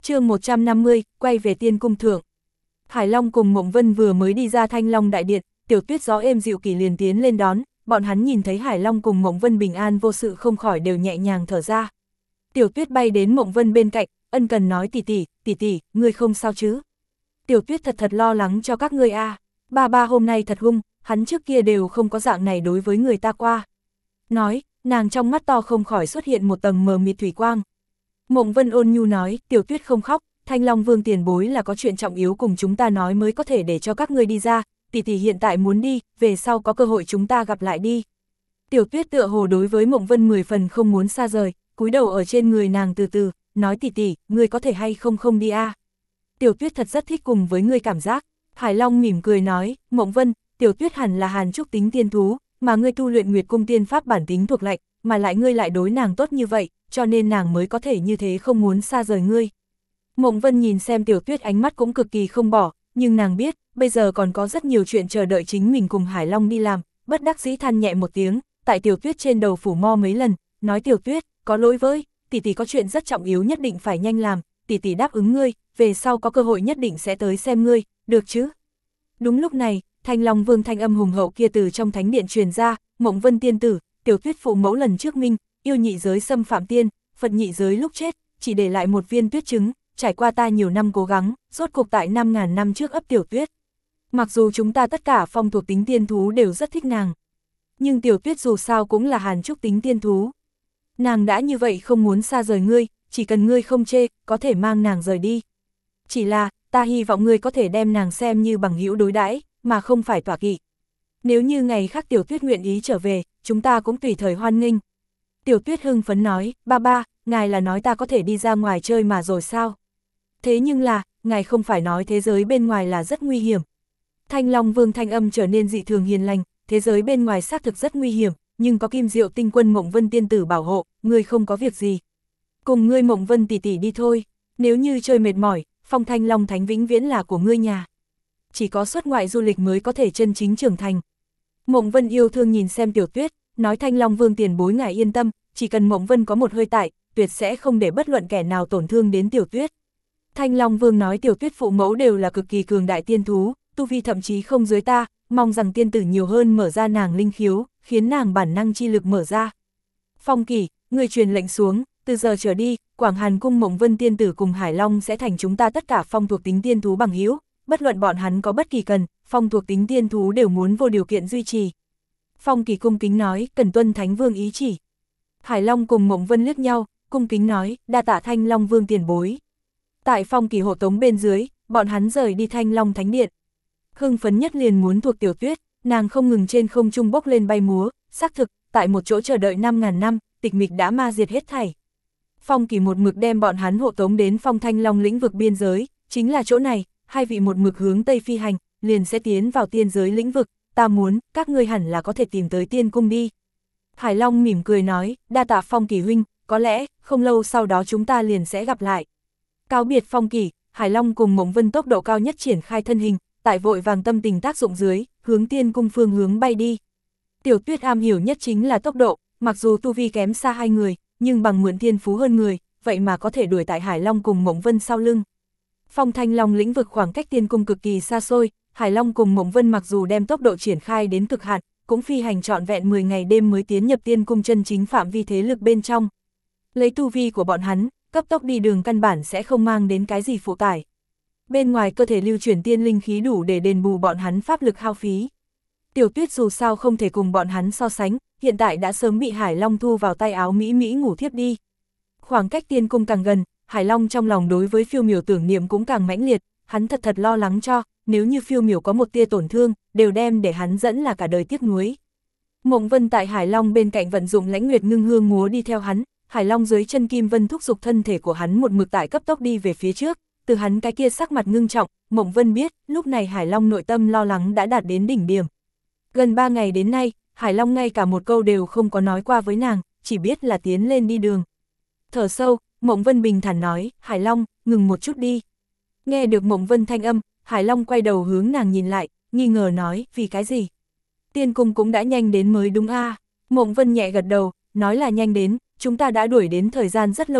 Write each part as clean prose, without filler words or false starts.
Chương 150, quay về tiên cung thượng. Hải Long cùng Mộng Vân vừa mới đi ra Thanh Long đại điện, Tiểu Tuyết gió êm dịu kỳ liền tiến lên đón, bọn hắn nhìn thấy Hải Long cùng Mộng Vân bình an vô sự không khỏi đều nhẹ nhàng thở ra. Tiểu Tuyết bay đến Mộng Vân bên cạnh, ân cần nói tỷ tỷ, ngươi không sao chứ? Tiểu Tuyết thật lo lắng cho các ngươi a. Ba hôm nay thật hung, hắn trước kia đều không có dạng này đối với người ta qua. Nói, nàng trong mắt to không khỏi xuất hiện một tầng mờ mịt thủy quang. Mộng Vân ôn nhu nói, Tiểu Tuyết không khóc, Thanh Long Vương tiền bối là có chuyện trọng yếu cùng chúng ta nói mới có thể để cho các ngươi đi ra, tỷ hiện tại muốn đi, về sau có cơ hội chúng ta gặp lại đi. Tiểu Tuyết tựa hồ đối với Mộng Vân 10 phần không muốn xa rời, cúi đầu ở trên người nàng từ từ, nói tỷ, ngươi có thể hay không đi a? Tiểu Tuyết thật rất thích cùng với ngươi cảm giác. Hải Long mỉm cười nói, Mộng Vân, Tiểu Tuyết hẳn là hàn trúc tính tiên thú, mà ngươi tu luyện Nguyệt Cung tiên pháp bản tính thuộc lạnh, mà lại ngươi lại đối nàng tốt như vậy, cho nên nàng mới có thể như thế không muốn xa rời ngươi. Mộng Vân nhìn xem Tiểu Tuyết ánh mắt cũng cực kỳ không bỏ, nhưng nàng biết, bây giờ còn có rất nhiều chuyện chờ đợi chính mình cùng Hải Long đi làm, bất đắc dĩ than nhẹ một tiếng, tại Tiểu Tuyết trên đầu phủ mo mấy lần, nói Tiểu Tuyết, có lỗi với, tỷ có chuyện rất trọng yếu nhất định phải nhanh làm, tỷ đáp ứng ngươi, về sau có cơ hội nhất định sẽ tới xem ngươi, được chứ? Đúng lúc này, Thanh Long Vương thanh âm hùng hậu kia từ trong thánh điện truyền ra, Mộng Vân tiên tử, Tiểu Tuyết phụ mẫu lần trước minh, yêu nhị giới xâm phạm tiên, Phật nhị giới lúc chết, chỉ để lại một viên tuyết trứng, trải qua ta nhiều năm cố gắng, rốt cuộc tại 5.000 năm trước ấp Tiểu Tuyết. Mặc dù chúng ta tất cả phong thuộc tính tiên thú đều rất thích nàng, nhưng Tiểu Tuyết dù sao cũng là hàn trúc tính tiên thú. Nàng đã như vậy không muốn xa rời ngươi, chỉ cần ngươi không chê, có thể mang nàng rời đi. Chỉ là, ta hy vọng ngươi có thể đem nàng xem như bằng hữu đối đãi, mà không phải tọa kỵ. Nếu như ngày khác Tiểu Tuyết nguyện ý trở về, chúng ta cũng tùy thời hoan nghênh. Tiểu Tuyết hưng phấn nói, ba, ngài là nói ta có thể đi ra ngoài chơi mà rồi sao? Thế nhưng là, ngài không phải nói thế giới bên ngoài là rất nguy hiểm. Thanh Long Vương thanh âm trở nên dị thường hiền lành, thế giới bên ngoài xác thực rất nguy hiểm, nhưng có Kim Diệu Tinh Quân Mộng Vân tiên tử bảo hộ, ngươi không có việc gì. Cùng ngươi Mộng Vân tỷ đi thôi, nếu như chơi mệt mỏi, Phong Thanh Long Thánh vĩnh viễn là của ngươi nhà. Chỉ có xuất ngoại du lịch mới có thể chân chính trưởng thành. Mộng Vân yêu thương nhìn xem Tiểu Tuyết, nói Thanh Long Vương tiền bối ngài yên tâm, chỉ cần Mộng Vân có một hơi tại, tuyệt sẽ không để bất luận kẻ nào tổn thương đến Tiểu Tuyết. Thanh Long Vương nói Tiểu Tuyết phụ mẫu đều là cực kỳ cường đại tiên thú, tu vi thậm chí không dưới ta, mong rằng tiên tử nhiều hơn mở ra nàng linh khiếu, khiến nàng bản năng chi lực mở ra. Phong Kỳ, người truyền lệnh xuống, từ giờ trở đi, Quảng Hàn cung Mộng Vân tiên tử cùng Hải Long sẽ thành chúng ta tất cả phong thuộc tính tiên thú bằng hữu, bất luận bọn hắn có bất kỳ cần, phong thuộc tính tiên thú đều muốn vô điều kiện duy trì. Phong Kỳ cung kính nói, cần tuân Thánh Vương ý chỉ. Hải Long cùng Mộng Vân liếc nhau, cung kính nói, đa tạ Thanh Long Vương tiền bối. Tại Phong Kỳ hộ tống bên dưới, bọn hắn rời đi Thanh Long Thánh Điện. Hưng phấn nhất liền muốn thuộc Tiểu Tuyết, nàng không ngừng trên không trung bốc lên bay múa, xác thực, tại một chỗ chờ đợi 5.000 năm, tịch mịch đã ma diệt hết thảy. Phong Kỳ một mực đem bọn hắn hộ tống đến Phong Thanh Long lĩnh vực biên giới, chính là chỗ này, hai vị một mực hướng Tây phi hành, liền sẽ tiến vào tiên giới lĩnh vực, ta muốn, các ngươi hẳn là có thể tìm tới tiên cung đi. Hải Long mỉm cười nói, đa tạ Phong Kỳ huynh, có lẽ, không lâu sau đó chúng ta liền sẽ gặp lại. Cáo biệt Phong Kỳ, Hải Long cùng Mộng Vân tốc độ cao nhất triển khai thân hình, tại vội vàng tâm tình tác dụng dưới, hướng tiên cung phương hướng bay đi. Tiểu Tuyết am hiểu nhất chính là tốc độ, mặc dù tu vi kém xa hai người, nhưng bằng mượn thiên phú hơn người, vậy mà có thể đuổi tại Hải Long cùng Mộng Vân sau lưng. Phong Thanh Long lĩnh vực khoảng cách tiên cung cực kỳ xa xôi, Hải Long cùng Mộng Vân mặc dù đem tốc độ triển khai đến cực hạn, cũng phi hành trọn vẹn 10 ngày đêm mới tiến nhập tiên cung chân chính phạm vi thế lực bên trong. Lấy tu vi của bọn hắn, cấp tốc đi đường căn bản sẽ không mang đến cái gì phụ tải. Bên ngoài cơ thể lưu chuyển tiên linh khí đủ để đền bù bọn hắn pháp lực hao phí. Tiểu Tuyết dù sao không thể cùng bọn hắn so sánh, hiện tại đã sớm bị Hải Long thu vào tay áo mỹ ngủ thiếp đi. Khoảng cách tiên cung càng gần, Hải Long trong lòng đối với Phiêu Miểu tưởng niệm cũng càng mãnh liệt, hắn thật lo lắng cho, nếu như Phiêu Miểu có một tia tổn thương, đều đem để hắn dẫn là cả đời tiếc nuối. Mộng Vân tại Hải Long bên cạnh vận dụng Lãnh Nguyệt Ngưng Hương múa đi theo hắn, Hải Long dưới chân Kim Vân thúc giục thân thể của hắn một mực tại cấp tốc đi về phía trước, từ hắn cái kia sắc mặt ngưng trọng, Mộng Vân biết, lúc này Hải Long nội tâm lo lắng đã đạt đến đỉnh điểm. Gần 3 ngày đến nay, Hải Long ngay cả một câu đều không có nói qua với nàng, chỉ biết là tiến lên đi đường. Thở sâu, Mộng Vân bình thản nói, Hải Long, ngừng một chút đi. Nghe được Mộng Vân thanh âm, Hải Long quay đầu hướng nàng nhìn lại, nghi ngờ nói, vì cái gì? Tiên cung cũng đã nhanh đến mới đúng a. Mộng Vân nhẹ gật đầu, nói là nhanh đến, chúng ta đã đuổi đến thời gian rất lâu đường,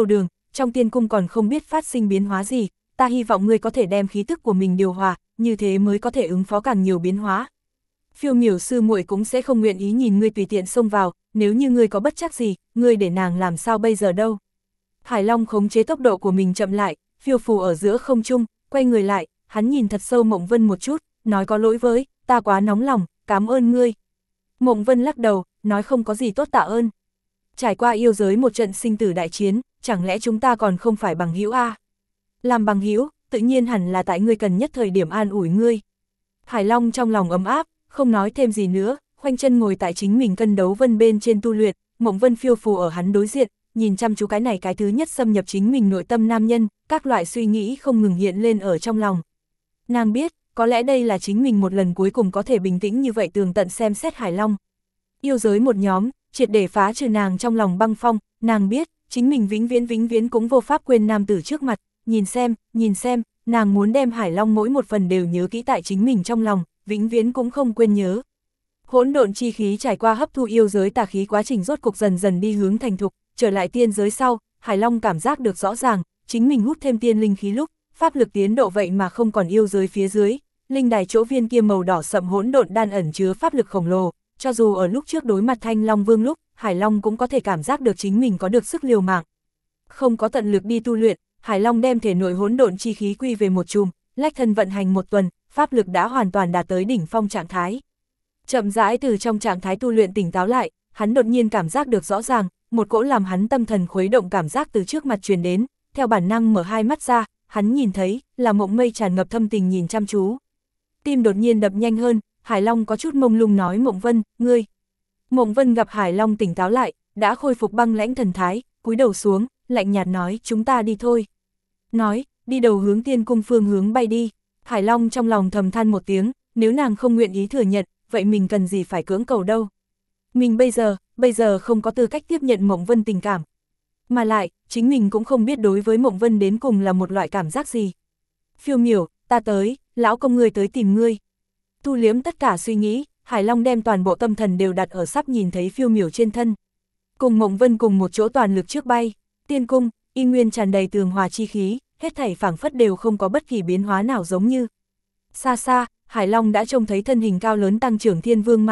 trong tiên cung còn không biết phát sinh biến hóa gì, ta hy vọng ngươi có thể đem khí tức của mình điều hòa, như thế mới có thể ứng phó càng nhiều biến hóa. Phiêu Miểu sư muội cũng sẽ không nguyện ý nhìn ngươi tùy tiện xông vào, nếu như ngươi có bất trắc gì, ngươi để nàng làm sao bây giờ đâu. Hải Long khống chế tốc độ của mình chậm lại, phiêu phù ở giữa không trung, quay người lại, hắn nhìn thật sâu Mộng Vân một chút, nói có lỗi với, ta quá nóng lòng, cảm ơn ngươi. Mộng Vân lắc đầu, nói không có gì tốt tạ ơn. Trải qua yêu giới một trận sinh tử đại chiến, chẳng lẽ chúng ta còn không phải bằng hữu à? Làm bằng hữu, tự nhiên hẳn là tại ngươi cần nhất thời điểm an ủi ngươi. Hải Long trong lòng ấm áp, không nói thêm gì nữa, khoanh chân ngồi tại chính mình cân đấu vân bên trên tu luyện, Mộng Vân phiêu phù ở hắn đối diện, nhìn chăm chú cái này cái thứ nhất xâm nhập chính mình nội tâm nam nhân, các loại suy nghĩ không ngừng hiện lên ở trong lòng. Nàng biết, có lẽ đây là chính mình một lần cuối cùng có thể bình tĩnh như vậy tường tận xem xét Hải Long. Yêu giới một nhóm, triệt để phá trừ nàng trong lòng băng phong, nàng biết, chính mình vĩnh viễn cũng vô pháp quên nam tử trước mặt, nhìn xem, nàng muốn đem Hải Long mỗi một phần đều nhớ kỹ tại chính mình trong lòng, vĩnh viễn cũng không quên nhớ. Hỗn độn chi khí trải qua hấp thu yêu giới tà khí quá trình rốt cục dần dần đi hướng thành thục, trở lại tiên giới sau, Hải Long cảm giác được rõ ràng, chính mình hút thêm tiên linh khí lúc, pháp lực tiến độ vậy mà không còn yêu giới phía dưới, linh đài chỗ viên kia màu đỏ sậm hỗn độn đan ẩn chứa pháp lực khổng lồ, cho dù ở lúc trước đối mặt Thanh Long Vương lúc, Hải Long cũng có thể cảm giác được chính mình có được sức liều mạng. Không có tận lực đi tu luyện, Hải Long đem thể nội hỗn độn chi khí quy về một chùm, lách thân vận hành một tuần, pháp lực đã hoàn toàn đạt tới đỉnh phong trạng thái. Chậm rãi từ trong trạng thái tu luyện tỉnh táo lại, hắn đột nhiên cảm giác được rõ ràng, một cỗ làm hắn tâm thần khuấy động cảm giác từ trước mặt truyền đến, theo bản năng mở hai mắt ra, hắn nhìn thấy, là Mộng Mây tràn ngập thâm tình nhìn chăm chú. Tim đột nhiên đập nhanh hơn, Hải Long có chút mông lung nói Mộng Vân, ngươi. Mộng Vân gặp Hải Long tỉnh táo lại, đã khôi phục băng lãnh thần thái, cúi đầu xuống, lạnh nhạt nói chúng ta đi thôi. Nói, đi đầu hướng tiên cung phương hướng bay đi. Hải Long trong lòng thầm than một tiếng, nếu nàng không nguyện ý thừa nhận, vậy mình cần gì phải cưỡng cầu đâu. Mình bây giờ không có tư cách tiếp nhận Mộng Vân tình cảm. Mà lại, chính mình cũng không biết đối với Mộng Vân đến cùng là một loại cảm giác gì. Phiêu Miểu, ta tới, lão công ngươi tới tìm ngươi. Tu liếm tất cả suy nghĩ, Hải Long đem toàn bộ tâm thần đều đặt ở sắp nhìn thấy Phiêu Miểu trên thân. Cùng Mộng Vân cùng một chỗ toàn lực trước bay, tiên cung, y nguyên tràn đầy tường hòa chi khí, hết thảy phảng phất đều không có bất kỳ biến hóa nào giống như. Xa xa, Hải Long đã trông thấy thân hình cao lớn tăng trưởng Thiên Vương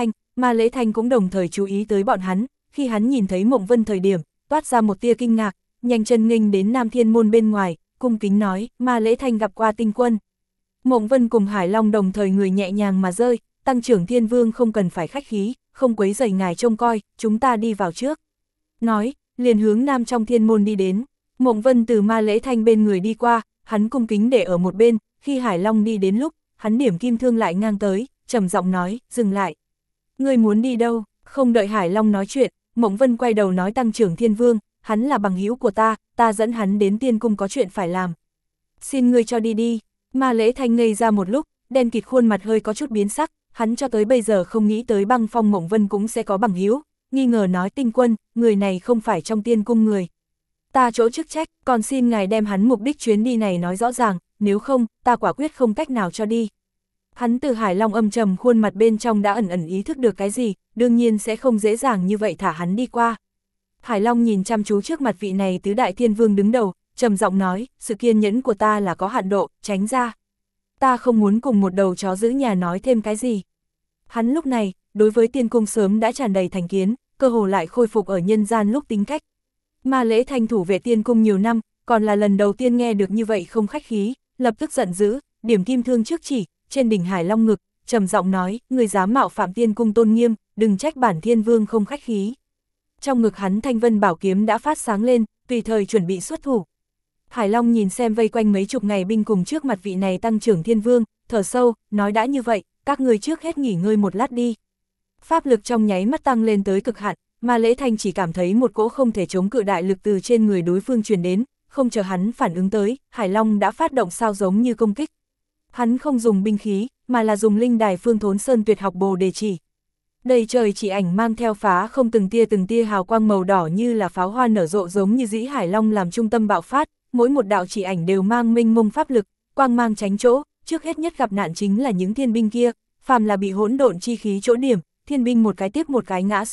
Ma Lễ Thanh cũng đồng thời chú ý tới bọn hắn, khi hắn nhìn thấy Mộng Vân thời điểm, toát ra một tia kinh ngạc, nhanh chân nghênh đến Nam Thiên môn bên ngoài, cung kính nói, Ma Lễ Thanh gặp qua tinh quân. Mộng Vân cùng Hải Long đồng thời người nhẹ nhàng mà rơi, tăng trưởng Thiên Vương không cần phải khách khí, không quấy rầy ngài trông coi, chúng ta đi vào trước. Nói, liền hướng Nam trong thiên môn đi đến, Mộng Vân từ Ma Lễ Thanh bên người đi qua, hắn cung kính để ở một bên, khi Hải Long đi đến lúc, hắn điểm kim thương lại ngang tới, trầm giọng nói, dừng lại. Ngươi muốn đi đâu? Không đợi Hải Long nói chuyện, Mộng Vân quay đầu nói tăng trưởng Thiên Vương, hắn là bằng hữu của ta dẫn hắn đến tiên cung có chuyện phải làm. Xin ngươi cho đi đi. Ma Lễ Thanh ngây ra một lúc, đen kịt khuôn mặt hơi có chút biến sắc, hắn cho tới bây giờ không nghĩ tới Băng Phong Mộng Vân cũng sẽ có bằng hữu, nghi ngờ nói tinh quân, người này không phải trong tiên cung người. Ta chỗ chức trách, còn xin ngài đem hắn mục đích chuyến đi này nói rõ ràng, nếu không, ta quả quyết không cách nào cho đi. Hắn từ Hải Long âm trầm khuôn mặt bên trong đã ẩn ý thức được cái gì, đương nhiên sẽ không dễ dàng như vậy thả hắn đi qua. Hải Long nhìn chăm chú trước mặt vị này tứ đại thiên vương đứng đầu, trầm giọng nói, sự kiên nhẫn của ta là có hạn độ, tránh ra. Ta không muốn cùng một đầu chó giữ nhà nói thêm cái gì. Hắn lúc này, đối với tiên cung sớm đã tràn đầy thành kiến, cơ hồ lại khôi phục ở nhân gian lúc tính cách. Ma Lễ Thanh thủ vệ tiên cung nhiều năm, còn là lần đầu tiên nghe được như vậy không khách khí, lập tức giận dữ, điểm kim thương trước chỉ, trên đỉnh Hải Long ngực, trầm giọng nói, người dám mạo phạm tiên cung tôn nghiêm, đừng trách bản thiên vương không khách khí. Trong ngực hắn thanh vân bảo kiếm đã phát sáng lên, tùy thời chuẩn bị xuất thủ. Hải Long nhìn xem vây quanh mấy chục ngày binh cùng trước mặt vị này tăng trưởng thiên vương, thở sâu, nói đã như vậy, các người trước hết nghỉ ngơi một lát đi. Pháp lực trong nháy mắt tăng lên tới cực hạn, Ma Lễ Thanh chỉ cảm thấy một cỗ không thể chống cự đại lực từ trên người đối phương truyền đến, không chờ hắn phản ứng tới, Hải Long đã phát động sao giống như công kích. Hắn không dùng binh khí, mà là dùng linh đài Phương Thốn Sơn tuyệt học Bồ Đề chỉ. Đầy trời chỉ ảnh mang theo phá không từng tia hào quang màu đỏ như là pháo hoa nở rộ giống như dĩ Hải Long làm trung tâm bạo phát, mỗi một đạo chỉ ảnh đều mang mênh mông pháp lực, quang mang tránh chỗ, trước hết nhất gặp nạn chính là những thiên binh kia, phàm là bị hỗn độn chi khí chỗ điểm, thiên binh một cái tiếp một cái ngã xuống,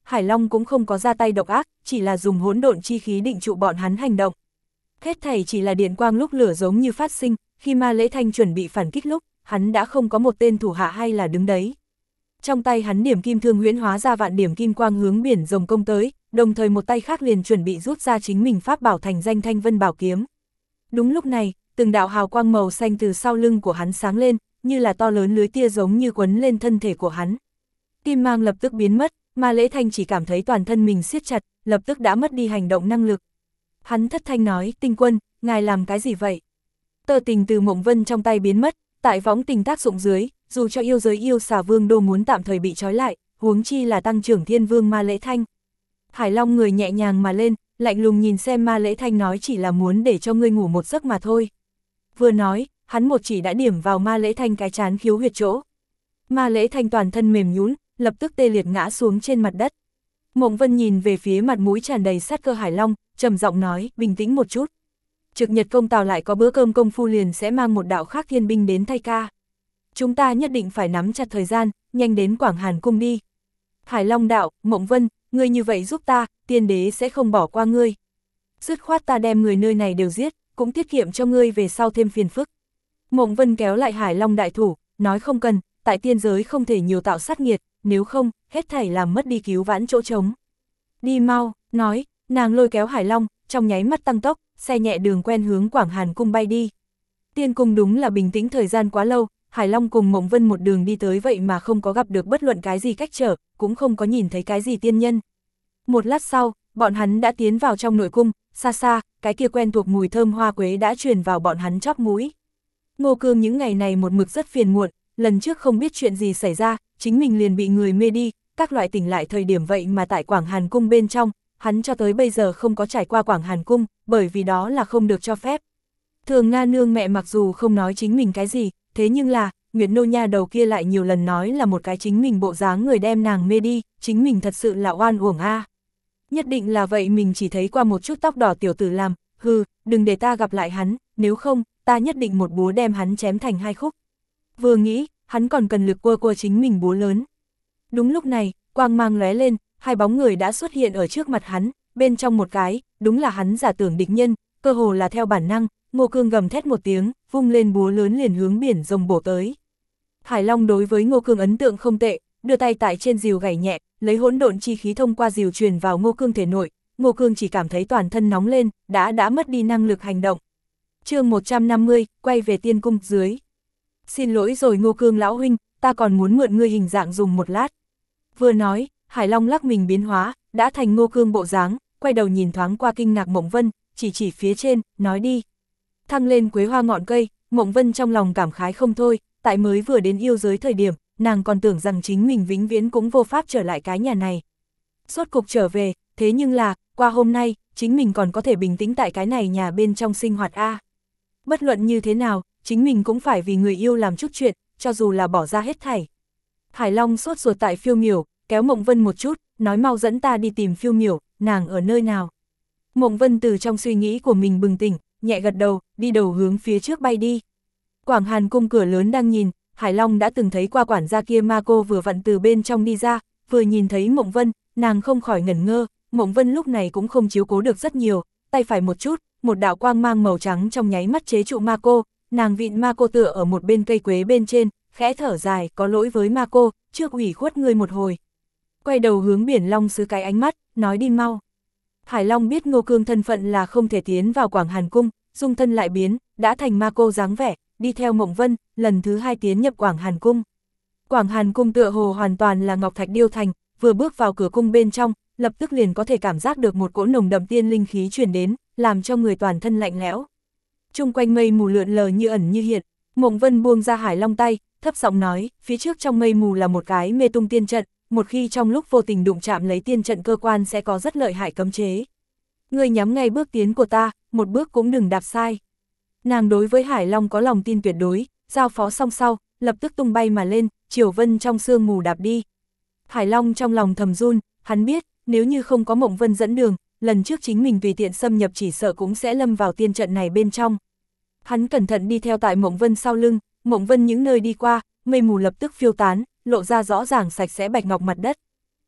Hải Long cũng không có ra tay độc ác, chỉ là dùng hỗn độn chi khí định trụ bọn hắn hành động. Hết thảy chỉ là điện quang lúc lửa giống như phát sinh, khi Ma Lễ Thanh chuẩn bị phản kích lúc, hắn đã không có một tên thủ hạ hay là đứng đấy. Trong tay hắn điểm kim thương huyễn hóa ra vạn điểm kim quang hướng biển rồng công tới, đồng thời một tay khác liền chuẩn bị rút ra chính mình pháp bảo thành danh Thanh Vân Bảo Kiếm. Đúng lúc này, từng đạo hào quang màu xanh từ sau lưng của hắn sáng lên, như là to lớn lưới tia giống như quấn lên thân thể của hắn. Kim mang lập tức biến mất, Ma Lễ Thanh chỉ cảm thấy toàn thân mình siết chặt, lập tức đã mất đi hành động năng lực. Hắn thất thanh nói, Tinh Quân, ngài làm cái gì vậy? Tơ tình từ Mộng Vân trong tay biến mất, tại võng tình tác dụng dưới, dù cho yêu giới yêu xà vương đô muốn tạm thời bị trói lại, huống chi là tăng trưởng thiên vương Ma Lễ Thanh. Hải Long người nhẹ nhàng mà lên, lạnh lùng nhìn xem Ma Lễ Thanh nói chỉ là muốn để cho ngươi ngủ một giấc mà thôi. Vừa nói, hắn một chỉ đã điểm vào Ma Lễ Thanh cái trán khiếu huyệt chỗ. Ma Lễ Thanh toàn thân mềm nhũn, lập tức tê liệt ngã xuống trên mặt đất. Mộng Vân nhìn về phía mặt mũi tràn đầy sát cơ Hải Long, trầm giọng nói, bình tĩnh một chút. Trực Nhật công tào lại có bữa cơm công phu liền sẽ mang một đạo khác thiên binh đến thay ca. Chúng ta nhất định phải nắm chặt thời gian, nhanh đến Quảng Hàn cung đi. Hải Long đạo, Mộng Vân, ngươi như vậy giúp ta, tiên đế sẽ không bỏ qua ngươi. Dứt khoát ta đem người nơi này đều giết, cũng tiết kiệm cho ngươi về sau thêm phiền phức. Mộng Vân kéo lại Hải Long đại thủ, nói không cần, tại tiên giới không thể nhiều tạo sát nghiệt, nếu không, hết thảy làm mất đi cứu vãn chỗ trống. Đi mau, nói, nàng lôi kéo Hải Long, trong nháy mắt tăng tốc, xe nhẹ đường quen hướng Quảng Hàn cung bay đi. Tiên cung đúng là bình tĩnh thời gian quá lâu, Hải Long cùng Mộng Vân một đường đi tới vậy mà không có gặp được bất luận cái gì cách trở, cũng không có nhìn thấy cái gì tiên nhân. Một lát sau, bọn hắn đã tiến vào trong nội cung, xa xa, cái kia quen thuộc mùi thơm hoa quế đã truyền vào bọn hắn chóp mũi. Ngô Cương những ngày này một mực rất phiền muộn, lần trước không biết chuyện gì xảy ra, chính mình liền bị người mê đi, các loại tỉnh lại thời điểm vậy mà tại Quảng Hàn cung bên trong, hắn cho tới bây giờ không có trải qua Quảng Hàn cung, bởi vì đó là không được cho phép. Thường Nga nương mẹ mặc dù không nói chính mình cái gì, thế nhưng là, Nguyệt Nô nha đầu kia lại nhiều lần nói là một cái chính mình bộ dáng người đem nàng mê đi, chính mình thật sự là oan uổng a. Nhất định là vậy, mình chỉ thấy qua một chút tóc đỏ tiểu tử làm, hừ, đừng để ta gặp lại hắn, nếu không, ta nhất định một búa đem hắn chém thành hai khúc. Vừa nghĩ, hắn còn cần lực quơ chính mình búa lớn. Đúng lúc này, quang mang lóe lên, hai bóng người đã xuất hiện ở trước mặt hắn, bên trong một cái, đúng là hắn giả tưởng địch nhân, cơ hồ là theo bản năng, Ngô Cương gầm thét một tiếng, vung lên búa lớn liền hướng biển rồng bổ tới. Hải Long đối với Ngô Cương ấn tượng không tệ, đưa tay tại trên rìu gảy nhẹ, lấy hỗn độn chi khí thông qua rìu truyền vào Ngô Cương thể nội, Ngô Cương chỉ cảm thấy toàn thân nóng lên, đã mất đi năng lực hành động. Chương 150, quay về tiên cung dưới. Xin lỗi rồi Ngô Cương lão huynh, ta còn muốn mượn ngươi hình dạng dùng một lát. Vừa nói, Hải Long lắc mình biến hóa, đã thành Ngô Cương bộ dáng, quay đầu nhìn thoáng qua kinh ngạc Mộng Vân, chỉ phía trên, nói đi. Thăng lên quế hoa ngọn cây, Mộng Vân trong lòng cảm khái không thôi, tại mới vừa đến yêu giới thời điểm, nàng còn tưởng rằng chính mình vĩnh viễn cũng vô pháp trở lại cái nhà này. Rốt cục trở về, thế nhưng là, qua hôm nay, chính mình còn có thể bình tĩnh tại cái này nhà bên trong sinh hoạt a. Bất luận như thế nào, chính mình cũng phải vì người yêu làm chút chuyện, cho dù là bỏ ra hết thảy. Hải Long sốt ruột tại Phiêu Miểu, kéo Mộng Vân một chút, nói mau dẫn ta đi tìm Phiêu Miểu, nàng ở nơi nào. Mộng Vân từ trong suy nghĩ của mình bừng tỉnh, nhẹ gật đầu, đi đầu hướng phía trước bay đi. Quảng Hàn cung cửa lớn đang nhìn, Hải Long đã từng thấy qua quản gia kia ma cô vừa vặn từ bên trong đi ra, vừa nhìn thấy Mộng Vân, nàng không khỏi ngẩn ngơ, Mộng Vân lúc này cũng không chiếu cố được rất nhiều, tay phải một chút, một đạo quang mang màu trắng trong nháy mắt chế trụ ma cô, nàng vịn ma cô tựa ở một bên cây quế bên trên, khẽ thở dài, có lỗi với ma cô, trước ủy khuất ngươi một hồi. Quay đầu hướng Biển Long sứ cái ánh mắt, nói đi mau. Hải Long biết Ngô Cương thân phận là không thể tiến vào Quảng Hàn cung, dung thân lại biến, đã thành ma cô dáng vẻ, đi theo Mộng Vân, lần thứ hai tiến nhập Quảng Hàn cung. Quảng Hàn cung tựa hồ hoàn toàn là ngọc thạch điêu thành, vừa bước vào cửa cung bên trong, lập tức liền có thể cảm giác được một cỗ nồng đậm tiên linh khí truyền đến, làm cho người toàn thân lạnh lẽo. Chung quanh mây mù lượn lờ như ẩn như hiện, Mộng Vân buông ra Hải Long tay, thấp giọng nói, phía trước trong mây mù là một cái mê tung tiên trận, một khi trong lúc vô tình đụng chạm lấy tiên trận cơ quan sẽ có rất lợi hại cấm chế. Ngươi nhắm ngay bước tiến của ta, một bước cũng đừng đạp sai. Nàng đối với Hải Long có lòng tin tuyệt đối, giao phó xong sau, lập tức tung bay mà lên, chiều vân trong sương mù đạp đi. Hải Long trong lòng thầm run, hắn biết, nếu như không có Mộng Vân dẫn đường, lần trước chính mình tùy tiện xâm nhập chỉ sợ cũng sẽ lâm vào tiên trận này bên trong. Hắn cẩn thận đi theo tại Mộng Vân sau lưng, Mộng Vân những nơi đi qua, mây mù lập tức phiêu tán, lộ ra rõ ràng sạch sẽ bạch ngọc mặt đất.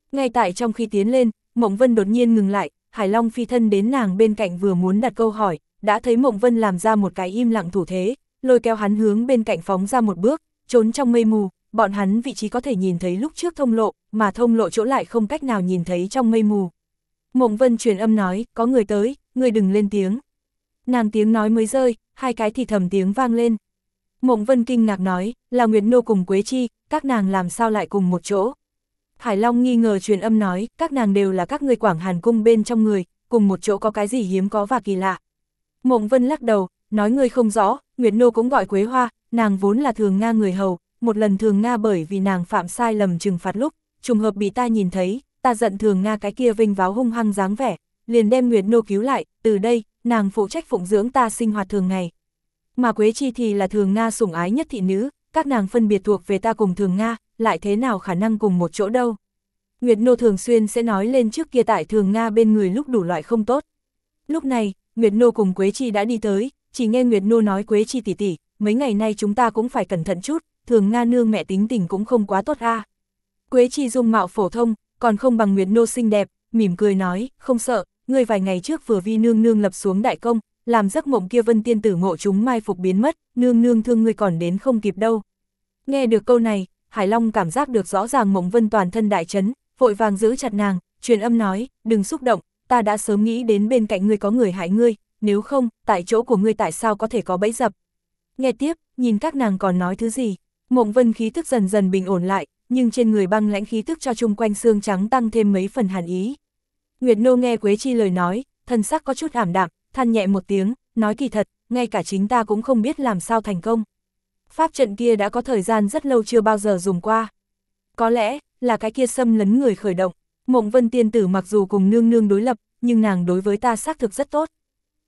Ngay tại trong khi tiến lên, Mộng Vân đột nhiên ngừng lại, Hải Long phi thân đến nàng bên cạnh vừa muốn đặt câu hỏi, đã thấy Mộng Vân làm ra một cái im lặng thủ thế, lôi kéo hắn hướng bên cạnh phóng ra một bước, trốn trong mây mù, bọn hắn vị trí có thể nhìn thấy lúc trước thông lộ, mà thông lộ chỗ lại không cách nào nhìn thấy trong mây mù. Mộng Vân truyền âm nói, có người tới, ngươi đừng lên tiếng. Nàng tiếng nói mới rơi, hai cái thì thầm tiếng vang lên. Mộng Vân kinh ngạc nói, là Nguyệt Nô cùng Quế Chi, các nàng làm sao lại cùng một chỗ? Hải Long nghi ngờ truyền âm nói, các nàng đều là các ngươi Quảng Hàn cung bên trong người, cùng một chỗ có cái gì hiếm có và kỳ lạ. Mộng Vân lắc đầu, nói ngươi không rõ, Nguyệt Nô cũng gọi Quế Hoa, nàng vốn là Thường Nga người hầu, một lần Thường Nga bởi vì nàng phạm sai lầm trừng phạt lúc, trùng hợp bị ta nhìn thấy, ta giận Thường Nga cái kia vinh váo hung hăng dáng vẻ, liền đem Nguyệt Nô cứu lại, từ đây, nàng phụ trách phụng dưỡng ta sinh hoạt thường ngày. Mà Quế Chi thì là Thường Nga sủng ái nhất thị nữ, các nàng phân biệt thuộc về ta cùng Thường Nga, lại thế nào khả năng cùng một chỗ đâu. Nguyệt Nô thường xuyên sẽ nói lên trước kia tại Thường Nga bên người lúc đủ loại không tốt. Lúc này, Nguyệt Nô cùng Quế Chi đã đi tới, chỉ nghe Nguyệt Nô nói Quế Chi tỷ tỷ, mấy ngày nay chúng ta cũng phải cẩn thận chút, Thường Nga nương mẹ tính tình cũng không quá tốt a. Quế Chi dung mạo phổ thông, còn không bằng Nguyệt Nô xinh đẹp, mỉm cười nói, không sợ, ngươi vài ngày trước vừa vi nương nương lập xuống đại công, làm giấc mộng kia Vân tiên tử ngộ chúng mai phục biến mất, nương nương thương ngươi còn đến không kịp đâu. Nghe được câu này, Hải Long cảm giác được rõ ràng Mộng Vân toàn thân đại chấn, vội vàng giữ chặt nàng, truyền âm nói, đừng xúc động, ta đã sớm nghĩ đến bên cạnh ngươi có người hại ngươi, nếu không, tại chỗ của ngươi tại sao có thể có bẫy dập. Nghe tiếp, nhìn các nàng còn nói thứ gì, Mộng Vân khí tức dần dần bình ổn lại, nhưng trên người băng lãnh khí tức cho chung quanh xương trắng tăng thêm mấy phần hàn ý. Nguyệt Nô nghe Quế Chi lời nói, thân sắc có chút ảm đạm, than nhẹ một tiếng, nói kỳ thật, ngay cả chính ta cũng không biết làm sao thành công. Pháp trận kia đã có thời gian rất lâu chưa bao giờ dùng qua. Có lẽ, là cái kia xâm lấn người khởi động. Mộng Vân tiên tử mặc dù cùng nương nương đối lập, nhưng nàng đối với ta xác thực rất tốt.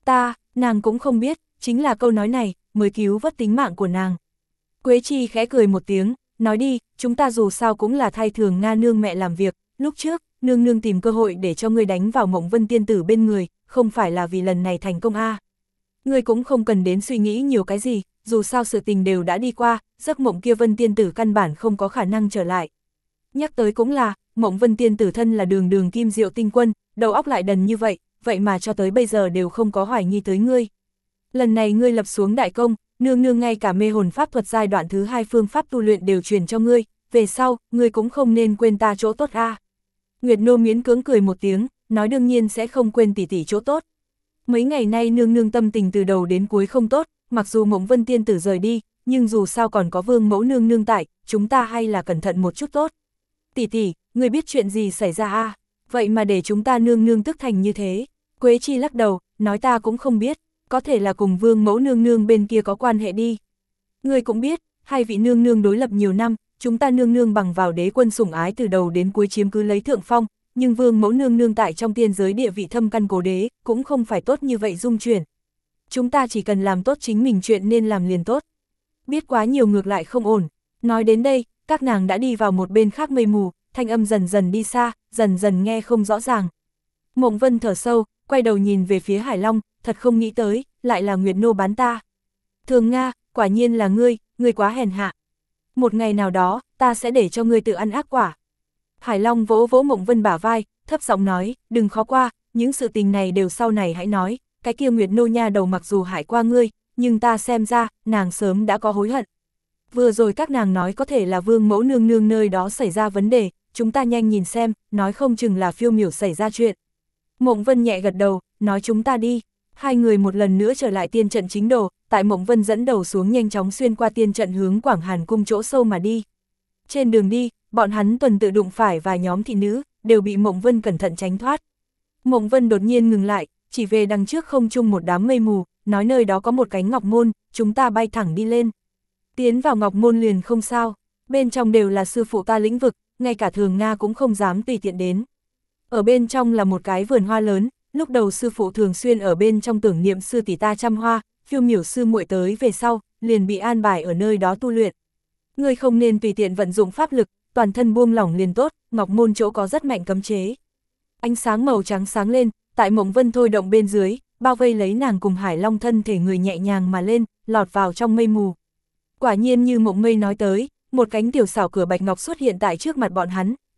Nàng cũng không biết, chính là câu nói này, mới cứu vớt tính mạng của nàng. Quế Chi khẽ cười một tiếng, nói đi, chúng ta dù sao cũng là thay Thường Nga nương mẹ làm việc, lúc trước, nương nương tìm cơ hội để cho ngươi đánh vào Mộng Vân tiên tử bên người, không phải là vì lần này thành công a. Ngươi cũng không cần đến suy nghĩ nhiều cái gì, dù sao sự tình đều đã đi qua, giấc mộng kia Vân tiên tử căn bản không có khả năng trở lại. Nhắc tới cũng là, Mộng Vân tiên tử thân là đường đường kim diệu tinh quân, đầu óc lại đần như vậy mà cho tới bây giờ đều không có hoài nghi tới ngươi. Lần này ngươi lập xuống đại công, nương nương ngay cả mê hồn pháp thuật giai đoạn thứ 2 phương pháp tu luyện đều truyền cho ngươi, về sau, ngươi cũng không nên quên ta chỗ tốt a. Nguyệt Nô miễn cưỡng cười một tiếng, nói đương nhiên sẽ không quên tỷ tỷ chỗ tốt. Mấy ngày nay nương nương tâm tình từ đầu đến cuối không tốt, mặc dù Mộng Vân tiên tử rời đi, nhưng dù sao còn có Vương mẫu nương nương tại, chúng ta hay là cẩn thận một chút tốt. Tỷ tỷ, ngươi biết chuyện gì xảy ra a? Vậy mà để chúng ta nương nương tức thành như thế. Quế Chi lắc đầu, nói ta cũng không biết, có thể là cùng Vương mẫu nương nương bên kia có quan hệ đi. Ngươi cũng biết, hai vị nương nương đối lập nhiều năm, chúng ta nương nương bằng vào đế quân sủng ái từ đầu đến cuối chiếm cứ lấy thượng phong, nhưng Vương mẫu nương nương tại trong tiên giới địa vị thâm căn cố đế, cũng không phải tốt như vậy dung chuyển. Chúng ta chỉ cần làm tốt chính mình chuyện nên làm liền tốt. Biết quá nhiều ngược lại không ổn. Nói đến đây, các nàng đã đi vào một bên khác mây mù, thanh âm dần dần đi xa, dần dần nghe không rõ ràng. Mộng Vân thở sâu, quay đầu nhìn về phía Hải Long, thật không nghĩ tới, lại là Nguyệt Nô bán ta. Thường Nga, quả nhiên là ngươi quá hèn hạ. Một ngày nào đó, ta sẽ để cho ngươi tự ăn ác quả. Hải Long vỗ vỗ Mộng Vân bả vai, thấp giọng nói, đừng khó qua, những sự tình này đều sau này hãy nói, cái kia Nguyệt Nô nha đầu mặc dù hại qua ngươi, nhưng ta xem ra, nàng sớm đã có hối hận. Vừa rồi các nàng nói có thể là Vương mẫu nương nương nơi đó xảy ra vấn đề, chúng ta nhanh nhìn xem, nói không chừng là phiêu miểu xảy ra chuyện. Mộng Vân nhẹ gật đầu, nói chúng ta đi. Hai người một lần nữa trở lại tiên trận chính đồ, tại Mộng Vân dẫn đầu xuống nhanh chóng xuyên qua tiên trận hướng Quảng Hàn cung chỗ sâu mà đi. Trên đường đi, bọn hắn tuần tự đụng phải vài nhóm thị nữ, đều bị Mộng Vân cẩn thận tránh thoát. Mộng Vân đột nhiên ngừng lại, chỉ về đằng trước không trung một đám mây mù, nói nơi đó có một cánh ngọc môn, chúng ta bay thẳng đi lên. Tiến vào ngọc môn liền không sao, bên trong đều là sư phụ ta lĩnh vực, ngay cả Thường Nga cũng không dám tùy tiện đến. Ở bên trong là một cái vườn hoa lớn, lúc đầu sư phụ thường xuyên ở bên trong tưởng niệm sư tỷ ta trăm hoa, phiêu miểu sư muội tới về sau, liền bị an bài ở nơi đó tu luyện. Ngươi không nên tùy tiện vận dụng pháp lực, toàn thân buông lỏng liền tốt, ngọc môn chỗ có rất mạnh cấm chế. Ánh sáng màu trắng sáng lên, tại Mộng Vân thôi động bên dưới, bao vây lấy nàng cùng Hải Long thân thể người nhẹ nhàng mà lên, lọt vào trong mây mù. Quả nhiên như Mộng Mây nói tới, một cánh tiểu xảo cửa bạch ngọc xuất hiện tại trước mặt bọn hắn,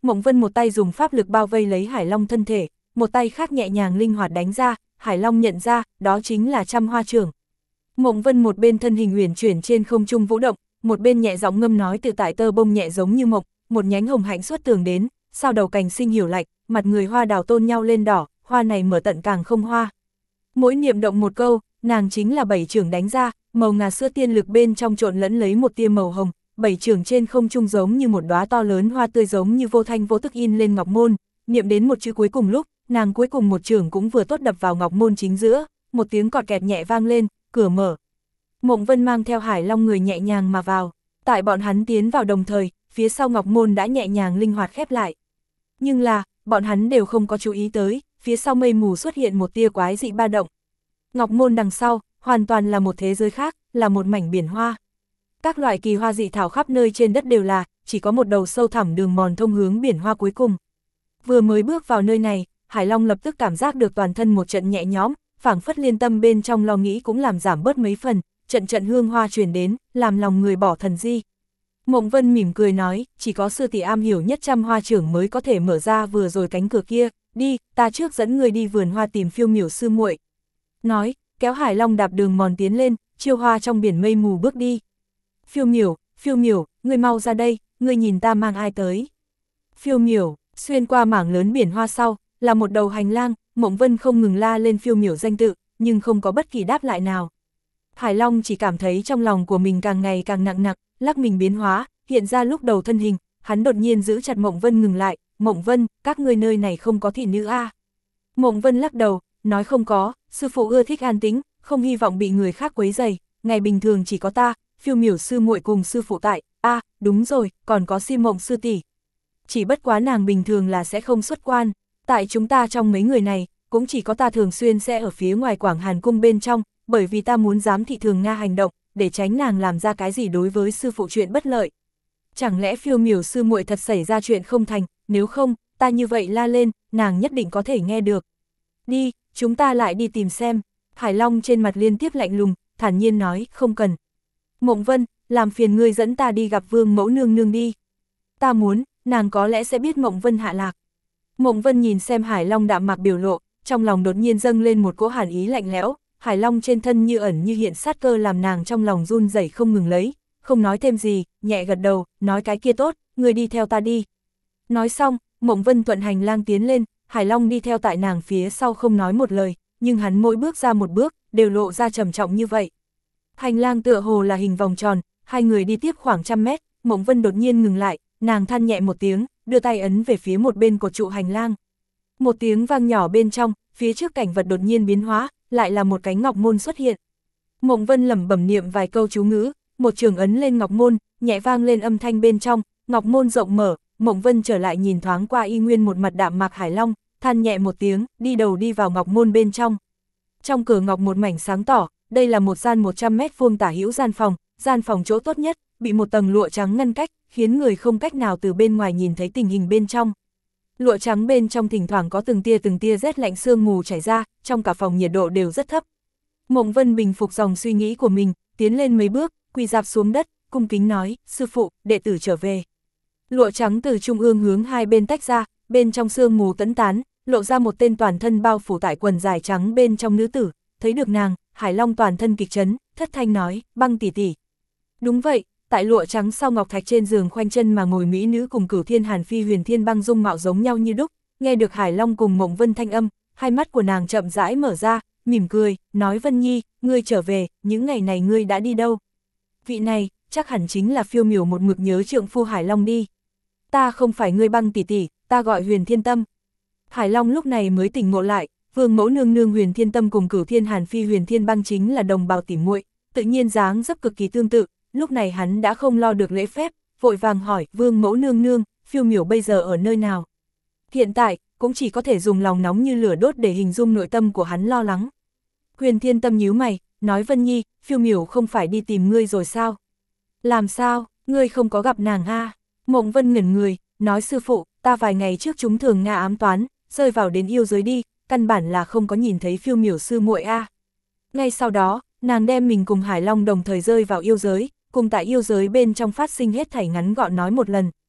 Mộng Vân một tay dùng pháp lực bao vây lấy Hải Long thân thể, một tay khác nhẹ nhàng linh hoạt đánh ra, Hải Long nhận ra, đó chính là Trăm Hoa Chưởng. Mộng Vân một bên thân hình uyển chuyển trên không trung vũ động, một bên nhẹ giọng ngâm nói tự tại tơ bông nhẹ giống như mộng, một nhánh hồng hạnh xuất tường đến, sao đầu cành sinh hiểu lạnh, mặt người hoa đào tôn nhau lên đỏ, hoa này mở tận càng không hoa. Mỗi niệm động một câu, nàng chính là 7 chưởng đánh ra, màu ngà sữa tiên lực bên trong trộn lẫn lấy một tia màu hồng, 7 chưởng trên không trung giống như một đóa to lớn hoa tươi giống như vô thanh vô tức in lên ngọc môn, niệm đến một chữ cuối cùng lúc, nàng cuối cùng một chưởng cũng vừa tốt đập vào ngọc môn chính giữa, một tiếng cọt kẹt nhẹ vang lên, cửa mở. Mộng Vân mang theo Hải Long người nhẹ nhàng mà vào, tại bọn hắn tiến vào đồng thời, phía sau ngọc môn đã nhẹ nhàng linh hoạt khép lại. Nhưng là, bọn hắn đều không có chú ý tới, phía sau mây mù xuất hiện một tia quái dị ba động. Ngọc môn đằng sau, hoàn toàn là một thế giới khác, là một mảnh biển hoa. Các loại kỳ hoa dị thảo khắp nơi trên đất đều là, chỉ có một đầu sâu thẳm đường mòn thông hướng biển hoa cuối cùng. Vừa mới bước vào nơi này, Hải Long lập tức cảm giác được toàn thân một trận nhẹ nhõm, phảng phất liên tâm bên trong lo nghĩ cũng làm giảm bớt mấy phần, trận trận hương hoa truyền đến, làm lòng người bỏ thần di. Mộng Vân mỉm cười nói, chỉ có sư tỷ am hiểu nhất Trăm Hoa Chưởng mới có thể mở ra vừa rồi cánh cửa kia, đi, ta trước dẫn người đi vườn hoa tìm Phiêu Miểu sư muội. Nói, kéo Hải Long đạp đường mòn tiến lên, chiêu hoa trong biển mây mù bước đi. Phiêu Miểu, ngươi mau ra đây, ngươi nhìn ta mang ai tới. Phiêu Miểu, xuyên qua mảng lớn biển hoa sau, là một đầu hành lang, Mộng Vân không ngừng la lên Phiêu Miểu danh tự, nhưng không có bất kỳ đáp lại nào. Hải Long chỉ cảm thấy trong lòng của mình càng ngày càng nặng nặng, lắc mình biến hóa, hiện ra lúc đầu thân hình, hắn đột nhiên giữ chặt Mộng Vân ngừng lại, Mộng Vân, các ngươi nơi này không có thị nữ a? Mộng Vân lắc đầu, nói không có, sư phụ ưa thích an tĩnh, không hy vọng bị người khác quấy rầy, ngày bình thường chỉ có ta, Phiêu Miểu sư muội cùng sư phụ tại, đúng rồi, còn có Si Mộng sư tỷ. Chỉ bất quá nàng bình thường là sẽ không xuất quan, tại chúng ta trong mấy người này, cũng chỉ có ta thường xuyên sẽ ở phía ngoài Quảng Hàn cung bên trong, bởi vì ta muốn giám thị Thường Nga hành động, để tránh nàng làm ra cái gì đối với sư phụ chuyện bất lợi. Chẳng lẽ Phiêu Miểu sư muội thật xảy ra chuyện không thành, nếu không, ta như vậy la lên, nàng nhất định có thể nghe được. Đi, chúng ta lại đi tìm xem. Hải Long trên mặt liên tiếp lạnh lùng, thản nhiên nói, không cần. Mộng Vân, làm phiền ngươi dẫn ta đi gặp Vương mẫu nương nương đi. Ta muốn, nàng có lẽ sẽ biết Mộng Vân hạ lạc. Mộng Vân nhìn xem Hải Long đạm mạc biểu lộ, trong lòng đột nhiên dâng lên một cỗ hàn ý lạnh lẽo, Hải Long trên thân như ẩn như hiện sát cơ làm nàng trong lòng run rẩy không ngừng lấy, không nói thêm gì, nhẹ gật đầu, nói cái kia tốt, ngươi đi theo ta đi. Nói xong, Mộng Vân thuận hành lang tiến lên, Hải Long đi theo tại nàng phía sau không nói một lời, nhưng hắn mỗi bước ra một bước, đều lộ ra trầm trọng như vậy. Hành lang tựa hồ là hình vòng tròn, hai người đi tiếp khoảng 100 mét, Mộng Vân đột nhiên ngừng lại, nàng than nhẹ một tiếng, đưa tay ấn về phía một bên cột trụ hành lang. Một tiếng vang nhỏ bên trong, phía trước cảnh vật đột nhiên biến hóa, lại là một cánh ngọc môn xuất hiện. Mộng Vân lẩm bẩm niệm vài câu chú ngữ, một trường ấn lên ngọc môn, nhẹ vang lên âm thanh bên trong, ngọc môn rộng mở, Mộng Vân trở lại nhìn thoáng qua y nguyên một mặt đạm mạc Hải Long, than nhẹ một tiếng, đi đầu đi vào ngọc môn bên trong. Trong cửa ngọc một mảnh sáng tỏ, đây là một gian 100 mét vuông tả hữu gian phòng chỗ tốt nhất, bị một tầng lụa trắng ngăn cách, khiến người không cách nào từ bên ngoài nhìn thấy tình hình bên trong. Lụa trắng bên trong thỉnh thoảng có từng tia rét lạnh sương mù chảy ra, trong cả phòng nhiệt độ đều rất thấp. Mộng Vân bình phục dòng suy nghĩ của mình, tiến lên mấy bước, quỳ rạp xuống đất, cung kính nói, sư phụ, đệ tử trở về. Lụa trắng từ trung ương hướng hai bên tách ra, bên trong sương mù tẫn tán, lộ ra một tên toàn thân bao phủ tại quần dài trắng bên trong nữ tử, thấy được nàng, Hải Long toàn thân kịch chấn, thất thanh nói, Băng tỷ tỷ. Đúng vậy, tại lụa trắng sau ngọc thạch trên giường khoanh chân mà ngồi mỹ nữ cùng Cửu Thiên Hàn Phi Huyền Thiên Băng dung mạo giống nhau như đúc, nghe được Hải Long cùng Mộng Vân thanh âm, hai mắt của nàng chậm rãi mở ra, mỉm cười, nói Vân Nhi, ngươi trở về, những ngày này ngươi đã đi đâu? Vị này, chắc hẳn chính là Phiêu Miểu một mực nhớ trượng phu Hải Long đi. Ta không phải ngươi Băng tỷ tỷ, ta gọi Huyền Thiên Tâm. Hải Long lúc này mới tỉnh ngộ lại, Vương mẫu nương nương Huyền Thiên Tâm cùng Cửu Thiên Hàn Phi Huyền Thiên Băng chính là đồng bào tỉ muội, tự nhiên dáng dấp cực kỳ tương tự, lúc này hắn đã không lo được lễ phép, vội vàng hỏi, Vương mẫu nương nương, Phiêu Miểu bây giờ ở nơi nào? Hiện tại, cũng chỉ có thể dùng lòng nóng như lửa đốt để hình dung nội tâm của hắn lo lắng. Huyền Thiên Tâm nhíu mày, nói Vân Nhi, Phiêu Miểu không phải đi tìm ngươi rồi sao? Làm sao, ngươi không có gặp nàng a? Mộng Vân ngẩn người, nói sư phụ, ta vài ngày trước chúng Thường Nga ám toán, rơi vào đến yêu giới đi, căn bản là không có nhìn thấy Phiêu Miểu sư muội a. Ngay sau đó, nàng đem mình cùng Hải Long đồng thời rơi vào yêu giới, cùng tại yêu giới bên trong phát sinh hết thảy ngắn gọn nói một lần.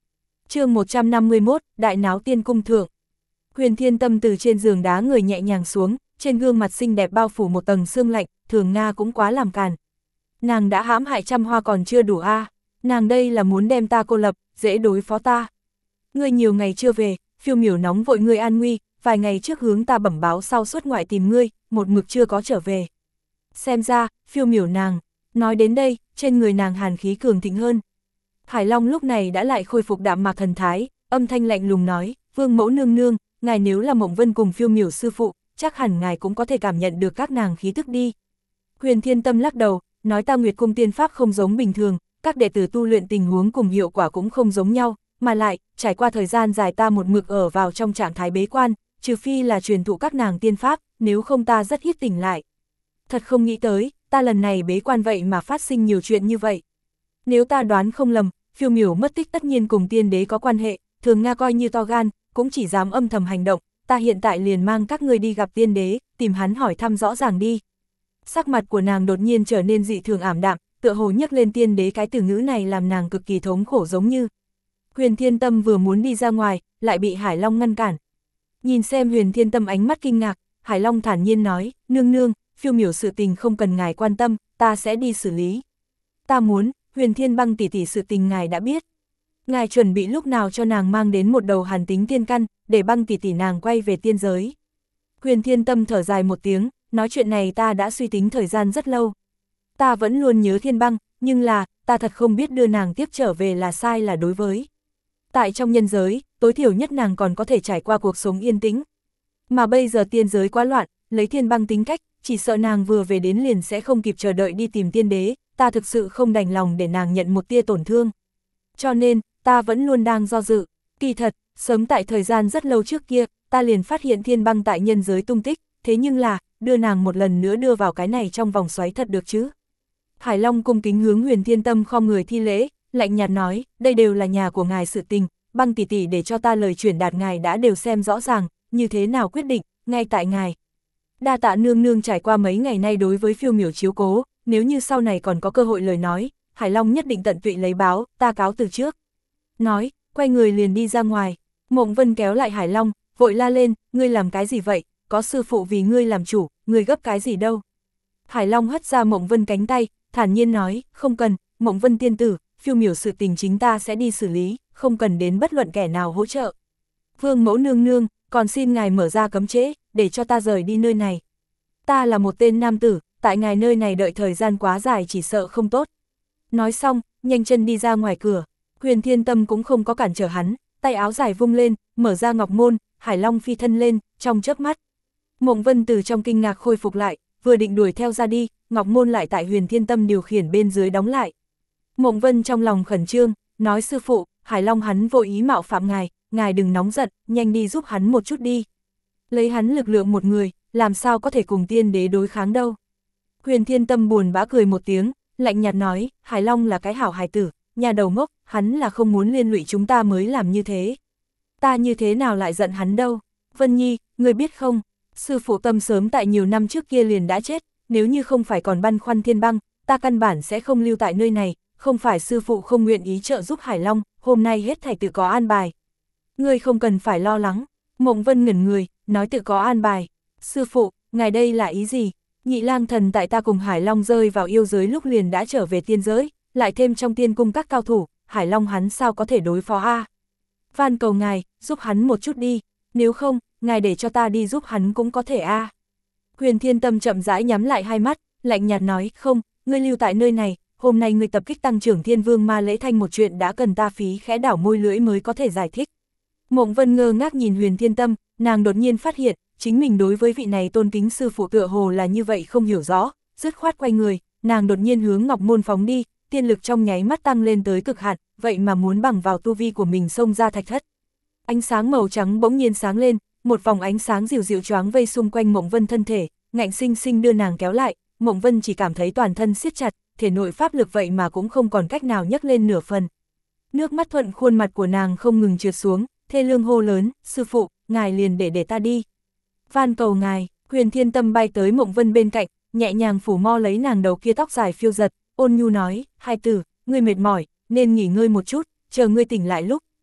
Chương 151, Đại náo tiên cung thượng. Huyền Thiên Tâm từ trên giường đá người nhẹ nhàng xuống, trên gương mặt xinh đẹp bao phủ một tầng sương lạnh, Thường Nga cũng quá làm càn. Nàng đã hãm hại trăm hoa còn chưa đủ a, nàng đây là muốn đem ta cô lập, dễ đối phó ta. Ngươi nhiều ngày chưa về, Phiêu Miểu nóng vội ngươi an nguy, vài ngày trước hướng ta bẩm báo sau xuất ngoại tìm ngươi, một mực chưa có trở về. Xem ra, Phiêu Miểu nàng, nói đến đây, trên người nàng hàn khí cường thịnh hơn. Hải Long lúc này đã lại khôi phục đạm mạc thần thái, âm thanh lạnh lùng nói, Vương mẫu nương nương, ngài nếu là Mộng Vân cùng Phiêu Miểu sư phụ, chắc hẳn ngài cũng có thể cảm nhận được các nàng khí thức đi. Huyền Thiên Tâm lắc đầu, nói ta Nguyệt cung tiên pháp không giống bình thường, các đệ tử tu luyện tình huống cùng hiệu quả cũng không giống nhau, mà lại, trải qua thời gian dài ta một mực ở vào trong trạng thái bế quan, trừ phi là truyền thụ các nàng tiên pháp, nếu không ta rất ít tỉnh lại. Thật không nghĩ tới, ta lần này bế quan vậy mà phát sinh nhiều chuyện như vậy. Nếu ta đoán không lầm, Phiêu Miểu mất tích tất nhiên cùng tiên đế có quan hệ, Thường Nga coi như to gan, cũng chỉ dám âm thầm hành động, ta hiện tại liền mang các ngươi đi gặp tiên đế, tìm hắn hỏi thăm rõ ràng đi. Sắc mặt của nàng đột nhiên trở nên dị thường ảm đạm, tựa hồ nhắc lên tiên đế cái từ ngữ này làm nàng cực kỳ thống khổ giống như. Huyền Thiên Tâm vừa muốn đi ra ngoài, lại bị Hải Long ngăn cản. Nhìn xem Huyền Thiên Tâm ánh mắt kinh ngạc, Hải Long thản nhiên nói, nương nương, Phiêu Miểu sự tình không cần ngài quan tâm, ta sẽ đi xử lý. Ta muốn, Huyền Thiên Băng tỷ tỷ sự tình ngài đã biết. Ngài chuẩn bị lúc nào cho nàng mang đến một đầu hàn tính tiên căn, để Băng tỷ tỷ nàng quay về tiên giới. Huyền Thiên Tâm thở dài một tiếng, nói chuyện này ta đã suy tính thời gian rất lâu. Ta vẫn luôn nhớ Thiên Băng, nhưng là, ta thật không biết đưa nàng tiếp trở về là sai là đối với. Tại trong nhân giới, tối thiểu nhất nàng còn có thể trải qua cuộc sống yên tĩnh. Mà bây giờ tiên giới quá loạn, lấy Thiên Băng tính cách, chỉ sợ nàng vừa về đến liền sẽ không kịp chờ đợi đi tìm tiên đế, ta thực sự không đành lòng để nàng nhận một tia tổn thương. Cho nên, ta vẫn luôn đang do dự. Kỳ thật, sớm tại thời gian rất lâu trước kia, ta liền phát hiện Thiên Băng tại nhân giới tung tích, thế nhưng là, đưa nàng một lần nữa đưa vào cái này trong vòng xoáy thật được chứ. Hải Long cung kính hướng Huyền Thiên Tâm khom người thi lễ, lạnh nhạt nói, đây đều là nhà của ngài sự tình, Băng tỷ tỷ để cho ta lời chuyển đạt ngài đã đều xem rõ ràng, như thế nào quyết định, ngay tại ngài. Đa tạ nương nương trải qua mấy ngày nay đối với Phiêu Miểu chiếu cố, nếu như sau này còn có cơ hội lời nói, Hải Long nhất định tận tụy lấy báo, ta cáo từ trước. Nói, quay người liền đi ra ngoài, Mộng Vân kéo lại Hải Long, vội la lên, ngươi làm cái gì vậy, có sư phụ vì ngươi làm chủ, ngươi gấp cái gì đâu. Hải Long hất ra Mộng Vân cánh tay, thản nhiên nói, không cần, Mộng Vân tiên tử, Phiêu Miểu sự tình chính ta sẽ đi xử lý, không cần đến bất luận kẻ nào hỗ trợ. Vương mẫu nương nương, còn xin ngài mở ra cấm chế, để cho ta rời đi nơi này. Ta là một tên nam tử, tại ngài nơi này đợi thời gian quá dài chỉ sợ không tốt. Nói xong, nhanh chân đi ra ngoài cửa, Huyền Thiên Tâm cũng không có cản trở hắn, tay áo dài vung lên, mở ra ngọc môn, Hải Long phi thân lên, trong chớp mắt. Mộng Vân từ trong kinh ngạc khôi phục lại, vừa định đuổi theo ra đi, ngọc môn lại tại Huyền Thiên Tâm điều khiển bên dưới đóng lại. Mộng Vân trong lòng khẩn trương, nói sư phụ, Hải Long hắn vô ý mạo phạm ngài đừng nóng giận, nhanh đi giúp hắn một chút đi. Lấy hắn lực lượng một người, làm sao có thể cùng tiên đế đối kháng đâu. Huyền Thiên Tâm buồn bã cười một tiếng, lạnh nhạt nói, Hải Long là cái hảo hài tử, nhà đầu ngốc, hắn là không muốn liên lụy chúng ta mới làm như thế. Ta như thế nào lại giận hắn đâu. Vân Nhi, ngươi biết không, sư phụ Tâm sớm tại nhiều năm trước kia liền đã chết, nếu như không phải còn băn khoăn Thiên Băng, ta căn bản sẽ không lưu tại nơi này, không phải sư phụ không nguyện ý trợ giúp Hải Long, hôm nay hết thảy tự có an bài. Ngươi không cần phải lo lắng. Mộng Vân ngẩn người, nói tự có an bài. Sư phụ, ngài đây là ý gì? Nhị lang thần tại ta cùng Hải Long rơi vào yêu giới lúc liền đã trở về tiên giới, lại thêm trong tiên cung các cao thủ, Hải Long hắn sao có thể đối phó a? Van cầu ngài, giúp hắn một chút đi, nếu không, ngài để cho ta đi giúp hắn cũng có thể a. Huyền Thiên Tâm chậm rãi nhắm lại hai mắt, lạnh nhạt nói, không, ngươi lưu tại nơi này, hôm nay ngươi tập kích tăng trưởng Thiên Vương Ma Lễ Thanh một chuyện đã cần ta phí khẽ đảo môi lưỡi mới có thể giải thích. Mộng Vân ngơ ngác nhìn Huyền Thiên Tâm, nàng đột nhiên phát hiện, chính mình đối với vị này tôn kính sư phụ tựa hồ là như vậy không hiểu rõ, dứt khoát quay người, nàng đột nhiên hướng Ngọc Môn phóng đi, tiên lực trong nháy mắt tăng lên tới cực hạn, vậy mà muốn bằng vào tu vi của mình xông ra thạch thất. Ánh sáng màu trắng bỗng nhiên sáng lên, một vòng ánh sáng dịu dịu choáng vây xung quanh Mộng Vân thân thể, ngạnh sinh sinh đưa nàng kéo lại, Mộng Vân chỉ cảm thấy toàn thân siết chặt, thể nội pháp lực vậy mà cũng không còn cách nào nhấc lên nửa phần. Nước mắt thuận khuôn mặt của nàng không ngừng trượt xuống, thê lương hô lớn, sư phụ, ngài liền để ta đi. Van cầu ngài. Huyền Thiên Tâm bay tới Mộng Vân bên cạnh, nhẹ nhàng phủ mo lấy nàng đầu kia tóc dài phiêu giật, ôn nhu nói, hai tử, ngươi mệt mỏi, nên nghỉ ngơi một chút, chờ ngươi tỉnh lại lúc,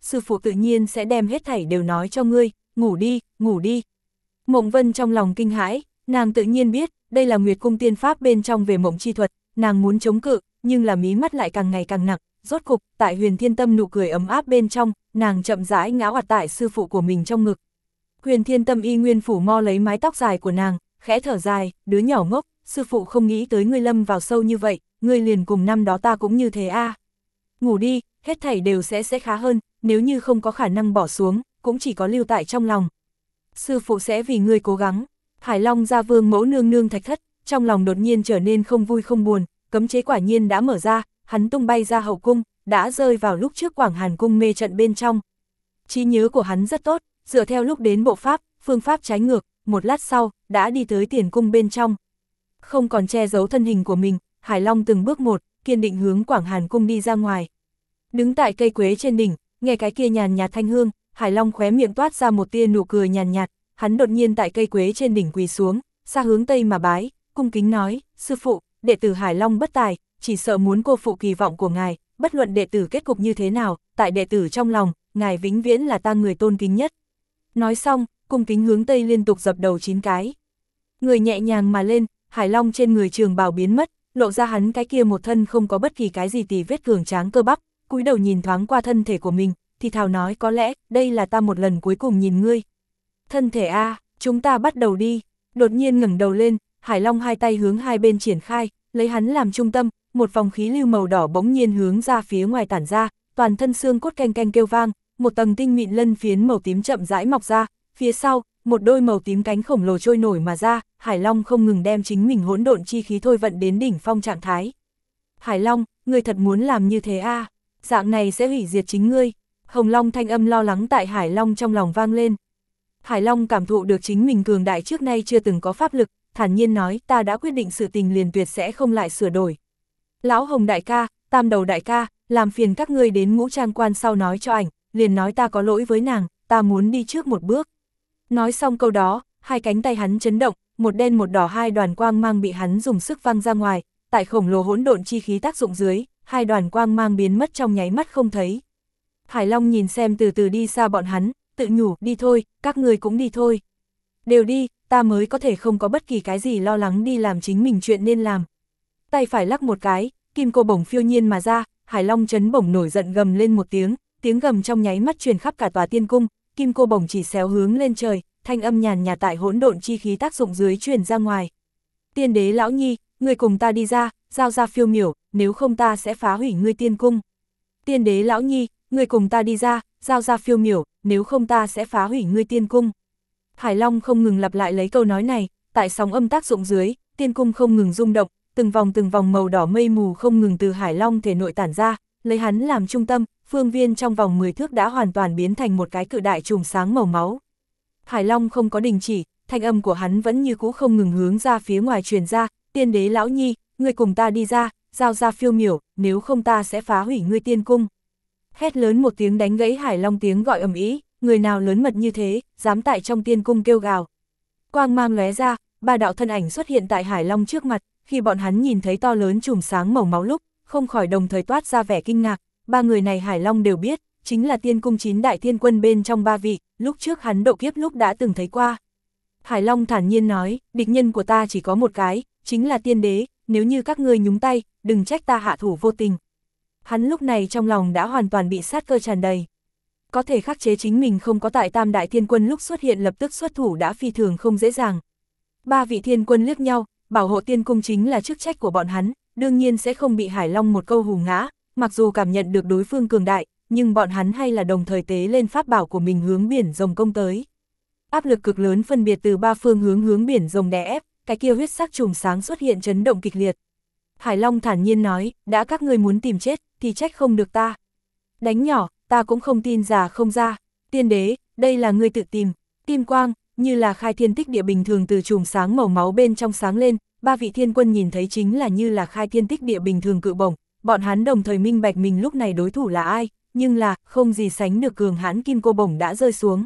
sư phụ tự nhiên sẽ đem hết thảy đều nói cho ngươi, ngủ đi, ngủ đi. Mộng Vân trong lòng kinh hãi, nàng tự nhiên biết, đây là Nguyệt Cung tiên pháp bên trong về mộng chi thuật, nàng muốn chống cự, nhưng là mí mắt lại càng ngày càng nặng, rốt cục, tại Huyền Thiên Tâm nụ cười ấm áp bên trong, nàng chậm rãi ngã oặt tại sư phụ của mình trong ngực. Huyền Thiên Tâm y nguyên phủ mo lấy mái tóc dài của nàng, khẽ thở dài, đứa nhỏ ngốc, sư phụ không nghĩ tới ngươi lâm vào sâu như vậy, ngươi liền cùng năm đó ta cũng như thế a. Ngủ đi, hết thảy đều sẽ khá hơn, nếu như không có khả năng bỏ xuống, cũng chỉ có lưu tại trong lòng. Sư phụ sẽ vì ngươi cố gắng. Hải Long gia vương mẫu nương nương Thạch Thất, trong lòng đột nhiên trở nên không vui không buồn, cấm chế quả nhiên đã mở ra, hắn tung bay ra hậu cung, đã rơi vào lúc trước Quảng Hàn cung mê trận bên trong. Trí nhớ của hắn rất tốt, dựa theo lúc đến bộ pháp, phương pháp trái ngược, một lát sau, đã đi tới tiền cung bên trong. Không còn che giấu thân hình của mình, Hải Long từng bước một, kiên định hướng Quảng Hàn cung đi ra ngoài. Đứng tại cây quế trên đỉnh, nghe cái kia nhàn nhạt thanh hương, Hải Long khóe miệng toát ra một tia nụ cười nhàn nhạt, hắn đột nhiên tại cây quế trên đỉnh quỳ xuống, xa hướng tây mà bái, cung kính nói, sư phụ, đệ tử Hải Long bất tài, chỉ sợ muốn cô phụ kỳ vọng của ngài, bất luận đệ tử kết cục như thế nào, tại đệ tử trong lòng, ngài vĩnh viễn là ta người tôn kính nhất. Nói xong, cung kính hướng tây liên tục dập đầu 9 cái. Người nhẹ nhàng mà lên, Hải Long trên người trường bào biến mất, lộ ra hắn cái kia một thân không có bất kỳ cái gì tì vết cường tráng cơ bắp, cúi đầu nhìn thoáng qua thân thể của mình, thì thào nói có lẽ, đây là ta một lần cuối cùng nhìn ngươi. Thân thể a, chúng ta bắt đầu đi. Đột nhiên ngẩng đầu lên, Hải Long hai tay hướng hai bên triển khai, lấy hắn làm trung tâm, một vòng khí lưu màu đỏ bỗng nhiên hướng ra phía ngoài tản ra, toàn thân xương cốt canh canh kêu vang, một tầng tinh mịn lân phiến màu tím chậm rãi mọc ra, phía sau, một đôi màu tím cánh khổng lồ trôi nổi mà ra, Hải Long không ngừng đem chính mình hỗn độn chi khí thôi vận đến đỉnh phong trạng thái. Hải Long, ngươi thật muốn làm như thế a? Dạng này sẽ hủy diệt chính ngươi. Hồng Long thanh âm lo lắng tại Hải Long trong lòng vang lên. Hải Long cảm thụ được chính mình cường đại trước nay chưa từng có pháp lực, thản nhiên nói ta đã quyết định sự tình liền tuyệt sẽ không lại sửa đổi. Lão Hồng đại ca, Tam Đầu đại ca, làm phiền các ngươi đến Ngũ Trang quan sau nói cho ảnh, liền nói ta có lỗi với nàng, ta muốn đi trước một bước. Nói xong câu đó, hai cánh tay hắn chấn động, một đen một đỏ hai đoàn quang mang bị hắn dùng sức văng ra ngoài, tại khổng lồ hỗn độn chi khí tác dụng dưới, hai đoàn quang mang biến mất trong nháy mắt không thấy. Hải Long nhìn xem từ từ đi xa bọn hắn, tự nhủ, đi thôi, các người cũng đi thôi. Đều đi, ta mới có thể không có bất kỳ cái gì lo lắng đi làm chính mình chuyện nên làm. Tay phải lắc một cái, kim cô bổng phiêu nhiên mà ra, Hải Long chấn bổng nổi giận gầm lên một tiếng gầm trong nháy mắt truyền khắp cả tòa tiên cung, kim cô bổng chỉ xéo hướng lên trời, thanh âm nhàn nhạt tại hỗn độn chi khí tác dụng dưới truyền ra ngoài. Tiên đế lão nhi, ngươi cùng ta đi ra, giao ra phiêu miểu, nếu không ta sẽ phá hủy ngươi tiên cung. Tiên đế lão nhi, ngươi cùng ta đi ra, giao ra phiêu miểu, nếu không ta sẽ phá hủy ngươi tiên cung. Hải Long không ngừng lặp lại lấy câu nói này, tại sóng âm tác dụng dưới, tiên cung không ngừng rung động, từng vòng màu đỏ mây mù không ngừng từ Hải Long thể nội tản ra, lấy hắn làm trung tâm, phương viên trong vòng 10 thước đã hoàn toàn biến thành một cái cự đại chùm sáng màu máu. Hải Long không có đình chỉ, thanh âm của hắn vẫn như cũ không ngừng hướng ra phía ngoài truyền ra, tiên đế lão nhi, ngươi cùng ta đi ra, giao ra phiêu miểu, nếu không ta sẽ phá hủy ngươi tiên cung. Hét lớn một tiếng đánh gãy Hải Long tiếng gọi ầm ĩ, người nào lớn mật như thế, dám tại trong tiên cung kêu gào. Quang mang lóe ra, ba đạo thân ảnh xuất hiện tại Hải Long trước mặt, khi bọn hắn nhìn thấy to lớn chùm sáng màu máu lúc, không khỏi đồng thời toát ra vẻ kinh ngạc, ba người này Hải Long đều biết, chính là tiên cung 9 đại thiên quân bên trong 3 vị, lúc trước hắn độ kiếp lúc đã từng thấy qua. Hải Long thản nhiên nói, địch nhân của ta chỉ có một cái, chính là tiên đế, nếu như các ngươi nhúng tay, đừng trách ta hạ thủ vô tình. Hắn lúc này trong lòng đã hoàn toàn bị sát cơ tràn đầy. Có thể khắc chế chính mình không có tại Tam đại thiên quân lúc xuất hiện lập tức xuất thủ đã phi thường không dễ dàng. Ba vị thiên quân liếc nhau, bảo hộ tiên cung chính là chức trách của bọn hắn, đương nhiên sẽ không bị Hải Long một câu hù ngã, mặc dù cảm nhận được đối phương cường đại, nhưng bọn hắn hay là đồng thời tế lên pháp bảo của mình hướng biển rồng công tới. Áp lực cực lớn phân biệt từ ba phương hướng biển rồng đè ép, cái kia huyết sắc chùm sáng xuất hiện chấn động kịch liệt. Hải Long thản nhiên nói, đã các ngươi muốn tìm chết, thì trách không được ta. Đánh nhỏ, ta cũng không tin già không ra. Tiên đế, đây là ngươi tự tìm. Kim quang, như là khai thiên tích địa bình thường từ chùm sáng màu máu bên trong sáng lên, ba vị thiên quân nhìn thấy chính là như là khai thiên tích địa bình thường cự bổng. Bọn hắn đồng thời minh bạch mình lúc này đối thủ là ai, nhưng là, không gì sánh được cường hãn kim cô bổng đã rơi xuống.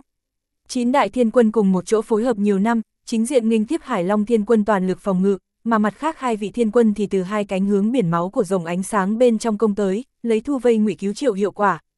9 đại thiên quân cùng một chỗ phối hợp nhiều năm, chính diện nghênh tiếp Hải Long thiên quân toàn lực phòng ngự, mà mặt khác hai vị thiên quân thì từ hai cánh hướng biển máu của rồng ánh sáng bên trong công tới, lấy thu vây ngụy cứu triệu hiệu quả.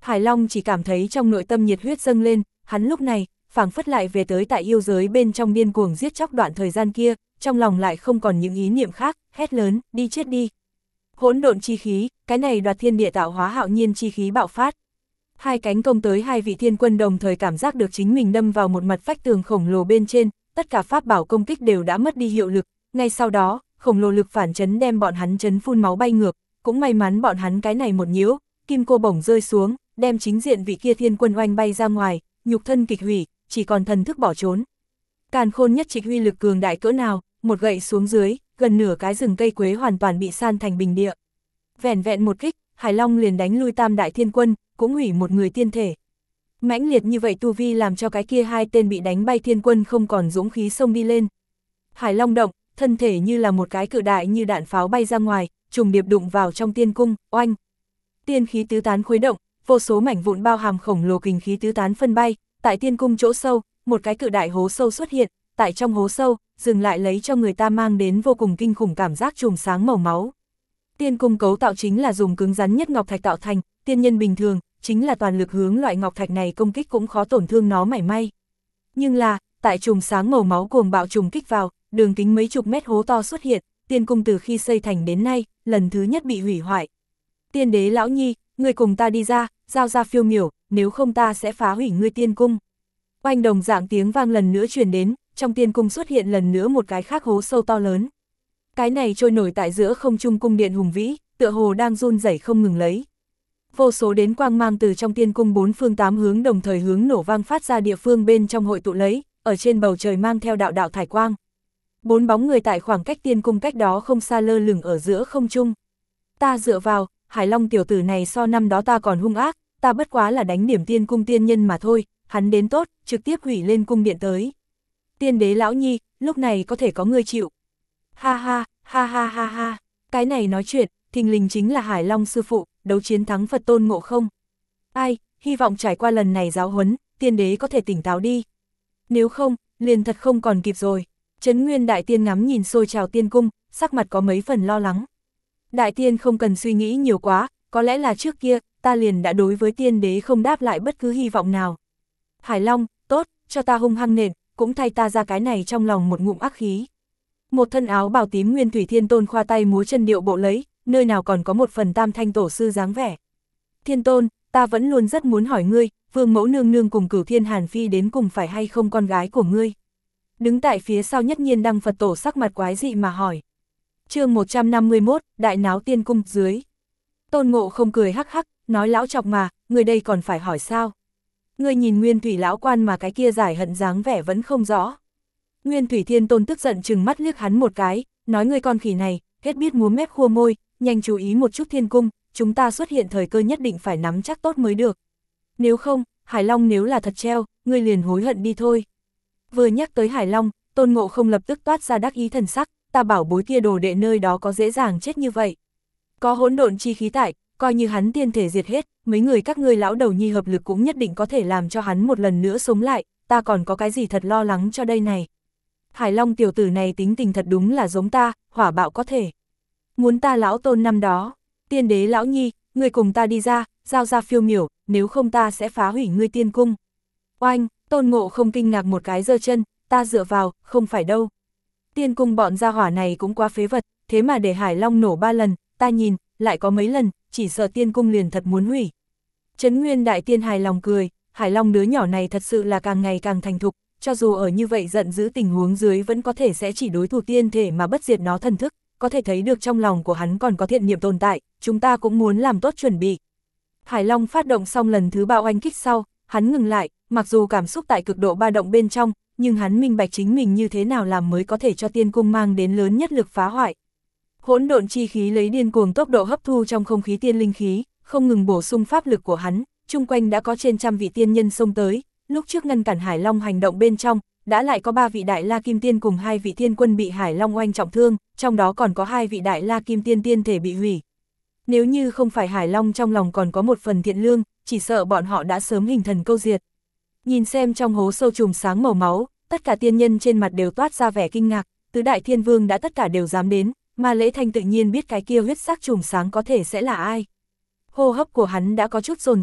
Hải Long chỉ cảm thấy trong nội tâm nhiệt huyết dâng lên, hắn lúc này, phảng phất lại về tới tại yêu giới bên trong điên cuồng giết chóc đoạn thời gian kia, trong lòng lại không còn những ý niệm khác, hét lớn, đi chết đi. Hỗn độn chi khí, cái này đoạt thiên địa tạo hóa hạo nhiên chi khí bạo phát. Hai cánh công tới hai vị thiên quân đồng thời cảm giác được chính mình đâm vào một mặt vách tường khổng lồ bên trên, tất cả pháp bảo công kích đều đã mất đi hiệu lực, ngay sau đó, khổng lồ lực phản chấn đem bọn hắn chấn phun máu bay ngược, cũng may mắn bọn hắn cái này một nhiễu, kim cô bổng rơi xuống, đem chính diện vị kia thiên quân oanh bay ra ngoài, nhục thân kịch hủy, chỉ còn thần thức bỏ trốn. Càn khôn nhất trịch huy lực cường đại cỡ nào, một gậy xuống dưới, gần nửa cái rừng cây quế hoàn toàn bị san thành bình địa. Vẻn vẹn một kích, Hải Long liền đánh lui tam đại thiên quân, cũng hủy một người tiên thể. Mãnh liệt như vậy tu vi làm cho cái kia hai tên bị đánh bay thiên quân không còn dũng khí xông đi lên. Hải Long động, thân thể như là một cái cự đại như đạn pháo bay ra ngoài, trùng điệp đụng vào trong tiên cung, oanh. Tiên khí tứ tán khuấy động, vô số mảnh vụn bao hàm khổng lồ kình khí tứ tán phân bay, tại tiên cung chỗ sâu, một cái cự đại hố sâu xuất hiện, tại trong hố sâu, dừng lại lấy cho người ta mang đến vô cùng kinh khủng cảm giác chùm sáng màu máu. Tiên cung cấu tạo chính là dùng cứng rắn nhất ngọc thạch tạo thành, tiên nhân bình thường, chính là toàn lực hướng loại ngọc thạch này công kích cũng khó tổn thương nó mảy may. Nhưng là, tại chùm sáng màu máu cuồng bạo trùng kích vào, đường kính mấy chục mét hố to xuất hiện, tiên cung từ khi xây thành đến nay, lần thứ nhất bị hủy hoại. Tiên đế lão nhi, ngươi cùng ta đi ra, giao ra phiêu miểu, nếu không ta sẽ phá hủy ngươi tiên cung. Oanh đồng dạng tiếng vang lần nữa truyền đến, trong tiên cung xuất hiện lần nữa một cái khác hố sâu to lớn. Cái này trôi nổi tại giữa không trung cung điện hùng vĩ, tựa hồ đang run rẩy không ngừng lấy. Vô số đến quang mang từ trong tiên cung bốn phương tám hướng đồng thời hướng nổ vang phát ra địa phương bên trong hội tụ lấy, ở trên bầu trời mang theo đạo đạo thải quang. Bốn bóng người tại khoảng cách tiên cung cách đó không xa lơ lửng ở giữa không trung. Ta dựa vào, Hải Long tiểu tử này so năm đó ta còn hung ác, ta bất quá là đánh điểm tiên cung tiên nhân mà thôi, hắn đến tốt, trực tiếp hủy lên cung điện tới. Tiên đế lão nhi, lúc này có thể có người chịu. Ha ha, ha ha ha ha, cái này nói chuyện, thình lình chính là Hải Long sư phụ, đấu chiến thắng Phật Tôn Ngộ Không. Ai, hy vọng trải qua lần này giáo huấn, tiên đế có thể tỉnh táo đi. Nếu không, liền thật không còn kịp rồi. Trấn Nguyên Đại Tiên ngắm nhìn xôi trào tiên cung, sắc mặt có mấy phần lo lắng. Đại Tiên không cần suy nghĩ nhiều quá, có lẽ là trước kia, ta liền đã đối với tiên đế không đáp lại bất cứ hy vọng nào. Hải Long, tốt, cho ta hung hăng nền, cũng thay ta ra cái này trong lòng một ngụm ác khí. Một thân áo bào tím Nguyên Thủy Thiên Tôn khoa tay múa chân điệu bộ lấy, nơi nào còn có một phần tam thanh tổ sư dáng vẻ. Thiên Tôn, ta vẫn luôn rất muốn hỏi ngươi, Vương Mẫu Nương Nương cùng Cửu Thiên Hàn Phi đến cùng phải hay không con gái của ngươi? Đứng tại phía sau Nhất Nhiên Đăng Phật Tổ sắc mặt quái dị mà hỏi. Chương 151, Đại Náo Tiên Cung dưới. Tôn Ngộ không cười hắc hắc, nói lão chọc mà, người đây còn phải hỏi sao? Ngươi nhìn Nguyên Thủy lão quan mà cái kia giải hận dáng vẻ vẫn không rõ. Nguyên Thủy Thiên Tôn tức giận chừng mắt liếc hắn một cái, nói ngươi con khỉ này, hết biết múa mép khua môi, nhanh chú ý một chút thiên cung, chúng ta xuất hiện thời cơ nhất định phải nắm chắc tốt mới được. Nếu không, Hải Long nếu là thật treo, ngươi liền hối hận đi thôi. Vừa nhắc tới Hải Long, Tôn Ngộ không lập tức toát ra đắc ý thần sắc, ta bảo bối kia đồ đệ nơi đó có dễ dàng chết như vậy. Có hỗn độn chi khí tại, coi như hắn tiên thể diệt hết, mấy người các ngươi lão đầu nhi hợp lực cũng nhất định có thể làm cho hắn một lần nữa sống lại, ta còn có cái gì thật lo lắng cho đây này. Hải Long tiểu tử này tính tình thật đúng là giống ta, hỏa bạo có thể. Muốn ta lão Tôn năm đó, tiên đế lão nhi, ngươi cùng ta đi ra, giao ra phiêu miểu, nếu không ta sẽ phá hủy ngươi tiên cung. Oanh, Tôn Ngộ không kinh ngạc một cái giơ chân, ta dựa vào, không phải đâu. Tiên cung bọn gia hỏa này cũng quá phế vật, thế mà để Hải Long nổ 3 lần, ta nhìn, lại có mấy lần, chỉ sợ tiên cung liền thật muốn hủy. Trấn Nguyên Đại Tiên hài lòng cười, Hải Long đứa nhỏ này thật sự là càng ngày càng thành thục, cho dù ở như vậy giận dữ tình huống dưới vẫn có thể sẽ chỉ đối thủ tiên thể mà bất diệt nó thần thức, có thể thấy được trong lòng của hắn còn có thiện niệm tồn tại, chúng ta cũng muốn làm tốt chuẩn bị. Hải Long phát động xong lần thứ 3 oanh kích sau, hắn ngừng lại, mặc dù cảm xúc tại cực độ ba động bên trong, nhưng hắn minh bạch chính mình như thế nào làm mới có thể cho tiên cung mang đến lớn nhất lực phá hoại. Hỗn độn chi khí lấy điên cuồng tốc độ hấp thu trong không khí tiên linh khí, không ngừng bổ sung pháp lực của hắn, chung quanh đã có trên trăm vị tiên nhân xông tới, lúc trước ngăn cản Hải Long hành động bên trong, đã lại có 3 vị Đại La Kim Tiên cùng 2 vị thiên quân bị Hải Long oanh trọng thương, trong đó còn có 2 vị Đại La Kim Tiên tiên thể bị hủy. Nếu như không phải Hải Long trong lòng còn có một phần thiện lương, chỉ sợ bọn họ đã sớm hình thần câu diệt. Nhìn xem trong hố sâu chùm sáng màu máu, tất cả tiên nhân trên mặt đều toát ra vẻ kinh ngạc, tứ đại thiên vương đã tất cả đều dám đến, mà Lễ Thanh tự nhiên biết cái kia huyết sắc chùm sáng có thể sẽ là ai. Hô hấp của hắn đã có chút dồn dập,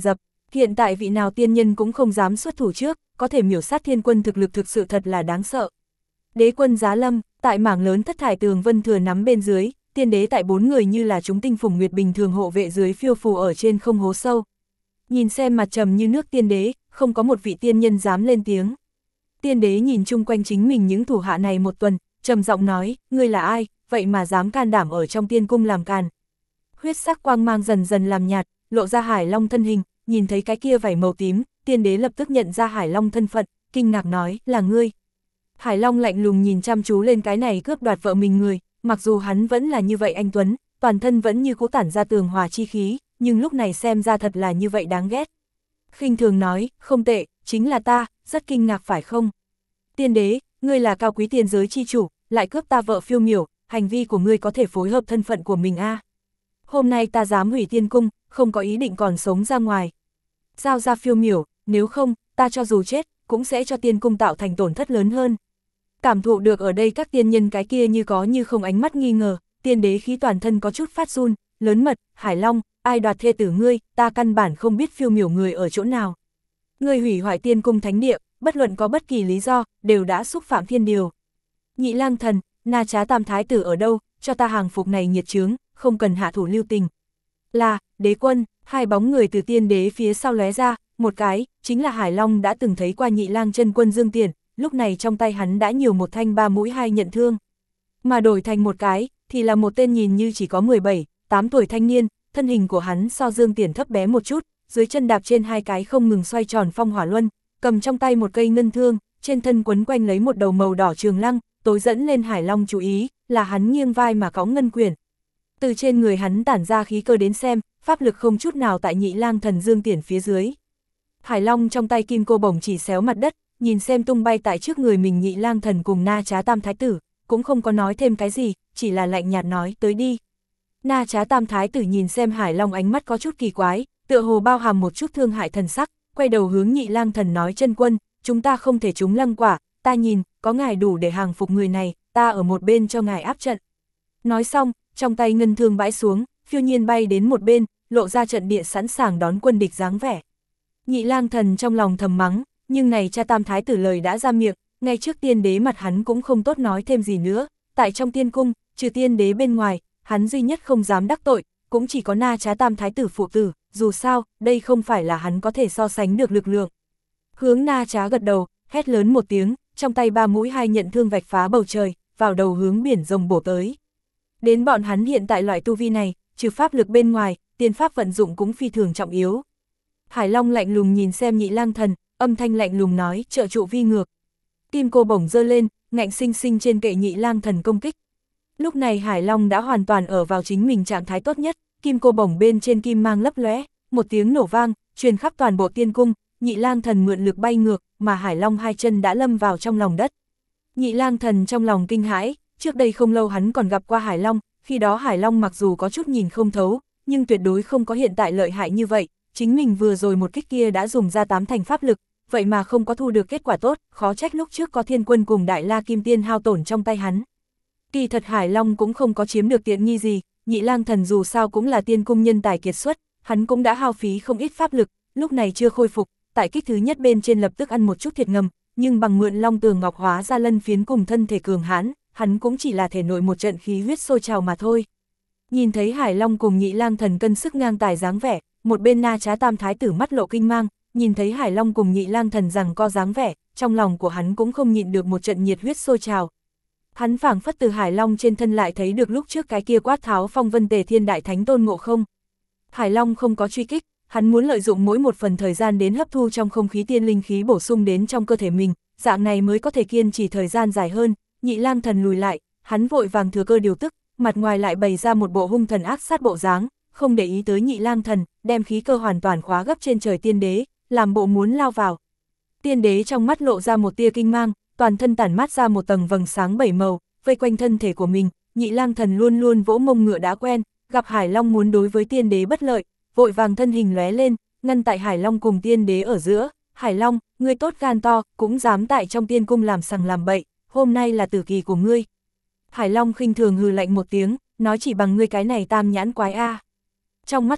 Hiện tại vị nào tiên nhân cũng không dám xuất thủ trước, có thể miểu sát thiên quân thực lực thực sự thật là đáng sợ. Đế quân giá lâm, tại mảng lớn thất thải tường vân thừa nắm bên dưới, tiên đế tại 4 người như là chúng tinh phùng nguyệt bình thường hộ vệ dưới phiêu phù ở trên không hố sâu. Nhìn xem mặt trầm như nước tiên đế, không có một vị tiên nhân dám lên tiếng. Tiên đế nhìn chung quanh chính mình những thủ hạ này một tuần, trầm giọng nói, ngươi là ai, vậy mà dám can đảm ở trong tiên cung làm càn. Huyết sắc quang mang dần dần làm nhạt, lộ ra Hải Long thân hình, nhìn thấy cái kia vảy màu tím, tiên đế lập tức nhận ra Hải Long thân phận, kinh ngạc nói, là ngươi. Hải Long lạnh lùng nhìn chăm chú lên cái này cướp đoạt vợ mình người, mặc dù hắn vẫn là như vậy anh Tuấn, toàn thân vẫn như cũ tản ra tường hòa chi khí, nhưng lúc này xem ra thật là như vậy đáng ghét. Khinh thường nói, không tệ, chính là ta, rất kinh ngạc phải không? Tiên đế, ngươi là cao quý tiên giới chi chủ, lại cướp ta vợ phiêu miểu, hành vi của ngươi có thể phối hợp thân phận của mình a. Hôm nay ta dám hủy tiên cung, không có ý định còn sống ra ngoài. Giao ra phiêu miểu, nếu không, ta cho dù chết, cũng sẽ cho tiên cung tạo thành tổn thất lớn hơn. Cảm thụ được ở đây các tiên nhân cái kia như có như không ánh mắt nghi ngờ, tiên đế khí toàn thân có chút phát run, lớn mật, Hải Long, ai đoạt thê tử ngươi, ta căn bản không biết phiêu miểu người ở chỗ nào. Ngươi hủy hoại tiên cung thánh địa, bất luận có bất kỳ lý do, đều đã xúc phạm thiên điều. Nhị lang thần, Na Trá Tam thái tử ở đâu, cho ta hàng phục này nhiệt chướng, không cần hạ thủ lưu tình. Là, đế quân, hai bóng người từ tiên đế phía sau lóe ra, một cái, chính là Hải Long đã từng thấy qua nhị lang chân quân Dương Tiền, lúc này trong tay hắn đã nhiều một thanh 3 mũi 2 nhận thương. Mà đổi thành một cái, thì là một tên nhìn như chỉ có 17, 8 tuổi thanh niên, thân hình của hắn so Dương Tiền thấp bé một chút, dưới chân đạp trên hai cái không ngừng xoay tròn phong hỏa luân, cầm trong tay một cây ngân thương, trên thân quấn quanh lấy một đầu màu đỏ trường lăng, tối dẫn lên Hải Long chú ý, là hắn nghiêng vai mà cõng ngân quyển. Từ trên người hắn tản ra khí cơ đến xem, pháp lực không chút nào tại nhị lang thần Dương Tiền phía dưới. Hải Long trong tay kim cô bổng chỉ xéo mặt đất, nhìn xem tung bay tại trước người mình nhị lang thần cùng Na Trá Tam thái tử, cũng không có nói thêm cái gì, chỉ là lạnh nhạt nói, tới đi. Na Trá Tam thái tử nhìn xem Hải Long ánh mắt có chút kỳ quái, tựa hồ bao hàm một chút thương hại thần sắc, quay đầu hướng nhị lang thần nói, chân quân, chúng ta không thể trúng lăng quả, ta nhìn, có ngài đủ để hàng phục người này, ta ở một bên cho ngài áp trận. Nói xong, trong tay ngân thương bãi xuống, phiêu nhiên bay đến một bên, lộ ra trận địa sẵn sàng đón quân địch dáng vẻ. Nhị lang thần trong lòng thầm mắng, nhưng này cha Tam thái tử lời đã ra miệng, ngay trước tiên đế mặt hắn cũng không tốt nói thêm gì nữa, tại trong tiên cung, trừ tiên đế bên ngoài, hắn duy nhất không dám đắc tội, cũng chỉ có Na Trá Tam thái tử phụ tử, dù sao, đây không phải là hắn có thể so sánh được lực lượng. Hướng Na Trá gật đầu, hét lớn một tiếng, trong tay 3 mũi 2 nhận thương vạch phá bầu trời, vào đầu hướng biển rồng bổ tới. Đến bọn hắn hiện tại loại tu vi này, trừ pháp lực bên ngoài, tiên pháp vận dụng cũng phi thường trọng yếu. Hải Long lạnh lùng nhìn xem nhị lang thần, âm thanh lạnh lùng nói, trợ trụ vi ngược. Kim cô bổng giơ lên, ngạnh sinh sinh trên kệ nhị lang thần công kích. Lúc này Hải Long đã hoàn toàn ở vào chính mình trạng thái tốt nhất, kim cô bổng bên trên kim mang lấp lóe, một tiếng nổ vang, truyền khắp toàn bộ tiên cung, nhị lang thần mượn lực bay ngược, mà Hải Long hai chân đã lâm vào trong lòng đất. Nhị lang thần trong lòng kinh hãi, trước đây không lâu hắn còn gặp qua Hải Long, khi đó Hải Long mặc dù có chút nhìn không thấu, nhưng tuyệt đối không có hiện tại lợi hại như vậy, chính mình vừa rồi một kích kia đã dùng ra 8 thành pháp lực, vậy mà không có thu được kết quả tốt, khó trách lúc trước có thiên quân cùng Đại La Kim Tiên hao tổn trong tay hắn. Kỳ thật Hải Long cũng không có chiếm được tiện nghi gì, nhị lang thần dù sao cũng là tiên cung nhân tài kiệt xuất, hắn cũng đã hao phí không ít pháp lực, lúc này chưa khôi phục, tại kích thứ nhất bên trên lập tức ăn một chút thiệt ngầm, nhưng bằng mượn long tường ngọc hóa ra lân phiến cùng thân thể cường hãn, hắn cũng chỉ là thể nội một trận khí huyết sôi trào mà thôi. Nhìn thấy Hải Long cùng nhị lang thần cân sức ngang tài dáng vẻ, một bên Na Trá Tam thái tử mắt lộ kinh mang, nhìn thấy Hải Long cùng nhị lang thần rằng co dáng vẻ, trong lòng của hắn cũng không nhịn được một trận nhiệt huyết sôi trào. Hắn phảng phất từ Hải Long trên thân lại thấy được lúc trước cái kia quát tháo phong vân tề thiên đại thánh Tôn Ngộ Không. Hải Long không có truy kích, hắn muốn lợi dụng mỗi một phần thời gian đến hấp thu trong không khí tiên linh khí bổ sung đến trong cơ thể mình, dạng này mới có thể kiên trì thời gian dài hơn. Nhị lang thần lùi lại, hắn vội vàng thừa cơ điều tức, mặt ngoài lại bày ra một bộ hung thần ác sát bộ dáng, không để ý tới nhị lang thần, đem khí cơ hoàn toàn khóa gấp trên trời tiên đế, làm bộ muốn lao vào. Tiên đế trong mắt lộ ra một tia kinh mang, toàn thân tản mát ra một tầng vầng sáng 7 màu, vây quanh thân thể của mình. Nhị lang thần luôn luôn vỗ mông ngựa đã quen, gặp Hải Long muốn đối với tiên đế bất lợi, vội vàng thân hình lóe lên, ngăn tại Hải Long cùng tiên đế ở giữa. Hải Long, ngươi tốt gan to, cũng dám tại trong tiên cung làm sằng làm bậy, hôm nay là tử kỳ của ngươi. Hải Long khinh thường hừ lạnh một tiếng, nói chỉ bằng ngươi cái này tam nhãn quái a. Trong mắt ta,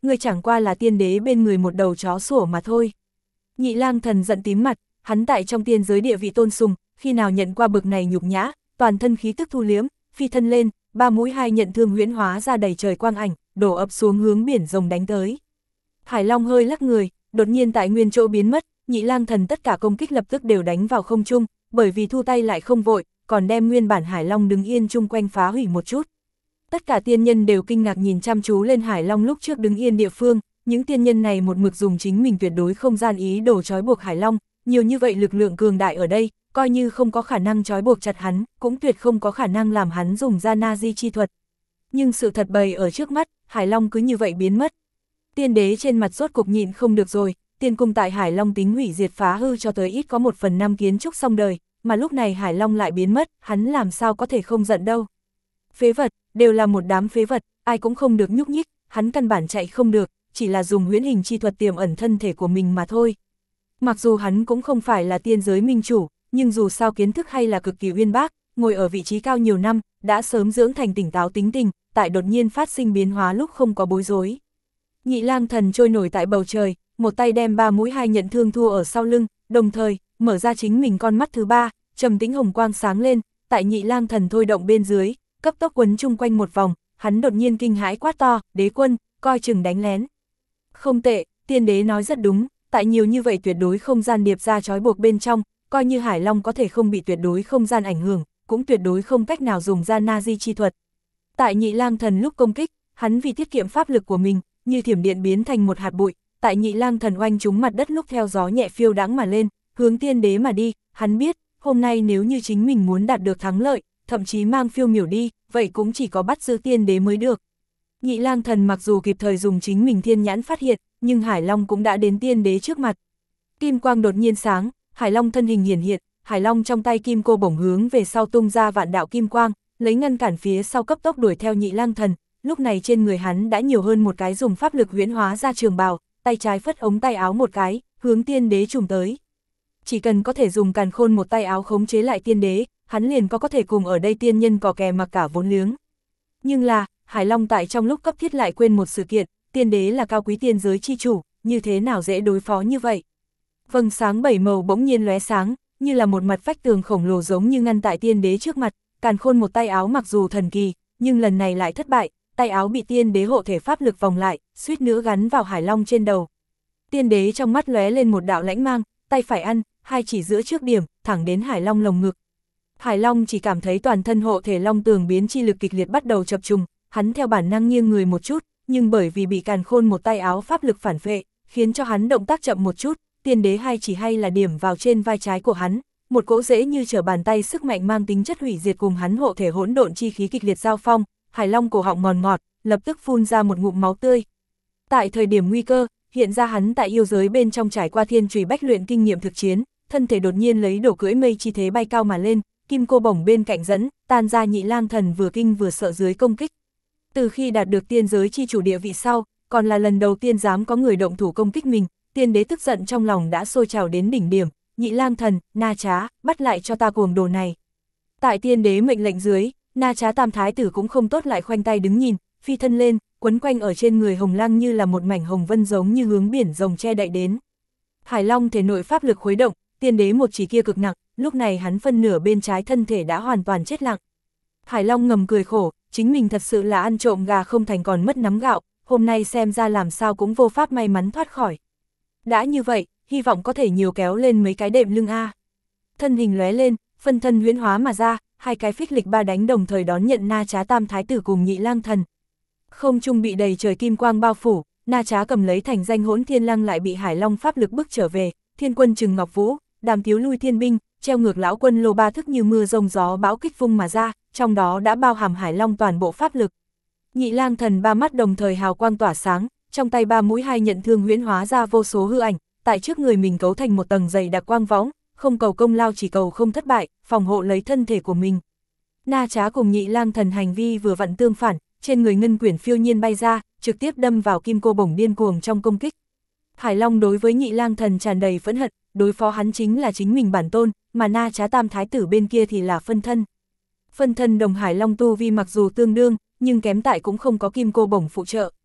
ngươi chẳng qua là tiên đế bên người một đầu chó sủa mà thôi. Nhị Lang Thần giận tím mặt, hắn tại trong tiên giới địa vị tôn sùng, khi nào nhận qua bực này nhục nhã, toàn thân khí tức thu liếm, phi thân lên, ba mũi hai nhận thương huyễn hóa ra đầy trời quang ảnh, đổ ập xuống hướng biển rồng đánh tới. Hải Long hơi lắc người, đột nhiên tại nguyên chỗ biến mất, Nhị Lang Thần tất cả công kích lập tức đều đánh vào không trung, bởi vì thu tay lại không vội, còn đem nguyên bản Hải Long đứng yên chung quanh phá hủy một chút. Tất cả tiên nhân đều kinh ngạc nhìn chăm chú lên Hải Long lúc trước đứng yên địa phương, những tiên nhân này một mực dùng chính mình tuyệt đối không gian ý đồ trói buộc Hải Long, nhiều như vậy lực lượng cường đại ở đây, coi như không có khả năng trói buộc chặt hắn, cũng tuyệt không có khả năng làm hắn dùng ra na di chi thuật. Nhưng sự thật bày ở trước mắt, Hải Long cứ như vậy biến mất. Tiên đế trên mặt rốt cục nhịn không được rồi, tiên cung tại Hải Long tính hủy diệt phá hư cho tới ít có 1/5 kiến trúc xong đời, mà lúc này Hải Long lại biến mất, hắn làm sao có thể không giận đâu. Phế vật, đều là một đám phế vật, ai cũng không được nhúc nhích, hắn căn bản chạy không được, chỉ là dùng huyễn hình chi thuật tiềm ẩn thân thể của mình mà thôi. Mặc dù hắn cũng không phải là tiên giới minh chủ, nhưng dù sao kiến thức hay là cực kỳ uyên bác, ngồi ở vị trí cao nhiều năm, đã sớm dưỡng thành tỉnh táo tính tình, tại đột nhiên phát sinh biến hóa lúc không có bối rối. Nhị Lang Thần trôi nổi tại bầu trời, một tay đem ba mũi hai nhận thương thua ở sau lưng, đồng thời, mở ra chính mình con mắt thứ ba, trầm tĩnh hồng quang sáng lên, tại Nhị Lang Thần thôi động bên dưới, cấp tốc quấn chung quanh một vòng, hắn đột nhiên kinh hãi quát to, đế quân, coi chừng đánh lén. Không tệ, tiên đế nói rất đúng, tại nhiều như vậy tuyệt đối không gian điệp ra trói buộc bên trong, coi như Hải Long có thể không bị tuyệt đối không gian ảnh hưởng, cũng tuyệt đối không cách nào dùng ra na di chi thuật. Tại Nhị Lang Thần lúc công kích, hắn vì tiết kiệm pháp lực của mình, như thiểm điện biến thành một hạt bụi, tại Nhị Lang Thần oanh trúng mặt đất lúc theo gió nhẹ phiêu đãng mà lên, hướng tiên đế mà đi, hắn biết, hôm nay nếu như chính mình muốn đạt được thắng lợi, thậm chí mang phiêu miểu đi, vậy cũng chỉ có bắt giữ tiên đế mới được. Nhị Lang Thần mặc dù kịp thời dùng chính mình thiên nhãn phát hiện, nhưng Hải Long cũng đã đến tiên đế trước mặt. Kim quang đột nhiên sáng, Hải Long thân hình hiển hiện, Hải Long trong tay kim cô bổng hướng về sau tung ra vạn đạo kim quang, lấy ngăn cản phía sau cấp tốc đuổi theo Nhị Lang Thần. Lúc này trên người hắn đã nhiều hơn một cái dùng pháp lực huyễn hóa ra trường bào, tay trái phất ống tay áo một cái, hướng tiên đế trùng tới. Chỉ cần có thể dùng càn khôn một tay áo khống chế lại tiên đế, hắn liền có thể cùng ở đây tiên nhân cò kè mặc cả vốn liếng. Nhưng là, Hải Long tại trong lúc cấp thiết lại quên một sự kiện, tiên đế là cao quý tiên giới chi chủ, như thế nào dễ đối phó như vậy. Vầng sáng bảy màu bỗng nhiên lóe sáng, như là một mặt vách tường khổng lồ giống như ngăn tại tiên đế trước mặt, càn khôn một tay áo mặc dù thần kỳ, nhưng lần này lại thất bại, tay áo bị tiên đế hộ thể pháp lực vòng lại, suýt nữa gắn vào Hải Long trên đầu. Tiên đế trong mắt lóe lên một đạo lãnh mang, tay phải ăn, hai chỉ giữa trước điểm, thẳng đến Hải Long lồng ngực. Hải Long chỉ cảm thấy toàn thân hộ thể long tường biến chi lực kịch liệt bắt đầu chập trùng, hắn theo bản năng nghiêng người một chút, nhưng bởi vì bị càn khôn một tay áo pháp lực phản vệ, khiến cho hắn động tác chậm một chút, tiên đế hai chỉ hay là điểm vào trên vai trái của hắn, một cỗ dễ như trở bàn tay sức mạnh mang tính chất hủy diệt cùng hắn hộ thể hỗn độn chi khí kịch liệt giao phong, Hải Long cổ họng ngòn ngọt, lập tức phun ra một ngụm máu tươi. Tại thời điểm nguy cơ, hiện ra hắn tại yêu giới bên trong trải qua thiên trùy bách luyện kinh nghiệm thực chiến, thân thể đột nhiên lấy đổ cưỡi mây chi thế bay cao mà lên, kim cô bổng bên cạnh dẫn, tan ra Nhị Lang Thần vừa kinh vừa sợ dưới công kích. Từ khi đạt được tiên giới chi chủ địa vị sau, còn là lần đầu tiên dám có người động thủ công kích mình, tiên đế tức giận trong lòng đã sôi trào đến đỉnh điểm, Nhị Lang Thần, Na Trá, bắt lại cho ta cuồng đồ này. Tại tiên đế mệnh lệnh dưới, Na Trá tam thái tử cũng không tốt lại khoanh tay đứng nhìn, phi thân lên, quấn quanh ở trên người Hồng Lăng như là một mảnh hồng vân giống như hướng biển rồng che đậy đến. Hải Long thể nội pháp lực khuấy động, tiên đế một chỉ kia cực nặng, lúc này hắn phân nửa bên trái thân thể đã hoàn toàn chết lặng. Hải Long ngầm cười khổ, chính mình thật sự là ăn trộm gà không thành còn mất nắm gạo, hôm nay xem ra làm sao cũng vô pháp may mắn thoát khỏi. Đã như vậy, hy vọng có thể nhiều kéo lên mấy cái đệm lưng a. Thân hình lóe lên, phân thân huyễn hóa mà ra, hai cái phích lịch ba đánh đồng thời đón nhận Na Trá tam thái tử cùng Nhị Lang Thần. Không trung bị đầy trời kim quang bao phủ, Na Trá cầm lấy thành danh Hỗn Thiên Lăng lại bị Hải Long pháp lực bức trở về, Thiên Quân Trừng Ngọc Vũ, Đàm Tiếu lui thiên binh, treo ngược lão quân lô ba thức như mưa rông gió bão kích vung mà ra, trong đó đã bao hàm Hải Long toàn bộ pháp lực. Nhị Lang Thần ba mắt đồng thời hào quang tỏa sáng, trong tay ba mũi hai nhận thương huyễn hóa ra vô số hư ảnh, tại trước người mình cấu thành một tầng dày đặc quang võng, không cầu công lao chỉ cầu không thất bại, phòng hộ lấy thân thể của mình. Na Trá cùng Nhị Lang Thần hành vi vừa vặn tương phản, trên người ngân quyển phiêu nhiên bay ra, trực tiếp đâm vào kim cô bổng điên cuồng trong công kích. Hải Long đối với Nhị Lang Thần tràn đầy phẫn hận, đối phó hắn chính là chính mình bản tôn, mà Na Trá tam thái tử bên kia thì là phân thân. Phân thân đồng Hải Long tu vi mặc dù tương đương, nhưng kém tại cũng không có kim cô bổng phụ trợ.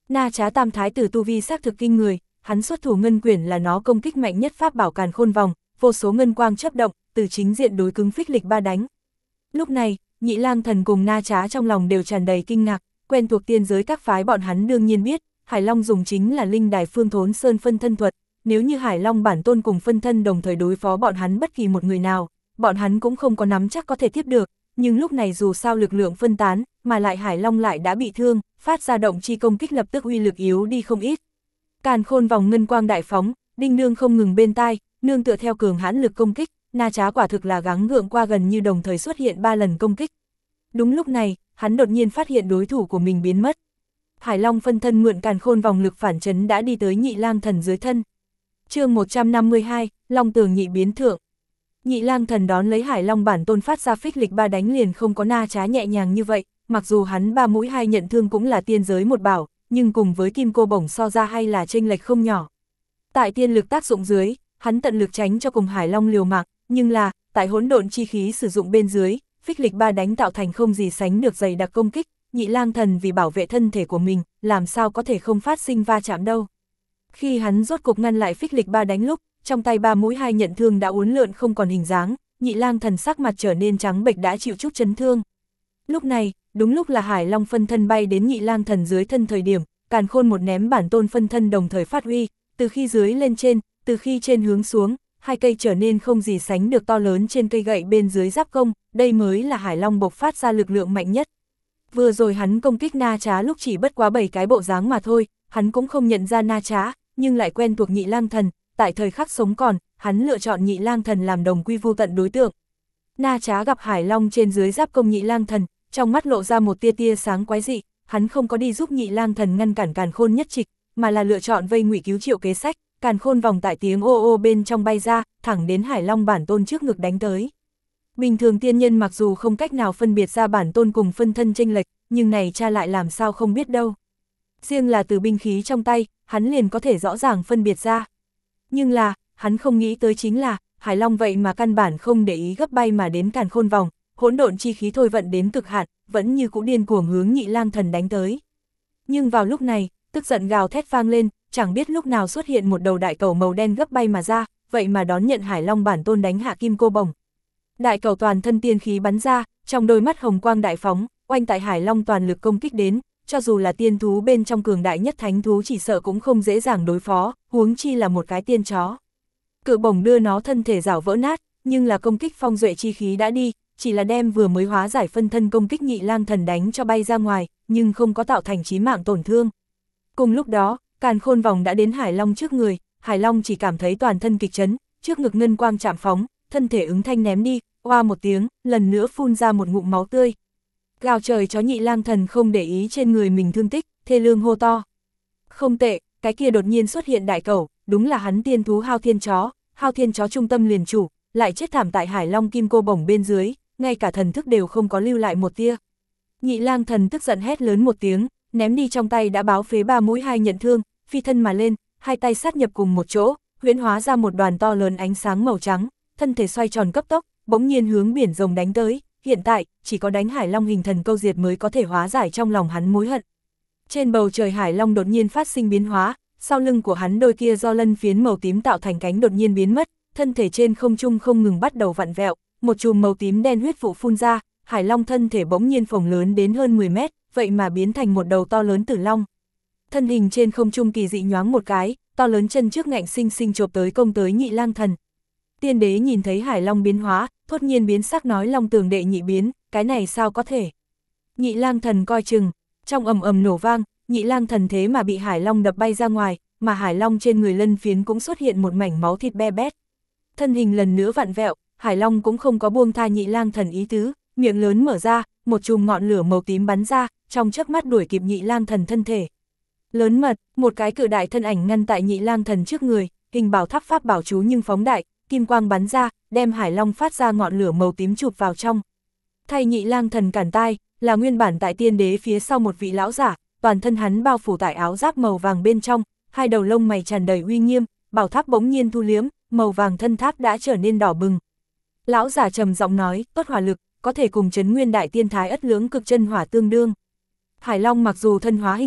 Na Trá Tam Thái Tử tu vi xác thực kinh người, hắn xuất thủ ngân quyển là nó công kích mạnh nhất pháp bảo Càn Khôn Vòng, vô số ngân quang chớp động, từ chính diện đối cứng phích lịch ba đánh. Lúc này, Nhị Lang Thần cùng Na Trá trong lòng đều tràn đầy kinh ngạc, quen thuộc tiên giới các phái bọn hắn đương nhiên biết, Hải Long dùng chính là linh đài Phương Thốn Sơn phân thân thuật, nếu như Hải Long bản tôn cùng phân thân đồng thời đối phó bọn hắn bất kỳ một người nào, bọn hắn cũng không có nắm chắc có thể tiếp được, nhưng lúc này dù sao lực lượng phân tán, mà lại Hải Long lại đã bị thương, phát ra động chi công kích lập tức uy lực yếu đi không ít. Càn Khôn Vòng ngân quang đại phóng, đinh nương không ngừng bên tai, nương tựa theo cường hãn lực công kích, Na Trá quả thực là gắng gượng qua gần như đồng thời xuất hiện 3 lần công kích. Đúng lúc này, hắn đột nhiên phát hiện đối thủ của mình biến mất. Hải Long phân thân mượn Càn Khôn Vòng lực phản chấn đã đi tới Nhị Lang Thần dưới thân. Chương 152, Long Tường nhị biến thượng. Nhị Lang Thần đón lấy Hải Long bản tôn phát ra phích lịch ba đánh liền không có Na Trá nhẹ nhàng như vậy, mặc dù hắn 3 mũi 2 nhận thương cũng là tiên giới một bảo, nhưng cùng với kim cô bổng so ra hay là chênh lệch không nhỏ. Tại tiên lực tác dụng dưới, hắn tận lực tránh cho cùng Hải Long liều mạng, nhưng là, tại hỗn độn chi khí sử dụng bên dưới, phích lịch ba đánh tạo thành không gì sánh được dày đặc công kích, Nhị Lang Thần vì bảo vệ thân thể của mình, làm sao có thể không phát sinh va chạm đâu. Khi hắn rốt cục ngăn lại phích lịch ba đánh lúc, trong tay 3 mũi 2 nhận thương đã uốn lượn không còn hình dáng, Nhị Lang Thần sắc mặt trở nên trắng bệch đã chịu chút chấn thương. Lúc này, đúng lúc là Hải Long phân thân bay đến Nhị Lang Thần dưới thân thời điểm, Càn Khôn một ném bản tôn phân thân đồng thời phát huy, từ khi dưới lên trên, từ khi trên hướng xuống, hai cây trở nên không gì sánh được to lớn trên cây gậy bên dưới giáp công, đây mới là Hải Long bộc phát ra lực lượng mạnh nhất. Vừa rồi hắn công kích Na Trá lúc chỉ bất quá 7 cái bộ dáng mà thôi, hắn cũng không nhận ra Na Trá, nhưng lại quen thuộc Nhị Lang Thần, tại thời khắc sống còn, hắn lựa chọn Nhị Lang Thần làm đồng quy vu tận đối tượng. Na Trá gặp Hải Long trên dưới giáp công Nhị Lang Thần, trong mắt lộ ra một tia tia sáng quái dị, hắn không có đi giúp Nhị Lang Thần ngăn cản Càn Khôn nhất trịch, mà là lựa chọn vây ngụy cứu triệu kế sách, Càn Khôn vòng tại tiếng ô ô bên trong bay ra, thẳng đến Hải Long bản tôn trước ngực đánh tới. Bình thường tiên nhân mặc dù không cách nào phân biệt ra bản tôn cùng phân thân chênh lệch, nhưng này cha lại làm sao không biết đâu. Riêng là từ binh khí trong tay, hắn liền có thể rõ ràng phân biệt ra. Nhưng là, hắn không nghĩ tới chính là, Hải Long vậy mà căn bản không để ý gấp bay mà đến Càn Khôn vòng, hỗn độn chi khí thôi vận đến cực hạn, vẫn như cũ điên cuồng hướng Nhị Lang Thần đánh tới. Nhưng vào lúc này, tức giận gào thét vang lên, chẳng biết lúc nào xuất hiện một đầu đại cầu màu đen gấp bay mà ra, vậy mà đón nhận Hải Long bản tôn đánh hạ kim cô bổng. Đại cầu toàn thân tiên khí bắn ra, trong đôi mắt hồng quang đại phóng, oanh tại Hải Long toàn lực công kích đến, cho dù là tiên thú bên trong cường đại nhất thánh thú chỉ sợ cũng không dễ dàng đối phó, huống chi là một cái tiên chó. Cự bổng đưa nó thân thể rảo vỡ nát, nhưng là công kích phong duệ chi khí đã đi, chỉ là đem vừa mới hóa giải phân thân công kích Nhị Lang Thần đánh cho bay ra ngoài, nhưng không có tạo thành chí mạng tổn thương. Cùng lúc đó, Càn Khôn vòng đã đến Hải Long trước người, Hải Long chỉ cảm thấy toàn thân kịch chấn, trước ngực ngân quang chạm phóng, thân thể ứng thanh ném đi, oa một tiếng, lần nữa phun ra một ngụm máu tươi. Gào trời chó Nhị Lang Thần không để ý trên người mình thương tích, thê lương hô to. Không tệ, cái kia đột nhiên xuất hiện đại cẩu, đúng là hắn tiên thú Hao Thiên chó trung tâm liền chủ, lại chết thảm tại Hải Long kim cô bổng bên dưới, ngay cả thần thức đều không có lưu lại một tia. Nhị Lang Thần tức giận hét lớn một tiếng, ném đi trong tay đã báo phế 3 mũi 2 nhận thương, phi thân mà lên, hai tay sát nhập cùng một chỗ, huyễn hóa ra một đoàn to lớn ánh sáng màu trắng, thân thể xoay tròn cấp tốc, bỗng nhiên hướng biển rồng đánh tới, hiện tại, chỉ có đánh Hải Long hình thần câu diệt mới có thể hóa giải trong lòng hắn mối hận. Trên bầu trời Hải Long đột nhiên phát sinh biến hóa, sau lưng của hắn đôi kia do lân phiến màu tím tạo thành cánh đột nhiên biến mất, thân thể trên không trung không ngừng bắt đầu vặn vẹo, một chùm màu tím đen huyết vụ phun ra, Hải Long thân thể bỗng nhiên phồng lớn đến hơn 10 mét, vậy mà biến thành một đầu to lớn tử long. Thân hình trên không trung kỳ dị nhoáng một cái, to lớn chân trước ngạnh sinh sinh chộp tới công tới Nhị Lang Thần. Tiên đế nhìn thấy Hải Long biến hóa, thốt nhiên biến sắc nói Long Tường đệ nhị biến, cái này sao có thể. Nhị Lang Thần coi chừng, trong ầm ầm nổ vang, Nhị Lang Thần thế mà bị Hải Long đập bay ra ngoài, mà Hải Long trên người lân phiến cũng xuất hiện một mảnh máu thịt be bét. Thân hình lần nữa vặn vẹo, Hải Long cũng không có buông tha Nhị Lang Thần ý tứ, miệng lớn mở ra, một chùm ngọn lửa màu tím bắn ra, trong chớp mắt đuổi kịp Nhị Lang Thần thân thể. Lớn mật, một cái cự đại thân ảnh ngăn tại Nhị Lang Thần trước người, hình bảo tháp pháp bảo chú nhưng phóng đại, kim quang bắn ra, đem Hải Long phát ra ngọn lửa màu tím chụp vào trong. Thay Nhị Lang Thần cản tai, là nguyên bản tại tiên đế phía sau một vị lão giả, toàn thân hắn bao phủ tại áo giáp màu vàng bên trong, hai đầu lông mày tràn đầy uy nghiêm, bảo tháp bỗng nhiên thu liếm, màu vàng thân tháp đã trở nên đỏ bừng. Lão giả trầm giọng nói, tốt hỏa lực, có thể cùng Trấn Nguyên Đại Tiên Thái Ất Lưỡng Cực Chân Hỏa tương đương. Hải Long mặc dù thân hóa hình rồng,